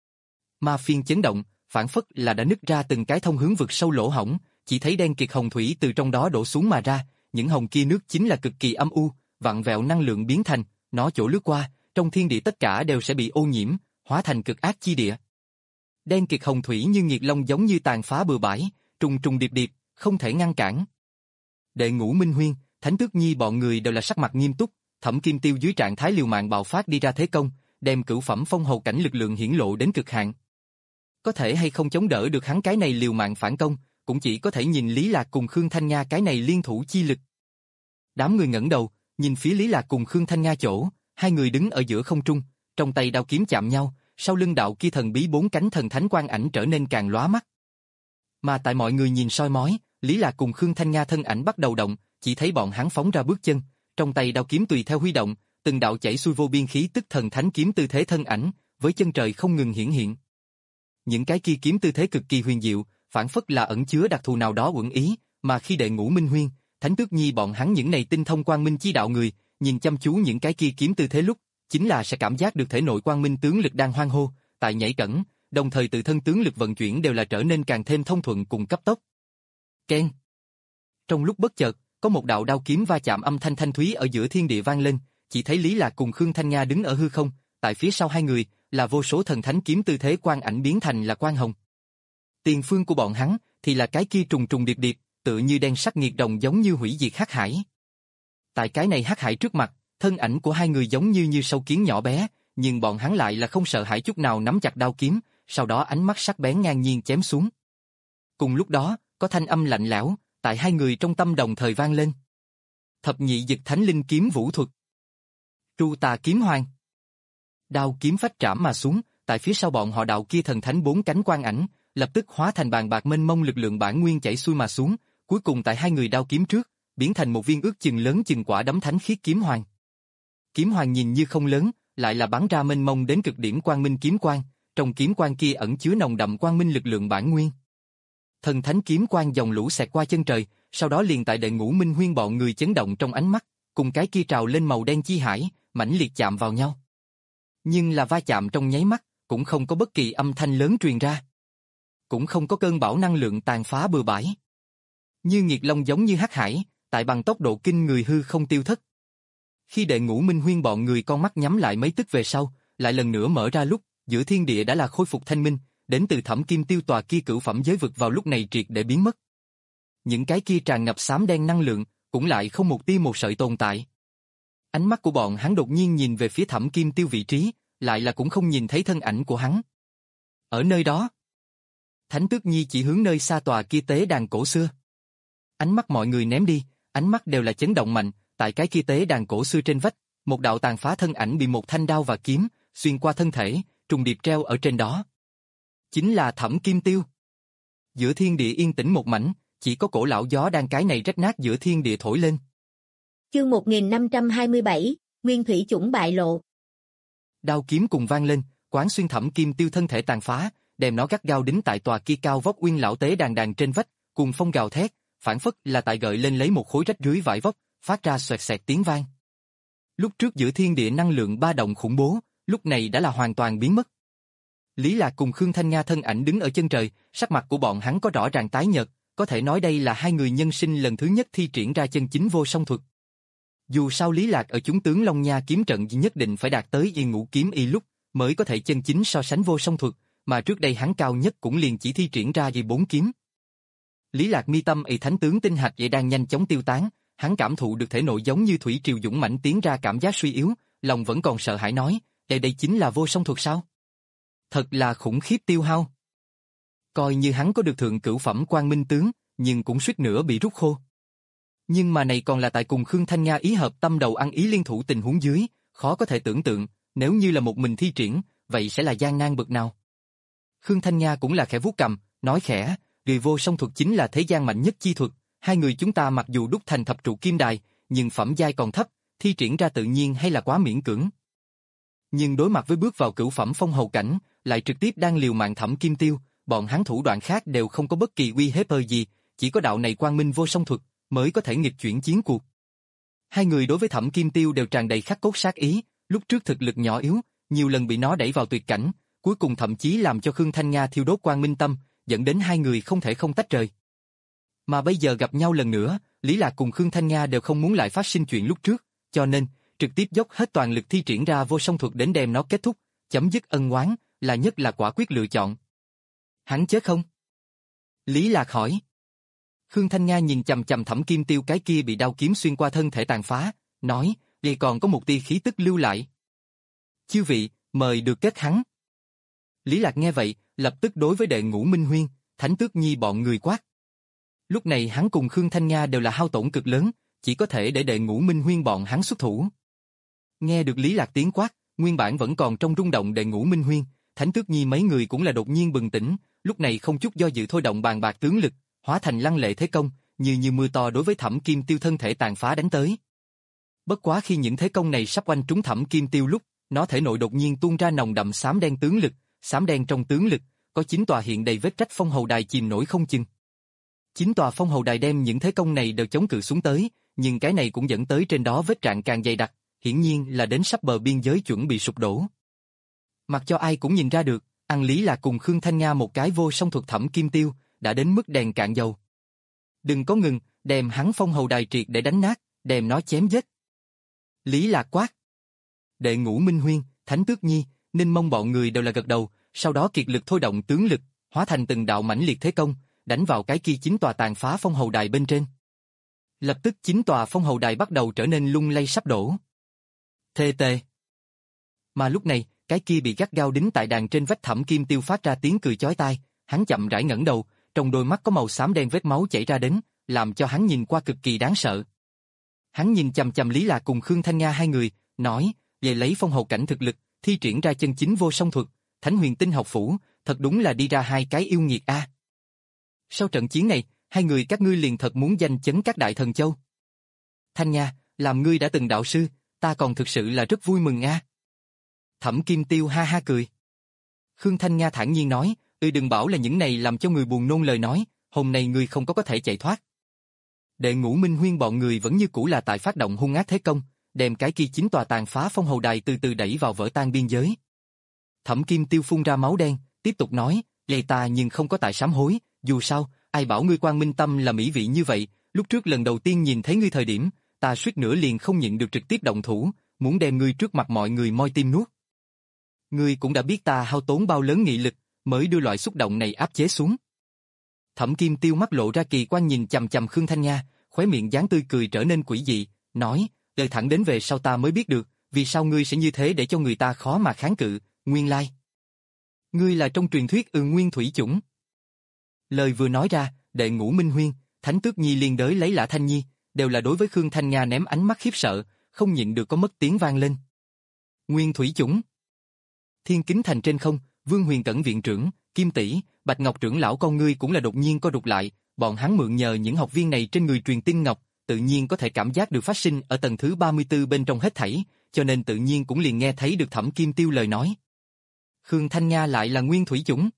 Ma phiên chấn động, phản phất là đã nứt ra từng cái thông hướng vực sâu lỗ hổng, chỉ thấy đen kịt hồng thủy từ trong đó đổ xuống mà ra, những hồng kia nước chính là cực kỳ âm u, vặn vẹo năng lượng biến thành, nó chỗ lướt qua, trong thiên địa tất cả đều sẽ bị ô nhiễm, hóa thành cực ác chi địa. Đen kịt hồng thủy như nghiệt long giống như tàn phá bừa bãi, trùng trùng điệp điệp, không thể ngăn cản. Đệ Ngũ Minh Huyên, Thánh Tước Nhi bọn người đều là sắc mặt nghiêm túc, Thẩm Kim Tiêu dưới trạng thái liều mạng bạo phát đi ra thế công, đem cửu phẩm phong hầu cảnh lực lượng hiển lộ đến cực hạn. Có thể hay không chống đỡ được hắn cái này liều mạng phản công, cũng chỉ có thể nhìn Lý Lạc cùng Khương Thanh Nga cái này liên thủ chi lực. Đám người ngẩng đầu, nhìn phía Lý Lạc cùng Khương Thanh Nga chỗ, hai người đứng ở giữa không trung, trong tay đao kiếm chạm nhau, sau lưng đạo kia thần bí bốn cánh thần thánh quang ảnh trở nên càng lóa mắt. Mà tại mọi người nhìn soi mói, Lý Lạc cùng Khương Thanh Nga thân ảnh bắt đầu động, chỉ thấy bọn hắn phóng ra bước chân, trong tay đao kiếm tùy theo huy động, từng đạo chảy xuôi vô biên khí tức thần thánh kiếm tư thế thân ảnh, với chân trời không ngừng hiển hiện. Những cái kia kiếm tư thế cực kỳ huyền diệu, phản phất là ẩn chứa đặc thù nào đó uẩn ý, mà khi Đệ Ngũ Minh Huyên, Thánh Tước Nhi bọn hắn những này tinh thông quang minh chi đạo người, nhìn chăm chú những cái kia kiếm tư thế lúc, chính là sẽ cảm giác được thể nội quang minh tướng lực đang hoan hô, tại nhảy cẩn, đồng thời tự thân tướng lực vận chuyển đều là trở nên càng thêm thông thuận cùng cấp tốc. Keng. Trong lúc bất chợt, có một đạo đao kiếm va chạm âm thanh thanh thúy ở giữa thiên địa vang lên, chỉ thấy Lý Lạc cùng Khương Thanh Nga đứng ở hư không, tại phía sau hai người là vô số thần thánh kiếm tư thế quang ảnh biến thành là quang hồng. Tiền phương của bọn hắn thì là cái kia trùng trùng điệp điệp, tựa như đen sắc nghiệt đồng giống như hủy diệt hắc hải. Tại cái này hắc hải trước mặt, thân ảnh của hai người giống như như sâu kiến nhỏ bé, nhưng bọn hắn lại là không sợ hãi chút nào nắm chặt đao kiếm, sau đó ánh mắt sắc bén ngang nhiên chém xuống. Cùng lúc đó, có thanh âm lạnh lẽo, tại hai người trong tâm đồng thời vang lên. Thập nhị dực thánh linh kiếm vũ thuật. Tru Tà Kiếm Hoàng. Đao kiếm phách trảm mà xuống, tại phía sau bọn họ đạo kia thần thánh bốn cánh quang ảnh, lập tức hóa thành bàn bạc mênh mông lực lượng bản nguyên chảy xuôi mà xuống, cuối cùng tại hai người đao kiếm trước, biến thành một viên ước chừng lớn chừng quả đấm thánh khiết kiếm hoàng. Kiếm hoàng nhìn như không lớn, lại là bắn ra mênh mông đến cực điểm quang minh kiếm quang, trong kiếm quang kia ẩn chứa nồng đậm quang minh lực lượng bản nguyên. Thần thánh kiếm quang dòng lũ xẹt qua chân trời, sau đó liền tại Đệ Ngũ Minh Huyên bọn người chấn động trong ánh mắt, cùng cái kia trào lên màu đen chi hải, mãnh liệt chạm vào nhau. Nhưng là va chạm trong nháy mắt, cũng không có bất kỳ âm thanh lớn truyền ra. Cũng không có cơn bão năng lượng tàn phá bừa bãi. Như nghiệt long giống như hắc hải, tại bằng tốc độ kinh người hư không tiêu thất. Khi Đệ Ngũ Minh Huyên bọn người con mắt nhắm lại mấy tức về sau, lại lần nữa mở ra lúc, giữa thiên địa đã là khôi phục thanh minh, đến từ Thẩm Kim Tiêu tòa kia cửu phẩm giới vực vào lúc này triệt để biến mất. Những cái kia tràn ngập xám đen năng lượng, cũng lại không một tia một sợi tồn tại. Ánh mắt của bọn hắn đột nhiên nhìn về phía Thẩm Kim Tiêu vị trí, lại là cũng không nhìn thấy thân ảnh của hắn. Ở nơi đó, Thánh Tước Nhi chỉ hướng nơi xa tòa kia tế đàn cổ xưa. Ánh mắt mọi người ném đi, ánh mắt đều là chấn động mạnh, tại cái kia tế đàn cổ xưa trên vách, một đạo tàn phá thân ảnh bị một thanh đao và kiếm xuyên qua thân thể, trùng điệp treo ở trên đó. Chính là Thẩm Kim Tiêu. Giữa thiên địa yên tĩnh một mảnh, chỉ có cổ lão gió đang cái này rách nát giữa thiên địa thổi lên. Chương một nghìn năm trăm hai mươi bảy, Nguyên Thủy Chủng bại lộ. Đao kiếm cùng vang lên, quán xuyên Thẩm Kim Tiêu thân thể tàn phá, đem nó gắt gao đính tại tòa kia cao vóc uyên lão tế đàn đàn trên vách, cùng phong gào thét, phản phất là tại gợi lên lấy một khối rách rưới vải vóc, phát ra xoẹt xẹt tiếng vang. Lúc trước giữa thiên địa năng lượng ba động khủng bố, lúc này đã là hoàn toàn biến mất. Lý Lạc cùng Khương Thanh Nga thân ảnh đứng ở chân trời, sắc mặt của bọn hắn có rõ ràng tái nhợt, có thể nói đây là hai người nhân sinh lần thứ nhất thi triển ra chân chính vô song thuật. Dù sao Lý Lạc ở chúng tướng Long Nha kiếm trận nhất định phải đạt tới Yên Ngũ kiếm y lúc mới có thể chân chính so sánh vô song thuật, mà trước đây hắn cao nhất cũng liền chỉ thi triển ra gì bốn kiếm. Lý Lạc mi tâm y thánh tướng tinh hạch vậy đang nhanh chóng tiêu tán, hắn cảm thụ được thể nội giống như thủy triều dũng mãnh tiến ra cảm giác suy yếu, lòng vẫn còn sợ hãi nói, đây đây chính là vô song thuật sao? Thật là khủng khiếp tiêu hao. Coi như hắn có được thượng cửu phẩm quang minh tướng, nhưng cũng suýt nữa bị rút khô. Nhưng mà này còn là tại cùng Khương Thanh Nga ý hợp tâm đầu ăn ý liên thủ tình huống dưới, khó có thể tưởng tượng, nếu như là một mình thi triển, vậy sẽ là gian nan bực nào. Khương Thanh Nga cũng là khẽ vuốt cầm, nói khẽ, người vô song thuật chính là thế gian mạnh nhất chi thuật, hai người chúng ta mặc dù đúc thành thập trụ kim đài, nhưng phẩm giai còn thấp, thi triển ra tự nhiên hay là quá miễn cưỡng. Nhưng đối mặt với bước vào cửu phẩm phong hầu cảnh, lại trực tiếp đang liều mạng Thẩm Kim Tiêu, bọn hắn thủ đoạn khác đều không có bất kỳ uy hiếp gì, chỉ có đạo này quang minh vô song thuật mới có thể nghịch chuyển chiến cuộc. Hai người đối với Thẩm Kim Tiêu đều tràn đầy khắc cốt sát ý, lúc trước thực lực nhỏ yếu, nhiều lần bị nó đẩy vào tuyệt cảnh, cuối cùng thậm chí làm cho Khương Thanh Nga thiêu đốt quang minh tâm, dẫn đến hai người không thể không tách rời. Mà bây giờ gặp nhau lần nữa, Lý Lạc cùng Khương Thanh Nga đều không muốn lại phát sinh chuyện lúc trước, cho nên trực tiếp dốc hết toàn lực thi triển ra vô song thuật đến đem nó kết thúc, chấm dứt ân oán, là nhất là quả quyết lựa chọn. Hắn chết không? Lý Lạc hỏi. Khương Thanh Nga nhìn chằm chằm Thẩm Kim Tiêu cái kia bị đao kiếm xuyên qua thân thể tàn phá, nói, vì còn có một tia khí tức lưu lại. Chư vị, mời được kết hắn. Lý Lạc nghe vậy, lập tức đối với Đệ Ngũ Minh Huyên, Thánh Tước Nhi bọn người quát. Lúc này hắn cùng Khương Thanh Nga đều là hao tổn cực lớn, chỉ có thể để đệ Ngũ Minh Huyên bọn hắn xuất thủ. Nghe được Lý Lạc tiếng quát, nguyên bản vẫn còn trong rung động đệ Ngũ Minh Huyên, Thánh Tước Nhi mấy người cũng là đột nhiên bừng tỉnh, lúc này không chút do dự thôi động bàn bạc tướng lực, hóa thành lăng lệ thế công, như như mưa to đối với Thẩm Kim Tiêu thân thể tàn phá đánh tới. Bất quá khi những thế công này sắp oanh trúng Thẩm Kim Tiêu lúc, nó thể nội đột nhiên tuôn ra nồng đậm xám đen tướng lực, xám đen trong tướng lực, có chín tòa hiện đầy vết rách phong hầu đài chìm nổi không chừng. Chín tòa phong hầu đài đem những thế công này đều chống cự xuống tới, nhưng cái này cũng dẫn tới trên đó vết rạn càng dày đặc, hiển nhiên là đến sắp bờ biên giới chuẩn bị sụp đổ. Mặc cho ai cũng nhìn ra được, ăn lý là cùng Khương Thanh Nga một cái vô song thuật Thẩm Kim Tiêu, đã đến mức đèn cạn dầu. Đừng có ngừng, đem hắn phong hầu đài triệt để đánh nát, đem nó chém giết. Lý Lạc quát. Đệ Ngũ Minh Huyên, Thánh Tước Nhi, Ninh Mông bọn người đều là gật đầu, sau đó kiệt lực thôi động tướng lực, hóa thành từng đạo mãnh liệt thế công, đánh vào cái kia chín tòa tàn phá phong hầu đài bên trên. Lập tức chín tòa phong hầu đài bắt đầu trở nên lung lay sắp đổ. Thê tê. Mà lúc này, cái kia bị gắt gao đính tại đàn trên vách Thẩm Kim Tiêu phát ra tiếng cười chói tai, hắn chậm rãi ngẩng đầu, trong đôi mắt có màu xám đen vết máu chảy ra đến, làm cho hắn nhìn qua cực kỳ đáng sợ. Hắn nhìn chằm chằm Lý Lạc cùng Khương Thanh Nga hai người, nói, về lấy phong hầu cảnh thực lực, thi triển ra chân chính vô song thuật, Thánh Huyền Tinh học phủ, thật đúng là đi ra hai cái yêu nghiệt a. Sau trận chiến này, hai người các ngươi liền thật muốn danh chấn các đại thần châu. Thanh Nga, làm ngươi đã từng đạo sư, ta còn thực sự là rất vui mừng a. Thẩm Kim Tiêu ha ha cười. Khương Thanh Nga thản nhiên nói, "Ư đừng bảo là những này làm cho người buồn nôn lời nói, hôm nay ngươi không có có thể chạy thoát." Đệ Ngũ Minh Huyên bọn người vẫn như cũ là tại phát động hung ác thế công, đem cái kia chín tòa tàn phá phong hầu đài từ từ đẩy vào vỡ tan biên giới. Thẩm Kim Tiêu phun ra máu đen, tiếp tục nói, "Lệ ta nhưng không có tại sám hối, dù sao, ai bảo ngươi Quang Minh Tâm là mỹ vị như vậy, lúc trước lần đầu tiên nhìn thấy ngươi thời điểm, ta suýt nữa liền không nhịn được trực tiếp động thủ, muốn đem ngươi trước mặt mọi người moi tim nuốt. Ngươi cũng đã biết ta hao tốn bao lớn nghị lực, mới đưa loại xúc động này áp chế xuống." Thẩm Kim Tiêu mắt lộ ra kỳ quan nhìn chằm chằm Khương Thanh Nga, khóe miệng dáng tươi cười trở nên quỷ dị, nói, "Đời thẳng đến về sau ta mới biết được, vì sao ngươi sẽ như thế để cho người ta khó mà kháng cự, nguyên lai. Ngươi là trong truyền thuyết Ưng Nguyên Thủy Chủng." Lời vừa nói ra, Đệ Ngũ Minh Huyên, Thánh Tước Nhi liên đới lấy Lã Thanh Nhi, đều là đối với Khương Thanh Nga ném ánh mắt khiếp sợ, không nhịn được có mất tiếng vang lên. Nguyên Thủy Chủng. Thiên Kính Thành trên không, Vương Huyền Cẩn viện trưởng, Kim Tỷ, Bạch Ngọc trưởng lão con ngươi cũng là đột nhiên co rụt lại, bọn hắn mượn nhờ những học viên này trên người truyền tinh ngọc, tự nhiên có thể cảm giác được phát sinh ở tầng thứ ba mươi tư bên trong hết thảy, cho nên tự nhiên cũng liền nghe thấy được Thẩm Kim Tiêu lời nói. Khương Thanh Nga lại là Nguyên Thủy Chủng.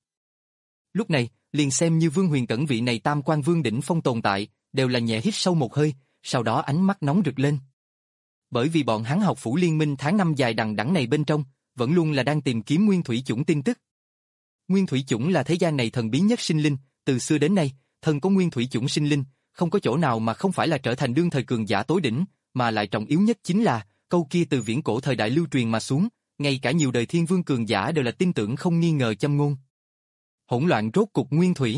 Lúc này, liền xem như Vương Huyền Cẩn vị này tam quan vương đỉnh phong tồn tại, đều là nhẹ hít sâu một hơi, sau đó ánh mắt nóng rực lên. Bởi vì bọn hắn học phủ liên minh tháng năm dài đằng đẵng này bên trong, vẫn luôn là đang tìm kiếm Nguyên Thủy Chủng tin tức. Nguyên Thủy Chủng là thế gian này thần bí nhất sinh linh, từ xưa đến nay, thần có Nguyên Thủy Chủng sinh linh, không có chỗ nào mà không phải là trở thành đương thời cường giả tối đỉnh, mà lại trọng yếu nhất chính là, câu kia từ viễn cổ thời đại lưu truyền mà xuống, ngay cả nhiều đời thiên vương cường giả đều là tin tưởng không nghi ngờ châm ngôn. Hỗn loạn rốt cục Nguyên Thủy.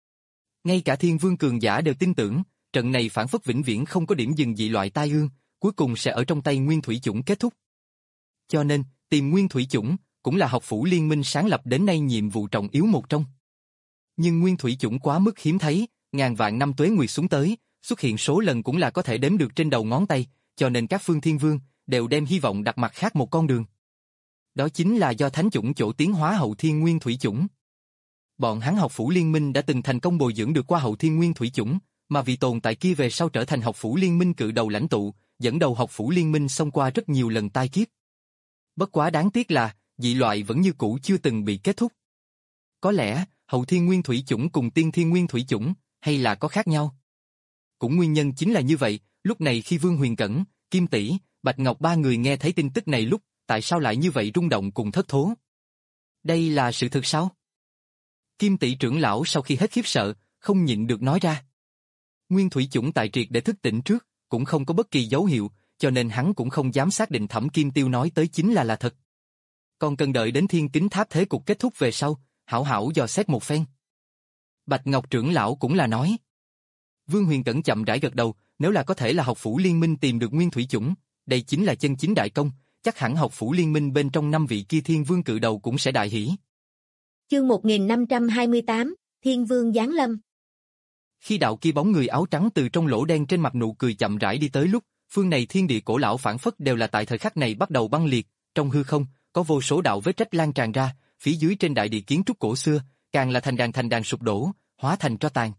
Ngay cả thiên vương cường giả đều tin tưởng, trận này phản phất vĩnh viễn không có điểm dừng dị loại tai ương, cuối cùng sẽ ở trong tay Nguyên Thủy Chủng kết thúc. Cho nên, tìm Nguyên Thủy Chủng cũng là học phủ liên minh sáng lập đến nay nhiệm vụ trọng yếu một trong. Nhưng Nguyên Thủy Chủng quá mức hiếm thấy, ngàn vạn năm tuế nguyệt xuống tới, xuất hiện số lần cũng là có thể đếm được trên đầu ngón tay, cho nên các phương thiên vương đều đem hy vọng đặt mặt khác một con đường. Đó chính là do thánh chủng chỗ tiến hóa hậu thiên Nguyên Thủy Chủng. Bọn hắn học phủ liên minh đã từng thành công bồi dưỡng được qua hậu thiên Nguyên Thủy Chủng, mà vì tồn tại kia về sau trở thành học phủ liên minh cự đầu lãnh tụ, dẫn đầu học phủ liên minh xông qua rất nhiều lần tai kiếp. Bất quá đáng tiếc là, dị loại vẫn như cũ chưa từng bị kết thúc. Có lẽ, hậu thiên Nguyên Thủy Chủng cùng tiên thiên Nguyên Thủy Chủng, hay là có khác nhau? Cũng nguyên nhân chính là như vậy, lúc này khi Vương Huyền Cẩn, Kim Tỷ, Bạch Ngọc ba người nghe thấy tin tức này lúc, tại sao lại như vậy rung động cùng thất thố? Đây là sự thực sao? Kim Tỷ trưởng lão sau khi hết khiếp sợ, không nhịn được nói ra. Nguyên Thủy Chủng tại triệt để thức tỉnh trước, cũng không có bất kỳ dấu hiệu, cho nên hắn cũng không dám xác định Thẩm Kim Tiêu nói tới chính là là thật. Còn cần đợi đến Thiên Kính Tháp thế cục kết thúc về sau, hảo hảo dò xét một phen. Bạch Ngọc trưởng lão cũng là nói. Vương Huyền Cẩn chậm rãi gật đầu, nếu là có thể là học phủ liên minh tìm được Nguyên Thủy Chủng, đây chính là chân chính đại công, chắc hẳn học phủ liên minh bên trong năm vị kia thiên vương cự đầu cũng sẽ đại hỉ. Chương một nghìn năm trăm hai mươi tám, Thiên Vương giáng lâm. Khi đạo kia bóng người áo trắng từ trong lỗ đen trên mặt nụ cười chậm rãi đi tới lúc, phương này thiên địa cổ lão phản phất đều là tại thời khắc này bắt đầu băng liệt, trong hư không, có vô số đạo vết rách lan tràn ra, phía dưới trên đại địa kiến trúc cổ xưa, càng là thành đàn thành đàn sụp đổ, hóa thành tro tàn.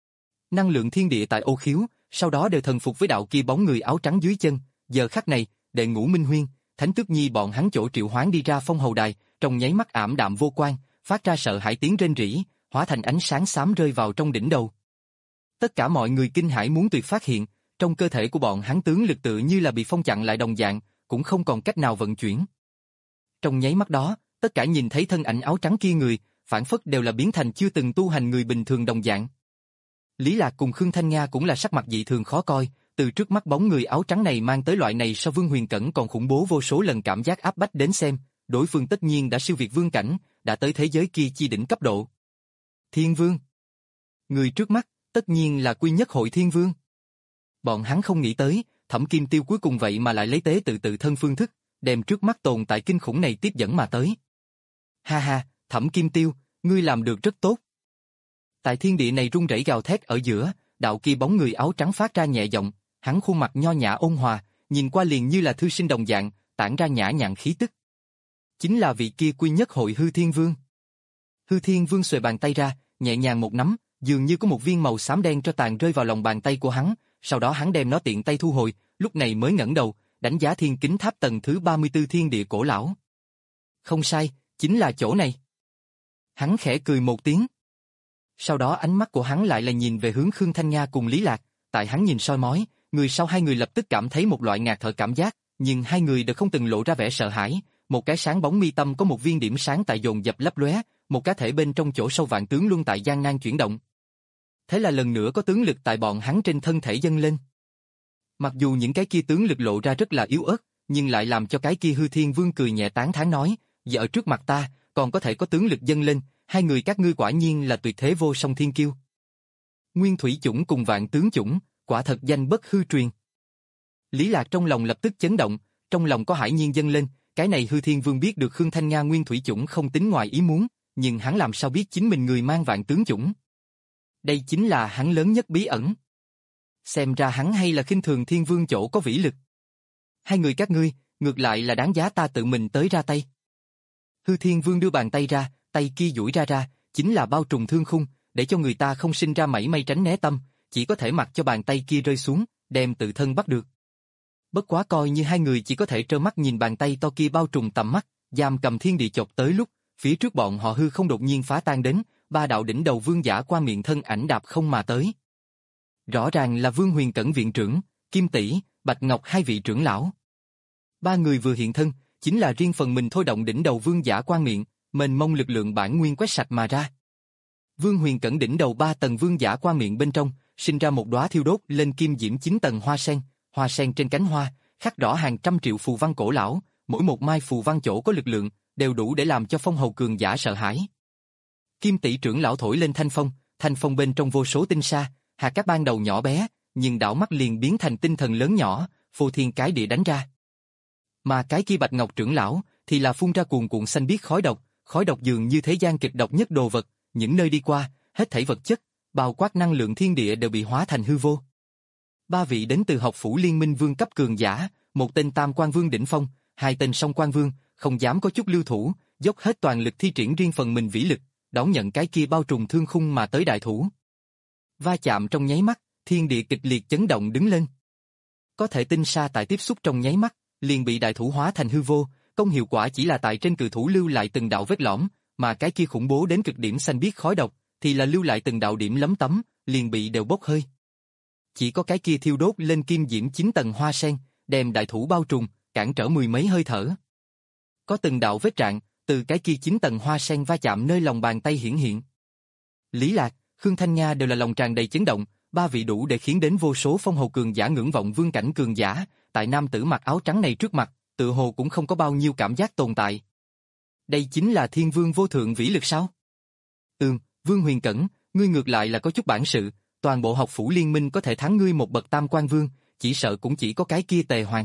Năng lượng thiên địa tại Ô Khiếu, sau đó đều thần phục với đạo kia bóng người áo trắng dưới chân, giờ khắc này, Đệ Ngũ Minh Huyên, Thánh Tước Nhi bọn hắn chỗ triệu hoán đi ra phong hầu đài, trong nháy mắt ảm đạm vô quang, phát ra sợ hãi tiếng rên rỉ, hóa thành ánh sáng xám rơi vào trong đỉnh đầu. Tất cả mọi người kinh hãi muốn tuyệt phát hiện, trong cơ thể của bọn hắn tướng lực tự như là bị phong chặn lại đồng dạng, cũng không còn cách nào vận chuyển. Trong nháy mắt đó, tất cả nhìn thấy thân ảnh áo trắng kia người, phản phất đều là biến thành chưa từng tu hành người bình thường đồng dạng. Lý Lạc cùng Khương Thanh Nga cũng là sắc mặt dị thường khó coi, từ trước mắt bóng người áo trắng này mang tới loại này so Vương Huyền Cẩn còn khủng bố vô số lần cảm giác áp bách đến xem, đối phương tất nhiên đã siêu việt vương cảnh, đã tới thế giới kia chi đỉnh cấp độ. Thiên Vương. Người trước mắt, tất nhiên là Quy Nhất Hội Thiên Vương. Bọn hắn không nghĩ tới, Thẩm Kim Tiêu cuối cùng vậy mà lại lấy tế tự tự thân phương thức, đem trước mắt tồn tại kinh khủng này tiếp dẫn mà tới. Ha ha, Thẩm Kim Tiêu, ngươi làm được rất tốt. Tại thiên địa này rung rẩy gào thét ở giữa, đạo kia bóng người áo trắng phát ra nhẹ giọng, hắn khuôn mặt nho nhã ôn hòa, nhìn qua liền như là thư sinh đồng dạng, tản ra nhã nhặn khí tức. Chính là vị kia Quy Nhất Hội Hư Thiên Vương. Hư Thiên Vương xuề bàn tay ra, nhẹ nhàng một nắm, dường như có một viên màu xám đen tro tàn rơi vào lòng bàn tay của hắn, sau đó hắn đem nó tiện tay thu hồi, lúc này mới ngẩng đầu, đánh giá thiên kính tháp tầng thứ ba mươi tư thiên địa cổ lão. Không sai, chính là chỗ này. Hắn khẽ cười một tiếng. Sau đó ánh mắt của hắn lại là nhìn về hướng Khương Thanh Nga cùng Lý Lạc, tại hắn nhìn soi mói, người sau hai người lập tức cảm thấy một loại ngạt thở cảm giác, nhưng hai người đều không từng lộ ra vẻ sợ hãi, một cái sáng bóng mi tâm có một viên điểm sáng tại dồn dập lấp lóe, một cá thể bên trong chỗ sâu vạn tướng luân tại gian nan chuyển động. Thế là lần nữa có tướng lực tại bọn hắn trên thân thể dâng lên. Mặc dù những cái kia tướng lực lộ ra rất là yếu ớt, nhưng lại làm cho cái kia Hư Thiên Vương cười nhẹ tán thán nói, giờ ở trước mặt ta, còn có thể có tướng lực dâng lên, hai người các ngươi quả nhiên là tuyệt thế vô song thiên kiêu. Nguyên thủy chủng cùng vạn tướng chủng, quả thật danh bất hư truyền. Lý Lạc trong lòng lập tức chấn động, trong lòng có hải nhiên dâng lên, cái này Hư Thiên Vương biết được Khương Thanh Nga nguyên thủy chủng không tính ngoài ý muốn, nhưng hắn làm sao biết chính mình người mang vạn tướng chủng. Đây chính là hắn lớn nhất bí ẩn. Xem ra hắn hay là khinh thường Thiên Vương chỗ có vĩ lực. Hai người các ngươi, ngược lại là đáng giá ta tự mình tới ra tay. Hư Thiên Vương đưa bàn tay ra, tay kia duỗi ra ra, chính là bao trùm thương khung, để cho người ta không sinh ra mảy may tránh né tâm, chỉ có thể mặc cho bàn tay kia rơi xuống, đem tự thân bắt được. Bất quá coi như hai người chỉ có thể trơ mắt nhìn bàn tay to kia bao trùm tầm mắt, giam cầm thiên địa chộp tới lúc, phía trước bọn họ hư không đột nhiên phá tan đến, ba đạo đỉnh đầu vương giả qua miệng thân ảnh đạp không mà tới. Rõ ràng là Vương Huyền Cẩn viện trưởng, Kim Tỷ, Bạch Ngọc hai vị trưởng lão. Ba người vừa hiện thân, chính là riêng phần mình thôi động đỉnh đầu vương giả quan miệng, mênh mông lực lượng bản nguyên quét sạch mà ra. Vương Huyền Cẩn đỉnh đầu ba tầng vương giả quan miệng bên trong, sinh ra một đóa thiêu đốt lên kim diễm chín tầng hoa sen, hoa sen trên cánh hoa, khắc rõ hàng trăm triệu phù văn cổ lão, mỗi một mai phù văn chỗ có lực lượng, đều đủ để làm cho phong hầu cường giả sợ hãi. Kim Tỷ trưởng lão thổi lên thanh phong, thanh phong bên trong vô số tinh sa, hạt cát ban đầu nhỏ bé, nhưng đảo mắt liền biến thành tinh thần lớn nhỏ, phô thiên cái địa đánh ra. Mà cái kia Bạch Ngọc trưởng lão thì là phun ra cuồn cuộn xanh biếc khói độc, khói độc dường như thế gian kịch độc nhất đồ vật, những nơi đi qua, hết thảy vật chất, bao quát năng lượng thiên địa đều bị hóa thành hư vô. Ba vị đến từ học phủ liên minh vương cấp cường giả, một tên tam quan vương đỉnh phong, hai tên song quan vương, không dám có chút lưu thủ, dốc hết toàn lực thi triển riêng phần mình vĩ lực, đón nhận cái kia bao trùm thương khung mà tới đại thủ. Va chạm trong nháy mắt, thiên địa kịch liệt chấn động đứng lên. Có thể tinh sa tại tiếp xúc trong nháy mắt, liền bị đại thủ hóa thành hư vô, công hiệu quả chỉ là tại trên cự thủ lưu lại từng đạo vết lõm, mà cái kia khủng bố đến cực điểm xanh biếc khói độc, thì là lưu lại từng đạo điểm lấm tấm, liền bị đều bốc hơi. Chỉ có cái kia thiêu đốt lên kim diễm chín tầng hoa sen, đem đại thủ bao trùm, cản trở mười mấy hơi thở. Có từng đạo vết rạn, từ cái kia chín tầng hoa sen va chạm nơi lòng bàn tay hiển hiện. Lý Lạc, Khương Thanh Nga đều là lòng tràn đầy chấn động, ba vị đủ để khiến đến vô số phong hầu cường giả ngưỡng vọng vương cảnh cường giả, tại nam tử mặc áo trắng này trước mặt, tự hồ cũng không có bao nhiêu cảm giác tồn tại. Đây chính là Thiên Vương vô thượng vĩ lực sao? Ừm, Vương Huyền Cẩn, ngươi ngược lại là có chút bản sự, toàn bộ học phủ liên minh có thể thắng ngươi một bậc tam quan vương, chỉ sợ cũng chỉ có cái kia Tề Hoàng.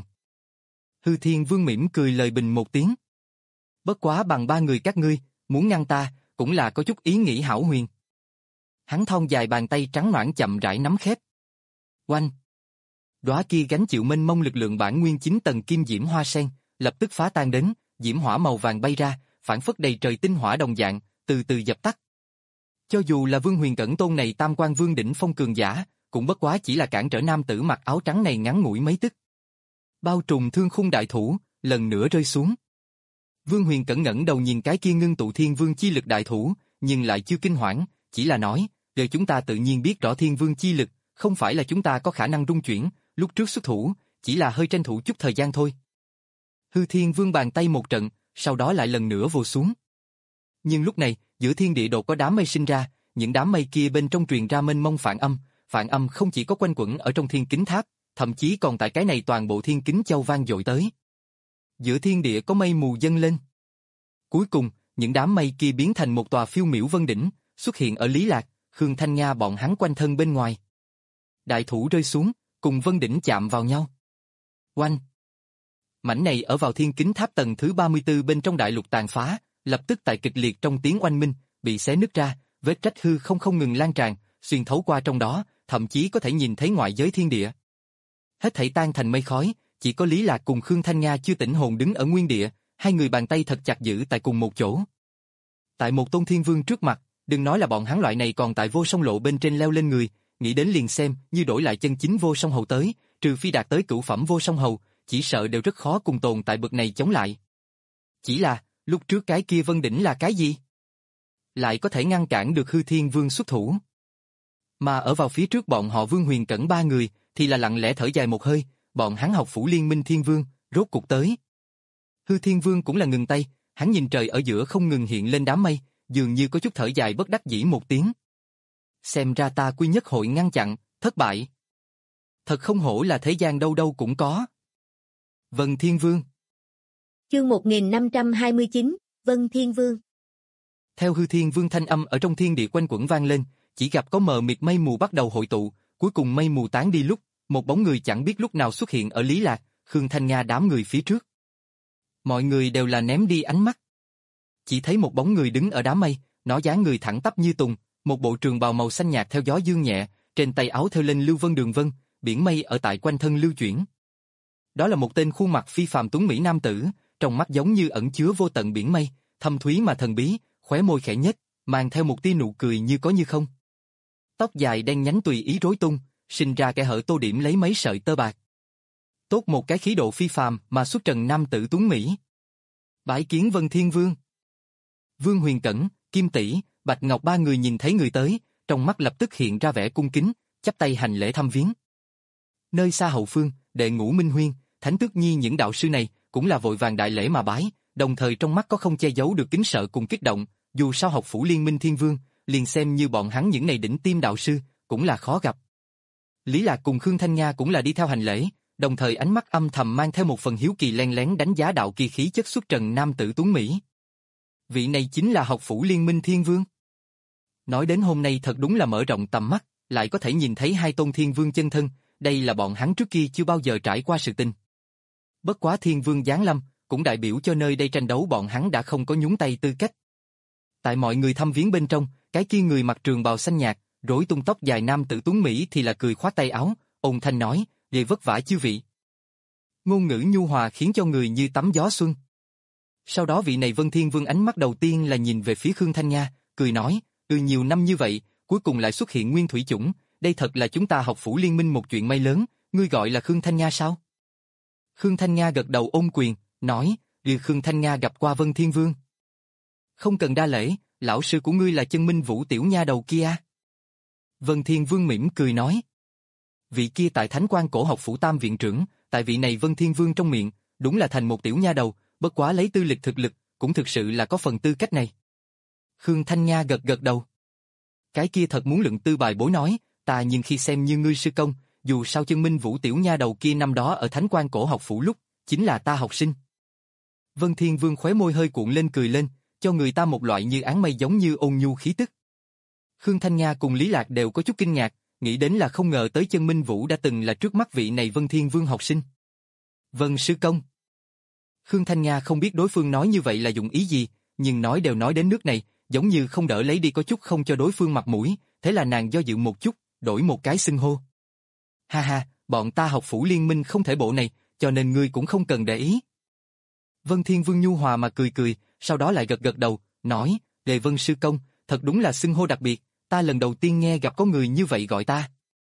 Hư Thiên Vương mỉm cười lời bình một tiếng. Bất quá bằng ba người các ngươi, muốn ngăn ta, cũng là có chút ý nghĩ hão huyền. Hắn thon dài bàn tay trắng nõn chậm rãi nắm khép. Oanh! Đóa kia gánh chịu mênh mông lực lượng bản nguyên chín tầng kim diễm hoa sen, lập tức phá tan đến, diễm hỏa màu vàng bay ra, phản phất đầy trời tinh hỏa đồng dạng, từ từ dập tắt. Cho dù là Vương Huyền Cẩn tôn này tam quan vương đỉnh phong cường giả, cũng bất quá chỉ là cản trở nam tử mặc áo trắng này ngắn ngủi mấy tức. Bao trùm thương khung đại thủ, lần nữa rơi xuống. Vương Huyền Cẩn ngẩng đầu nhìn cái kia ngưng tụ thiên vương chi lực đại thủ, nhưng lại chưa kinh hoảng, chỉ là nói, giờ chúng ta tự nhiên biết rõ thiên vương chi lực, không phải là chúng ta có khả năng rung chuyển, lúc trước xuất thủ, chỉ là hơi tranh thủ chút thời gian thôi. Hư Thiên Vương bàn tay một trận, sau đó lại lần nữa vồ xuống. Nhưng lúc này, giữa thiên địa đột có đám mây sinh ra, những đám mây kia bên trong truyền ra mênh mông phản âm, phản âm không chỉ có quanh quẩn ở trong thiên kính tháp, thậm chí còn tại cái này toàn bộ thiên kính châu vang dội tới. Giữa thiên địa có mây mù dâng lên. Cuối cùng, những đám mây kia biến thành một tòa phiêu miểu vân đỉnh, xuất hiện ở Lý Lạc, Khương Thanh Nga bọn hắn quanh thân bên ngoài. Đại thủ rơi xuống, cùng vân đỉnh chạm vào nhau. Oanh! Mảnh này ở vào thiên kính tháp tầng thứ ba mươi tư bên trong đại lục tàn phá, lập tức tại kịch liệt trong tiếng oanh minh, bị xé nứt ra, vết rách hư không không ngừng lan tràn, xuyên thấu qua trong đó, thậm chí có thể nhìn thấy ngoại giới thiên địa. Hết thảy tan thành mây khói, chỉ có Lý Lạc cùng Khương Thanh Nga chưa tỉnh hồn đứng ở nguyên địa, hai người bàn tay thật chặt giữ tại cùng một chỗ. Tại một tôn thiên vương trước mặt, đừng nói là bọn hắn loại này còn tại vô song lộ bên trên leo lên người, nghĩ đến liền xem như đổi lại chân chính vô song hầu tới, trừ phi đạt tới cửu phẩm vô song hầu, chỉ sợ đều rất khó cùng tồn tại bậc này chống lại. Chỉ là, lúc trước cái kia vân đỉnh là cái gì? Lại có thể ngăn cản được Hư Thiên Vương xuất thủ. Mà ở vào phía trước bọn họ Vương Huyền Cẩn ba người, thì là lặng lẽ thở dài một hơi, bọn hắn học phủ liên minh Thiên Vương, rốt cục tới. Hư Thiên Vương cũng là ngừng tay, hắn nhìn trời ở giữa không ngừng hiện lên đám mây, dường như có chút thở dài bất đắc dĩ một tiếng. Xem ra ta quy nhất hội ngăn chặn, thất bại. Thật không hổ là thế gian đâu đâu cũng có. Vân Thiên Vương. Chương một nghìn năm trăm hai mươi chín, Vân Thiên Vương. Theo Hư Thiên Vương thanh âm ở trong thiên địa quanh quẩn vang lên, chỉ gặp có mờ mịt mây mù bắt đầu hội tụ, cuối cùng mây mù tán đi lúc, một bóng người chẳng biết lúc nào xuất hiện ở Lý Lạc, Khương Thanh Nga đám người phía trước. Mọi người đều là ném đi ánh mắt. Chỉ thấy một bóng người đứng ở đám mây, nó dáng người thẳng tắp như tùng, một bộ trường bào màu xanh nhạt theo gió dương nhẹ, trên tay áo thêu lên lưu vân đường vân, biển mây ở tại quanh thân lưu chuyển. Đó là một tên khuôn mặt phi phàm tuấn mỹ nam tử, trong mắt giống như ẩn chứa vô tận biển mây, thâm thúy mà thần bí, khóe môi khẽ nhếch, mang theo một tia nụ cười như có như không. Tóc dài đen nhánh tùy ý rối tung, sinh ra kẽ hở tô điểm lấy mấy sợi tơ bạc. Tốt một cái khí độ phi phàm mà xuất trần nam tử tuấn mỹ. Bái kiến Vân Thiên Vương. Vương Huyền Cẩn, Kim Tỷ, Bạch Ngọc ba người nhìn thấy người tới, trong mắt lập tức hiện ra vẻ cung kính, chắp tay hành lễ thăm viếng. Nơi xa hậu phương, Đệ Ngũ Minh Huyên, Thánh Tước Nhi những đạo sư này cũng là vội vàng đại lễ mà bái, đồng thời trong mắt có không che giấu được kính sợ cùng kích động, dù sao học phủ liên minh Thiên Vương, liền xem như bọn hắn những này đỉnh tiêm đạo sư, cũng là khó gặp. Lý Lạc cùng Khương Thanh Nga cũng là đi theo hành lễ, đồng thời ánh mắt âm thầm mang theo một phần hiếu kỳ len lén đánh giá đạo kỳ khí chất xuất trần nam tử tuấn mỹ. Vị này chính là học phủ liên minh Thiên Vương. Nói đến hôm nay thật đúng là mở rộng tầm mắt, lại có thể nhìn thấy hai tôn Thiên Vương chân thân, đây là bọn hắn trước kia chưa bao giờ trải qua sự tình. Bất quá Thiên Vương giáng lâm, cũng đại biểu cho nơi đây tranh đấu bọn hắn đã không có nhúng tay tư cách. Tại mọi người thăm viếng bên trong, cái kia người mặc trường bào xanh nhạt, rối tung tóc dài nam tử tuấn mỹ thì là cười khoát tay áo, ôn thanh nói, "Vậy vất vả chư vị." Ngôn ngữ nhu hòa khiến cho người như tắm gió xuân. Sau đó vị này Vân Thiên Vương ánh mắt đầu tiên là nhìn về phía Khương Thanh Nga, cười nói, "Ừ nhiều năm như vậy, cuối cùng lại xuất hiện nguyên thủy chủng, đây thật là chúng ta học phủ liên minh một chuyện may lớn, ngươi gọi là Khương Thanh Nga sao?" Khương Thanh Nga gật đầu ôm quyền, nói, "Ừ Khương Thanh Nga gặp qua Vân Thiên Vương." "Không cần đa lễ, lão sư của ngươi là Chân Minh Vũ tiểu nha đầu kia." Vân Thiên Vương mỉm cười nói. Vị kia tại Thánh Quan Cổ học phủ tam viện trưởng, tại vị này Vân Thiên Vương trong miệng, đúng là thành một tiểu nha đầu, bất quá lấy tư lịch thực lực, cũng thực sự là có phần tư cách này. Khương Thanh Nga gật gật đầu. Cái kia thật muốn luận tư bài bối nói, ta nhưng khi xem như ngươi sư công, dù sao Chân Minh Vũ tiểu nha đầu kia năm đó ở Thánh Quan Cổ học phủ lúc, chính là ta học sinh. Vân Thiên Vương khóe môi hơi cuộn lên cười lên, cho người ta một loại như áng mây giống như ôn nhu khí tức. Khương Thanh Nga cùng Lý Lạc đều có chút kinh ngạc, nghĩ đến là không ngờ tới Chân Minh Vũ đã từng là trước mắt vị này Vân Thiên Vương học sinh. Vân sư công. Khương Thanh Nga không biết đối phương nói như vậy là dụng ý gì, nhưng nói đều nói đến nước này, giống như không đỡ lấy đi có chút không cho đối phương mặt mũi, thế là nàng do dự một chút, đổi một cái xưng hô. Ha ha, bọn ta học phủ liên minh không thể bộ này, cho nên ngươi cũng không cần để ý. Vân Thiên Vương nhu hòa mà cười cười, sau đó lại gật gật đầu, nói, Đề Vân sư công, thật đúng là xưng hô đặc biệt, ta lần đầu tiên nghe gặp có người như vậy gọi ta.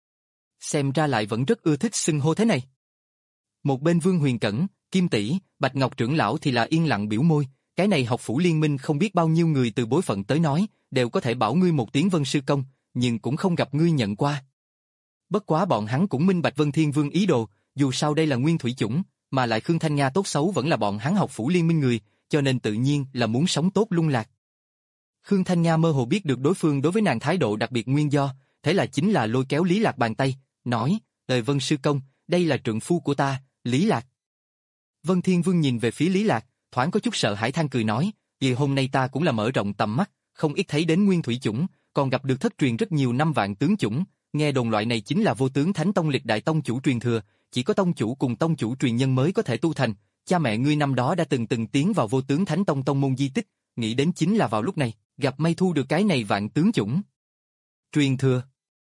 Xem ra lại vẫn rất ưa thích xưng hô thế này. Một bên Vương Huyền Cẩn, Kim Tỷ, Bạch Ngọc trưởng lão thì là yên lặng biểu môi, cái này học phủ liên minh không biết bao nhiêu người từ bối phận tới nói, đều có thể bảo ngươi một tiếng Vân sư công, nhưng cũng không gặp ngươi nhận qua. Bất quá bọn hắn cũng minh bạch Vân Thiên Vương ý đồ, dù sao đây là nguyên thủy chủng, mà lại Khương Thanh Nga tốt xấu vẫn là bọn hắn học phủ liên minh người, cho nên tự nhiên là muốn sống tốt lung lạc. Khương Thanh Nga mơ hồ biết được đối phương đối với nàng thái độ đặc biệt nguyên do, thế là chính là lôi kéo Lý Lạc bàn tay, nói, lời Vân sư công, đây là trượng phu của ta, Lý Lạc. Vân Thiên Vương nhìn về phía Lý Lạc, thoáng có chút sợ hãi than cười nói, vì hôm nay ta cũng là mở rộng tầm mắt, không ít thấy đến nguyên thủy chủng, còn gặp được thất truyền rất nhiều năm vạn tướng chủng, nghe đồn loại này chính là vô tướng thánh tông lịch đại tông chủ truyền thừa, chỉ có tông chủ cùng tông chủ truyền nhân mới có thể tu thành, cha mẹ ngươi năm đó đã từng từng tiến vào vô tướng thánh tông tông môn di tích, nghĩ đến chính là vào lúc này, gặp may thu được cái này vạn tướng chủng. Truyền thừa.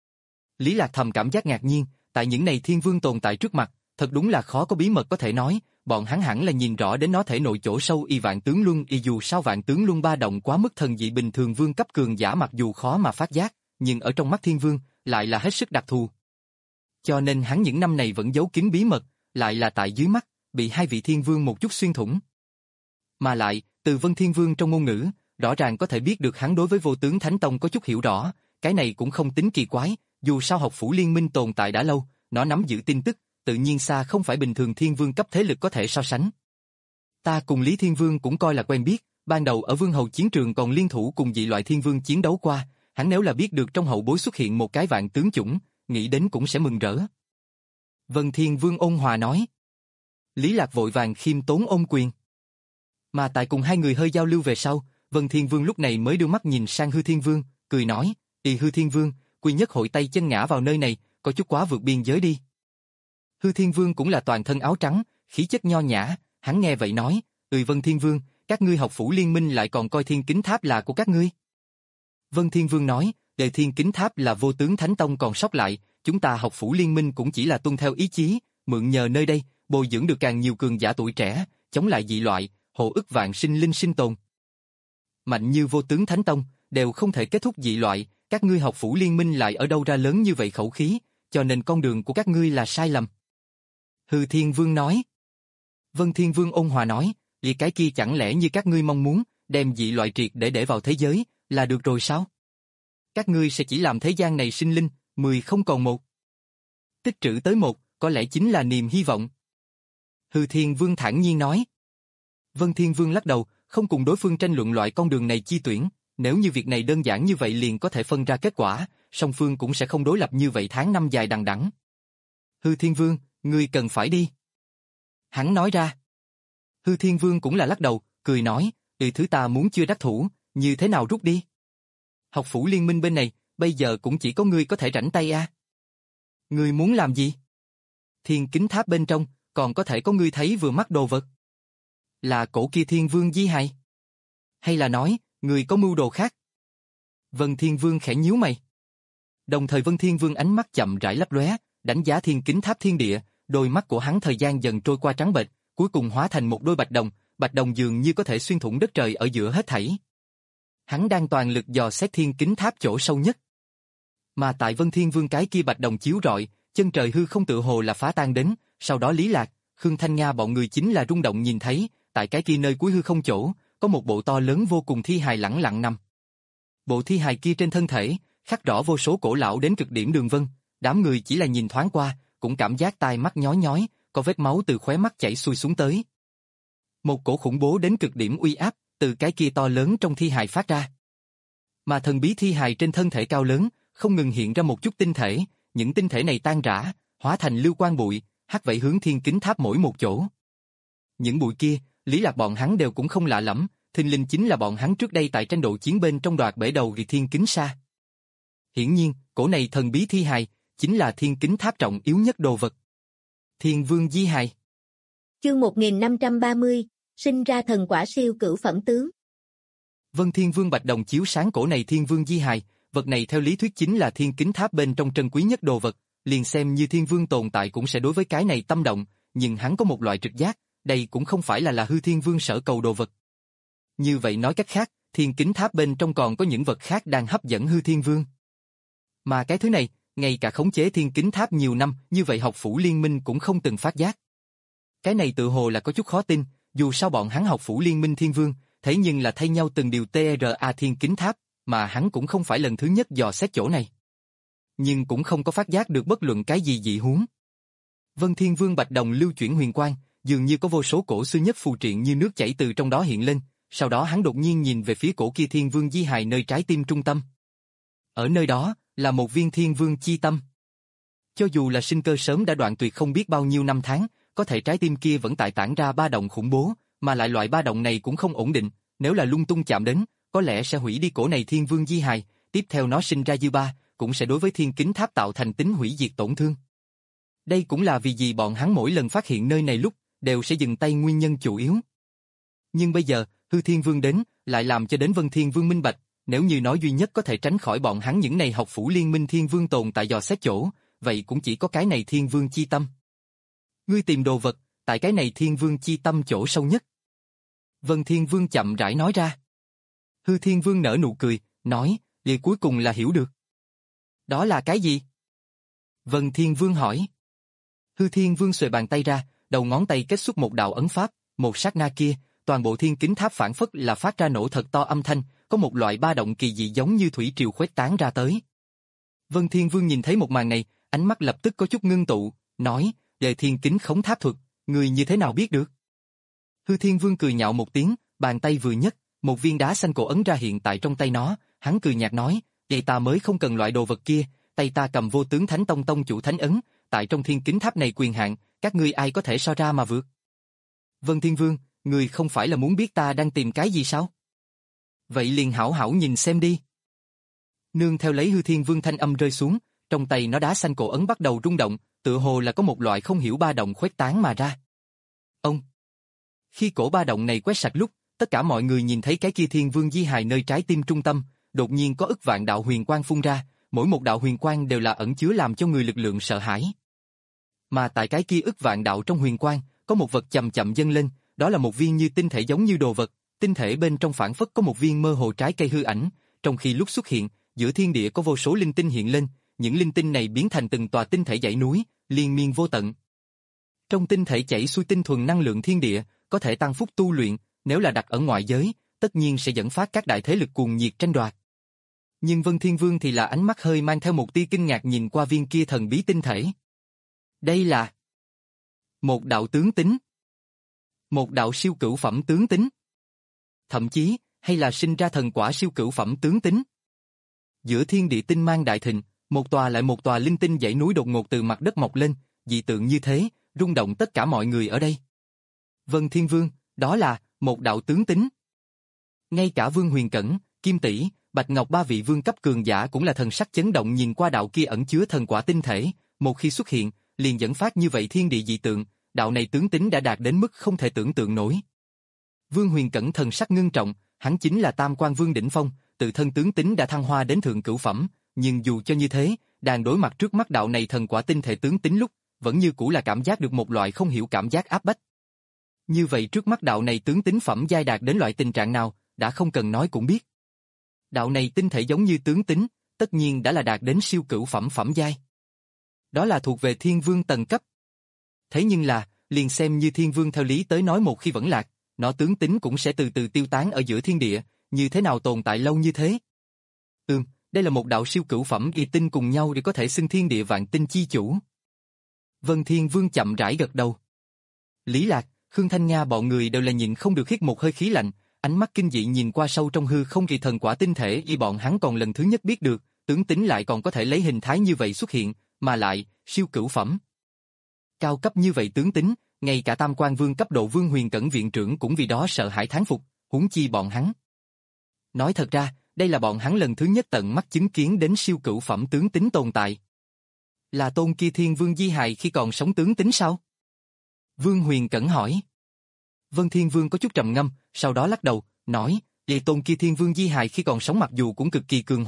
Lý Lạc thầm cảm giác ngạc nhiên, tại những này thiên vương tồn tại trước mặt, thật đúng là khó có bí mật có thể nói, bọn hắn hẳn là nhìn rõ đến nó thể nội chỗ sâu y vạn tướng luân y dù sao vạn tướng luân ba động quá mức thần dị bình thường vương cấp cường giả mặc dù khó mà phát giác, nhưng ở trong mắt thiên vương, lại là hết sức đặc thù. Cho nên hắn những năm này vẫn giấu kín bí mật, lại là tại dưới mắt, bị hai vị thiên vương một chút xuyên thủng. Mà lại, từ Vân Thiên Vương trong ngôn ngữ, rõ ràng có thể biết được hắn đối với vô tướng Thánh Tông có chút hiểu rõ, cái này cũng không tính kỳ quái, dù sao học phủ liên minh tồn tại đã lâu, nó nắm giữ tin tức, tự nhiên xa không phải bình thường thiên vương cấp thế lực có thể so sánh. Ta cùng Lý Thiên Vương cũng coi là quen biết, ban đầu ở Vương Hầu chiến trường còn liên thủ cùng dị loại thiên vương chiến đấu qua, hắn nếu là biết được trong hậu bối xuất hiện một cái vạn tướng chủng, nghĩ đến cũng sẽ mừng rỡ. Vân Thiên Vương ôn hòa nói. Lý Lạc vội vàng khiêm tốn ôm quyền. Mà tại cùng hai người hơi giao lưu về sau, Vân Thiên Vương lúc này mới đưa mắt nhìn sang Hư Thiên Vương, cười nói, "Ì Hư Thiên Vương, quy nhất hội tay chân ngã vào nơi này, có chút quá vượt biên giới đi." Hư Thiên Vương cũng là toàn thân áo trắng, khí chất nho nhã, hắn nghe vậy nói, "Ừ Vân Thiên Vương, các ngươi học phủ liên minh lại còn coi Thiên Kính Tháp là của các ngươi." Vân Thiên Vương nói, "Đề Thiên Kính Tháp là vô tướng Thánh Tông còn sót lại, chúng ta học phủ liên minh cũng chỉ là tuân theo ý chí, mượn nhờ nơi đây, bồi dưỡng được càng nhiều cường giả tuổi trẻ, chống lại dị loại, hộ ức vạn sinh linh sinh tồn. Mạnh như vô tướng Thánh Tông, đều không thể kết thúc dị loại, các ngươi học phủ liên minh lại ở đâu ra lớn như vậy khẩu khí, cho nên con đường của các ngươi là sai lầm." Hư Thiên Vương nói. Vân Thiên Vương ôn hòa nói, "Vì cái kia chẳng lẽ như các ngươi mong muốn, đem dị loại triệt để để vào thế giới, là được rồi sao? Các ngươi sẽ chỉ làm thế gian này sinh linh, mười không còn một. Tích trữ tới một, có lẽ chính là niềm hy vọng." Hư Thiên Vương thản nhiên nói. Vân Thiên Vương lắc đầu, không cùng đối phương tranh luận loại con đường này chi tuyển, nếu như việc này đơn giản như vậy liền có thể phân ra kết quả, song phương cũng sẽ không đối lập như vậy tháng năm dài đằng đẵng. Hư Thiên Vương, ngươi cần phải đi. Hắn nói ra. Hư Thiên Vương cũng là lắc đầu, cười nói, "Ừ thứ ta muốn chưa đắc thủ, như thế nào rút đi? Học phủ liên minh bên này, bây giờ cũng chỉ có ngươi có thể rảnh tay a." "Ngươi muốn làm gì?" "Thiên Kính Tháp bên trong, còn có thể có ngươi thấy vừa mắt đồ vật." "Là cổ kia Thiên Vương di hài? Hay là nói, ngươi có mưu đồ khác?" Vân Thiên Vương khẽ nhíu mày. Đồng thời Vân Thiên Vương ánh mắt chậm rãi lấp lóe, đánh giá Thiên Kính Tháp thiên địa, đôi mắt của hắn thời gian dần trôi qua trắng bệch, cuối cùng hóa thành một đôi bạch đồng, bạch đồng dường như có thể xuyên thủng đất trời ở giữa hết thảy. Hắn đang toàn lực dò xét Thiên Kính Tháp chỗ sâu nhất. Mà tại Vân Thiên Vương cái kia bạch đồng chiếu rọi, chân trời hư không tự hồ là phá tan đến, sau đó Lý Lạc, Khương Thanh Nga bọn người chính là rung động nhìn thấy, tại cái kia nơi cuối hư không chỗ, có một bộ to lớn vô cùng thi hài lẳng lặng nằm. Bộ thi hài kia trên thân thể, khắc rõ vô số cổ lão đến cực điểm đường vân, đám người chỉ là nhìn thoáng qua, cũng cảm giác tai mắt nhói nhói, có vết máu từ khóe mắt chảy xuôi xuống tới. Một cổ khủng bố đến cực điểm uy áp, từ cái kia to lớn trong thi hài phát ra. Mà thần bí thi hài trên thân thể cao lớn, không ngừng hiện ra một chút tinh thể, những tinh thể này tan rã, hóa thành lưu quang bụi, hắt vẩy hướng Thiên Kính Tháp mỗi một chỗ. Những bụi kia, Lý Lạc bọn hắn đều cũng không lạ lẫm, thình lình chính là bọn hắn trước đây tại tranh độ chiến bên trong đoạt bể đầu vì Thiên Kính Sa. Hiển nhiên, cổ này thần bí thi hài, chính là Thiên Kính Tháp trọng yếu nhất đồ vật. Thiên Vương di hài. Chương một nghìn năm trăm ba mươi, sinh ra thần quả siêu cửu phẩm tướng. Vân Thiên Vương bạch đồng chiếu sáng cổ này Thiên Vương di hài, vật này theo lý thuyết chính là thiên kính tháp bên trong trân quý nhất đồ vật, liền xem như thiên vương tồn tại cũng sẽ đối với cái này tâm động, nhưng hắn có một loại trực giác, đây cũng không phải là là hư thiên vương sở cầu đồ vật. Như vậy nói cách khác, thiên kính tháp bên trong còn có những vật khác đang hấp dẫn hư thiên vương. Mà cái thứ này, ngay cả khống chế thiên kính tháp nhiều năm, như vậy học phủ liên minh cũng không từng phát giác. Cái này tự hồ là có chút khó tin, dù sao bọn hắn học phủ liên minh thiên vương, thế nhưng là thay nhau từng điều tê rờ a thiên kính tháp, mà hắn cũng không phải lần thứ nhất dò xét chỗ này. Nhưng cũng không có phát giác được bất luận cái gì dị huống. Vân Thiên Vương Bạch Đồng lưu chuyển huyền quang, dường như có vô số cổ xưa nhất phù triện như nước chảy từ trong đó hiện lên, sau đó hắn đột nhiên nhìn về phía cổ kia Thiên Vương di hài nơi trái tim trung tâm. Ở nơi đó, là một viên Thiên Vương chi tâm. Cho dù là sinh cơ sớm đã đoạn tuyệt không biết bao nhiêu năm tháng, có thể trái tim kia vẫn tại tản ra ba động khủng bố, mà lại loại ba động này cũng không ổn định, nếu là lung tung chạm đến, có lẽ sẽ hủy đi cổ này Thiên Vương di hài, tiếp theo nó sinh ra dư ba, cũng sẽ đối với thiên kính tháp tạo thành tính hủy diệt tổn thương. Đây cũng là vì gì bọn hắn mỗi lần phát hiện nơi này lúc, đều sẽ dừng tay nguyên nhân chủ yếu. Nhưng bây giờ, hư thiên vương đến, lại làm cho đến Vân Thiên Vương minh bạch, nếu như nói duy nhất có thể tránh khỏi bọn hắn những này học phủ liên minh thiên vương tồn tại dò xét chỗ, vậy cũng chỉ có cái này thiên vương chi tâm. Ngươi tìm đồ vật, tại cái này thiên vương chi tâm chỗ sâu nhất. Vân Thiên Vương chậm rãi nói ra. Hư Thiên Vương nở nụ cười, nói, vậy cuối cùng là hiểu được. Đó là cái gì? Vân Thiên Vương hỏi. Hư Thiên Vương xuề bàn tay ra, đầu ngón tay kết xuất một đạo ấn pháp, một sát na kia, toàn bộ thiên kính tháp phản phất là phát ra nổ thật to âm thanh, có một loại ba động kỳ dị giống như thủy triều khuếch tán ra tới. Vân Thiên Vương nhìn thấy một màn này, ánh mắt lập tức có chút ngưng tụ, nói, về thiên kính khống tháp thuật, người như thế nào biết được? Hư Thiên Vương cười nhạo một tiếng, bàn tay vừa nhấc, một viên đá xanh cổ ấn ra hiện tại trong tay nó, hắn cười nhạt nói, vậy ta mới không cần loại đồ vật kia, tay ta cầm vô tướng thánh tông tông chủ thánh ấn, tại trong thiên kính tháp này quyền hạn, các ngươi ai có thể so ra mà vượt? Vân Thiên Vương, ngươi không phải là muốn biết ta đang tìm cái gì sao? Vậy liền hảo hảo nhìn xem đi. Nương theo lấy Hư Thiên Vương thanh âm rơi xuống, trong tay nó đá xanh cổ ấn bắt đầu rung động, tựa hồ là có một loại không hiểu ba động khuếch tán mà ra. Ông. Khi cổ ba động này quét sạch lúc, tất cả mọi người nhìn thấy cái kia Thiên Vương di hài nơi trái tim trung tâm, đột nhiên có ức vạn đạo huyền quang phun ra, mỗi một đạo huyền quang đều là ẩn chứa làm cho người lực lượng sợ hãi. Mà tại cái kia ức vạn đạo trong huyền quang, có một vật chậm chậm dâng lên, đó là một viên như tinh thể giống như đồ vật, tinh thể bên trong phản phất có một viên mơ hồ trái cây hư ảnh, trong khi lúc xuất hiện, giữa thiên địa có vô số linh tinh hiện lên, những linh tinh này biến thành từng tòa tinh thể dãy núi, liên miên vô tận. Trong tinh thể chảy xuôi tinh thuần năng lượng thiên địa, có thể tăng phúc tu luyện, nếu là đặt ở ngoại giới, tất nhiên sẽ dẫn phát các đại thế lực cuồng nhiệt tranh đoạt. Nhưng Vân Thiên Vương thì là ánh mắt hơi mang theo một tia kinh ngạc nhìn qua viên kia thần bí tinh thể. Đây là một đạo tướng tính. Một đạo siêu cửu phẩm tướng tính. Thậm chí, hay là sinh ra thần quả siêu cửu phẩm tướng tính. Giữa thiên địa tinh mang đại thịnh, một tòa lại một tòa linh tinh dãy núi đột ngột từ mặt đất mọc lên, dị tượng như thế, rung động tất cả mọi người ở đây. Vân Thiên Vương, đó là một đạo tướng tính. Ngay cả Vương Huyền Cẩn, Kim Tỷ, Bạch Ngọc ba vị vương cấp cường giả cũng là thần sắc chấn động nhìn qua đạo kia ẩn chứa thần quả tinh thể, một khi xuất hiện, liền dẫn phát như vậy thiên địa dị tượng, đạo này tướng tính đã đạt đến mức không thể tưởng tượng nổi. Vương Huyền Cẩn thần sắc ngưng trọng, hắn chính là Tam Quan Vương đỉnh phong, tự thân tướng tính đã thăng hoa đến thượng cửu phẩm, nhưng dù cho như thế, đang đối mặt trước mắt đạo này thần quả tinh thể tướng tính lúc, vẫn như cũ là cảm giác được một loại không hiểu cảm giác áp bách. Như vậy trước mắt đạo này tướng tính phẩm giai đạt đến loại tình trạng nào, đã không cần nói cũng biết. Đạo này tinh thể giống như tướng tính, tất nhiên đã là đạt đến siêu cửu phẩm phẩm giai. Đó là thuộc về thiên vương tầng cấp. Thế nhưng là, liền xem như thiên vương theo lý tới nói một khi vẫn lạc, nó tướng tính cũng sẽ từ từ tiêu tán ở giữa thiên địa, như thế nào tồn tại lâu như thế? Ừm, đây là một đạo siêu cửu phẩm y tinh cùng nhau để có thể xưng thiên địa vạn tinh chi chủ. Vân Thiên Vương chậm rãi gật đầu. Lý Lạc, Khương Thanh Nga bọn người đều là nhịn không được hít một hơi khí lạnh, ánh mắt kinh dị nhìn qua sâu trong hư không kỳ thần quả tinh thể y bọn hắn còn lần thứ nhất biết được, tướng tính lại còn có thể lấy hình thái như vậy xuất hiện, mà lại, siêu cửu phẩm. Cao cấp như vậy tướng tính, ngay cả Tam Quan Vương cấp độ Vương Huyền Cẩn viện trưởng cũng vì đó sợ hãi thán phục, huống chi bọn hắn. Nói thật ra, đây là bọn hắn lần thứ nhất tận mắt chứng kiến đến siêu cửu phẩm tướng tính tồn tại. Là tôn kia Thiên Vương di hài khi còn sống tướng tính sao? Vương Huyền Cẩn hỏi. Vân Thiên Vương có chút trầm ngâm, sau đó lắc đầu, nói, vậy tôn kia Thiên Vương di hài khi còn sống mặc dù cũng cực kỳ cường hoành,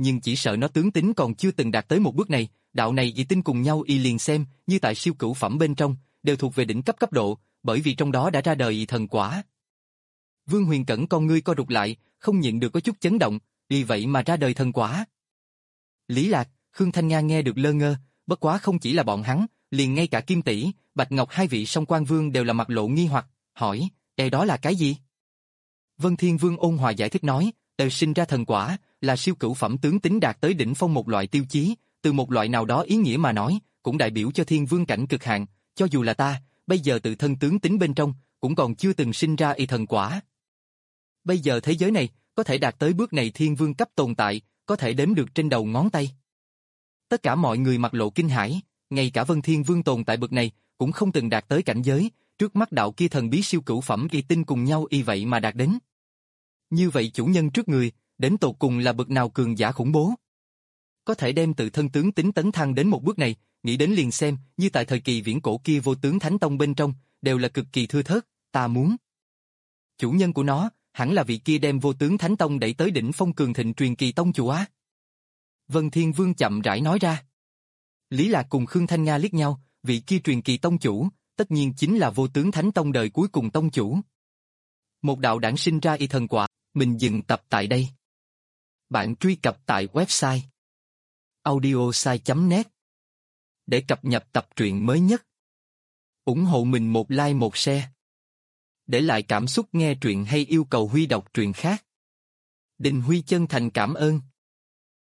nhưng chỉ sợ nó tướng tính còn chưa từng đạt tới một bước này, đạo này dị tinh cùng nhau y liền xem, như tại siêu cửu phẩm bên trong, đều thuộc về đỉnh cấp cấp độ, bởi vì trong đó đã ra đời y thần quả. Vương Huyền Cẩn con ngươi co rụt lại, không nhịn được có chút chấn động, vì vậy mà ra đời thần quả. Lý Lạc, Khương Thanh Nga nghe được lơ ngơ, bất quá không chỉ là bọn hắn, liền ngay cả Kim Tỷ, Bạch Ngọc hai vị song quan vương đều là mặt lộ nghi hoặc, hỏi, e đó là cái gì? Vân Thiên Vương ôn hòa giải thích nói, tờ sinh ra thần quả, là siêu cửu phẩm tướng tính đạt tới đỉnh phong một loại tiêu chí, từ một loại nào đó ý nghĩa mà nói, cũng đại biểu cho thiên vương cảnh cực hạn, cho dù là ta, bây giờ tự thân tướng tính bên trong, cũng còn chưa từng sinh ra y thần quả. Bây giờ thế giới này, có thể đạt tới bước này thiên vương cấp tồn tại, có thể đếm được trên đầu ngón tay. Tất cả mọi người mặt lộ kinh hãi, ngay cả Vân Thiên Vương tồn tại bậc này, cũng không từng đạt tới cảnh giới, trước mắt đạo kia thần bí siêu cửu phẩm y tinh cùng nhau y vậy mà đạt đến. Như vậy chủ nhân trước người, đến tột cùng là bậc nào cường giả khủng bố. Có thể đem tự thân tướng tính tấn thăng đến một bước này, nghĩ đến liền xem, như tại thời kỳ viễn cổ kia vô tướng thánh tông bên trong, đều là cực kỳ thưa thớt, ta muốn. Chủ nhân của nó, hẳn là vị kia đem vô tướng thánh tông đẩy tới đỉnh phong cường thịnh truyền kỳ tông chủ á. Vân Thiên Vương chậm rãi nói ra. Lý Lạc cùng Khương Thanh Nga liếc nhau, vị kia truyền kỳ tông chủ, tất nhiên chính là vô tướng thánh tông đời cuối cùng tông chủ. Một đạo đản sinh ra y thần quả, mình dừng tập tại đây. Bạn truy cập tại website audiosai chấm net để cập nhật tập truyện mới nhất. Ủng hộ mình một like một share. Để lại cảm xúc nghe truyện hay yêu cầu Huy đọc truyện khác. Đình Huy chân thành cảm ơn.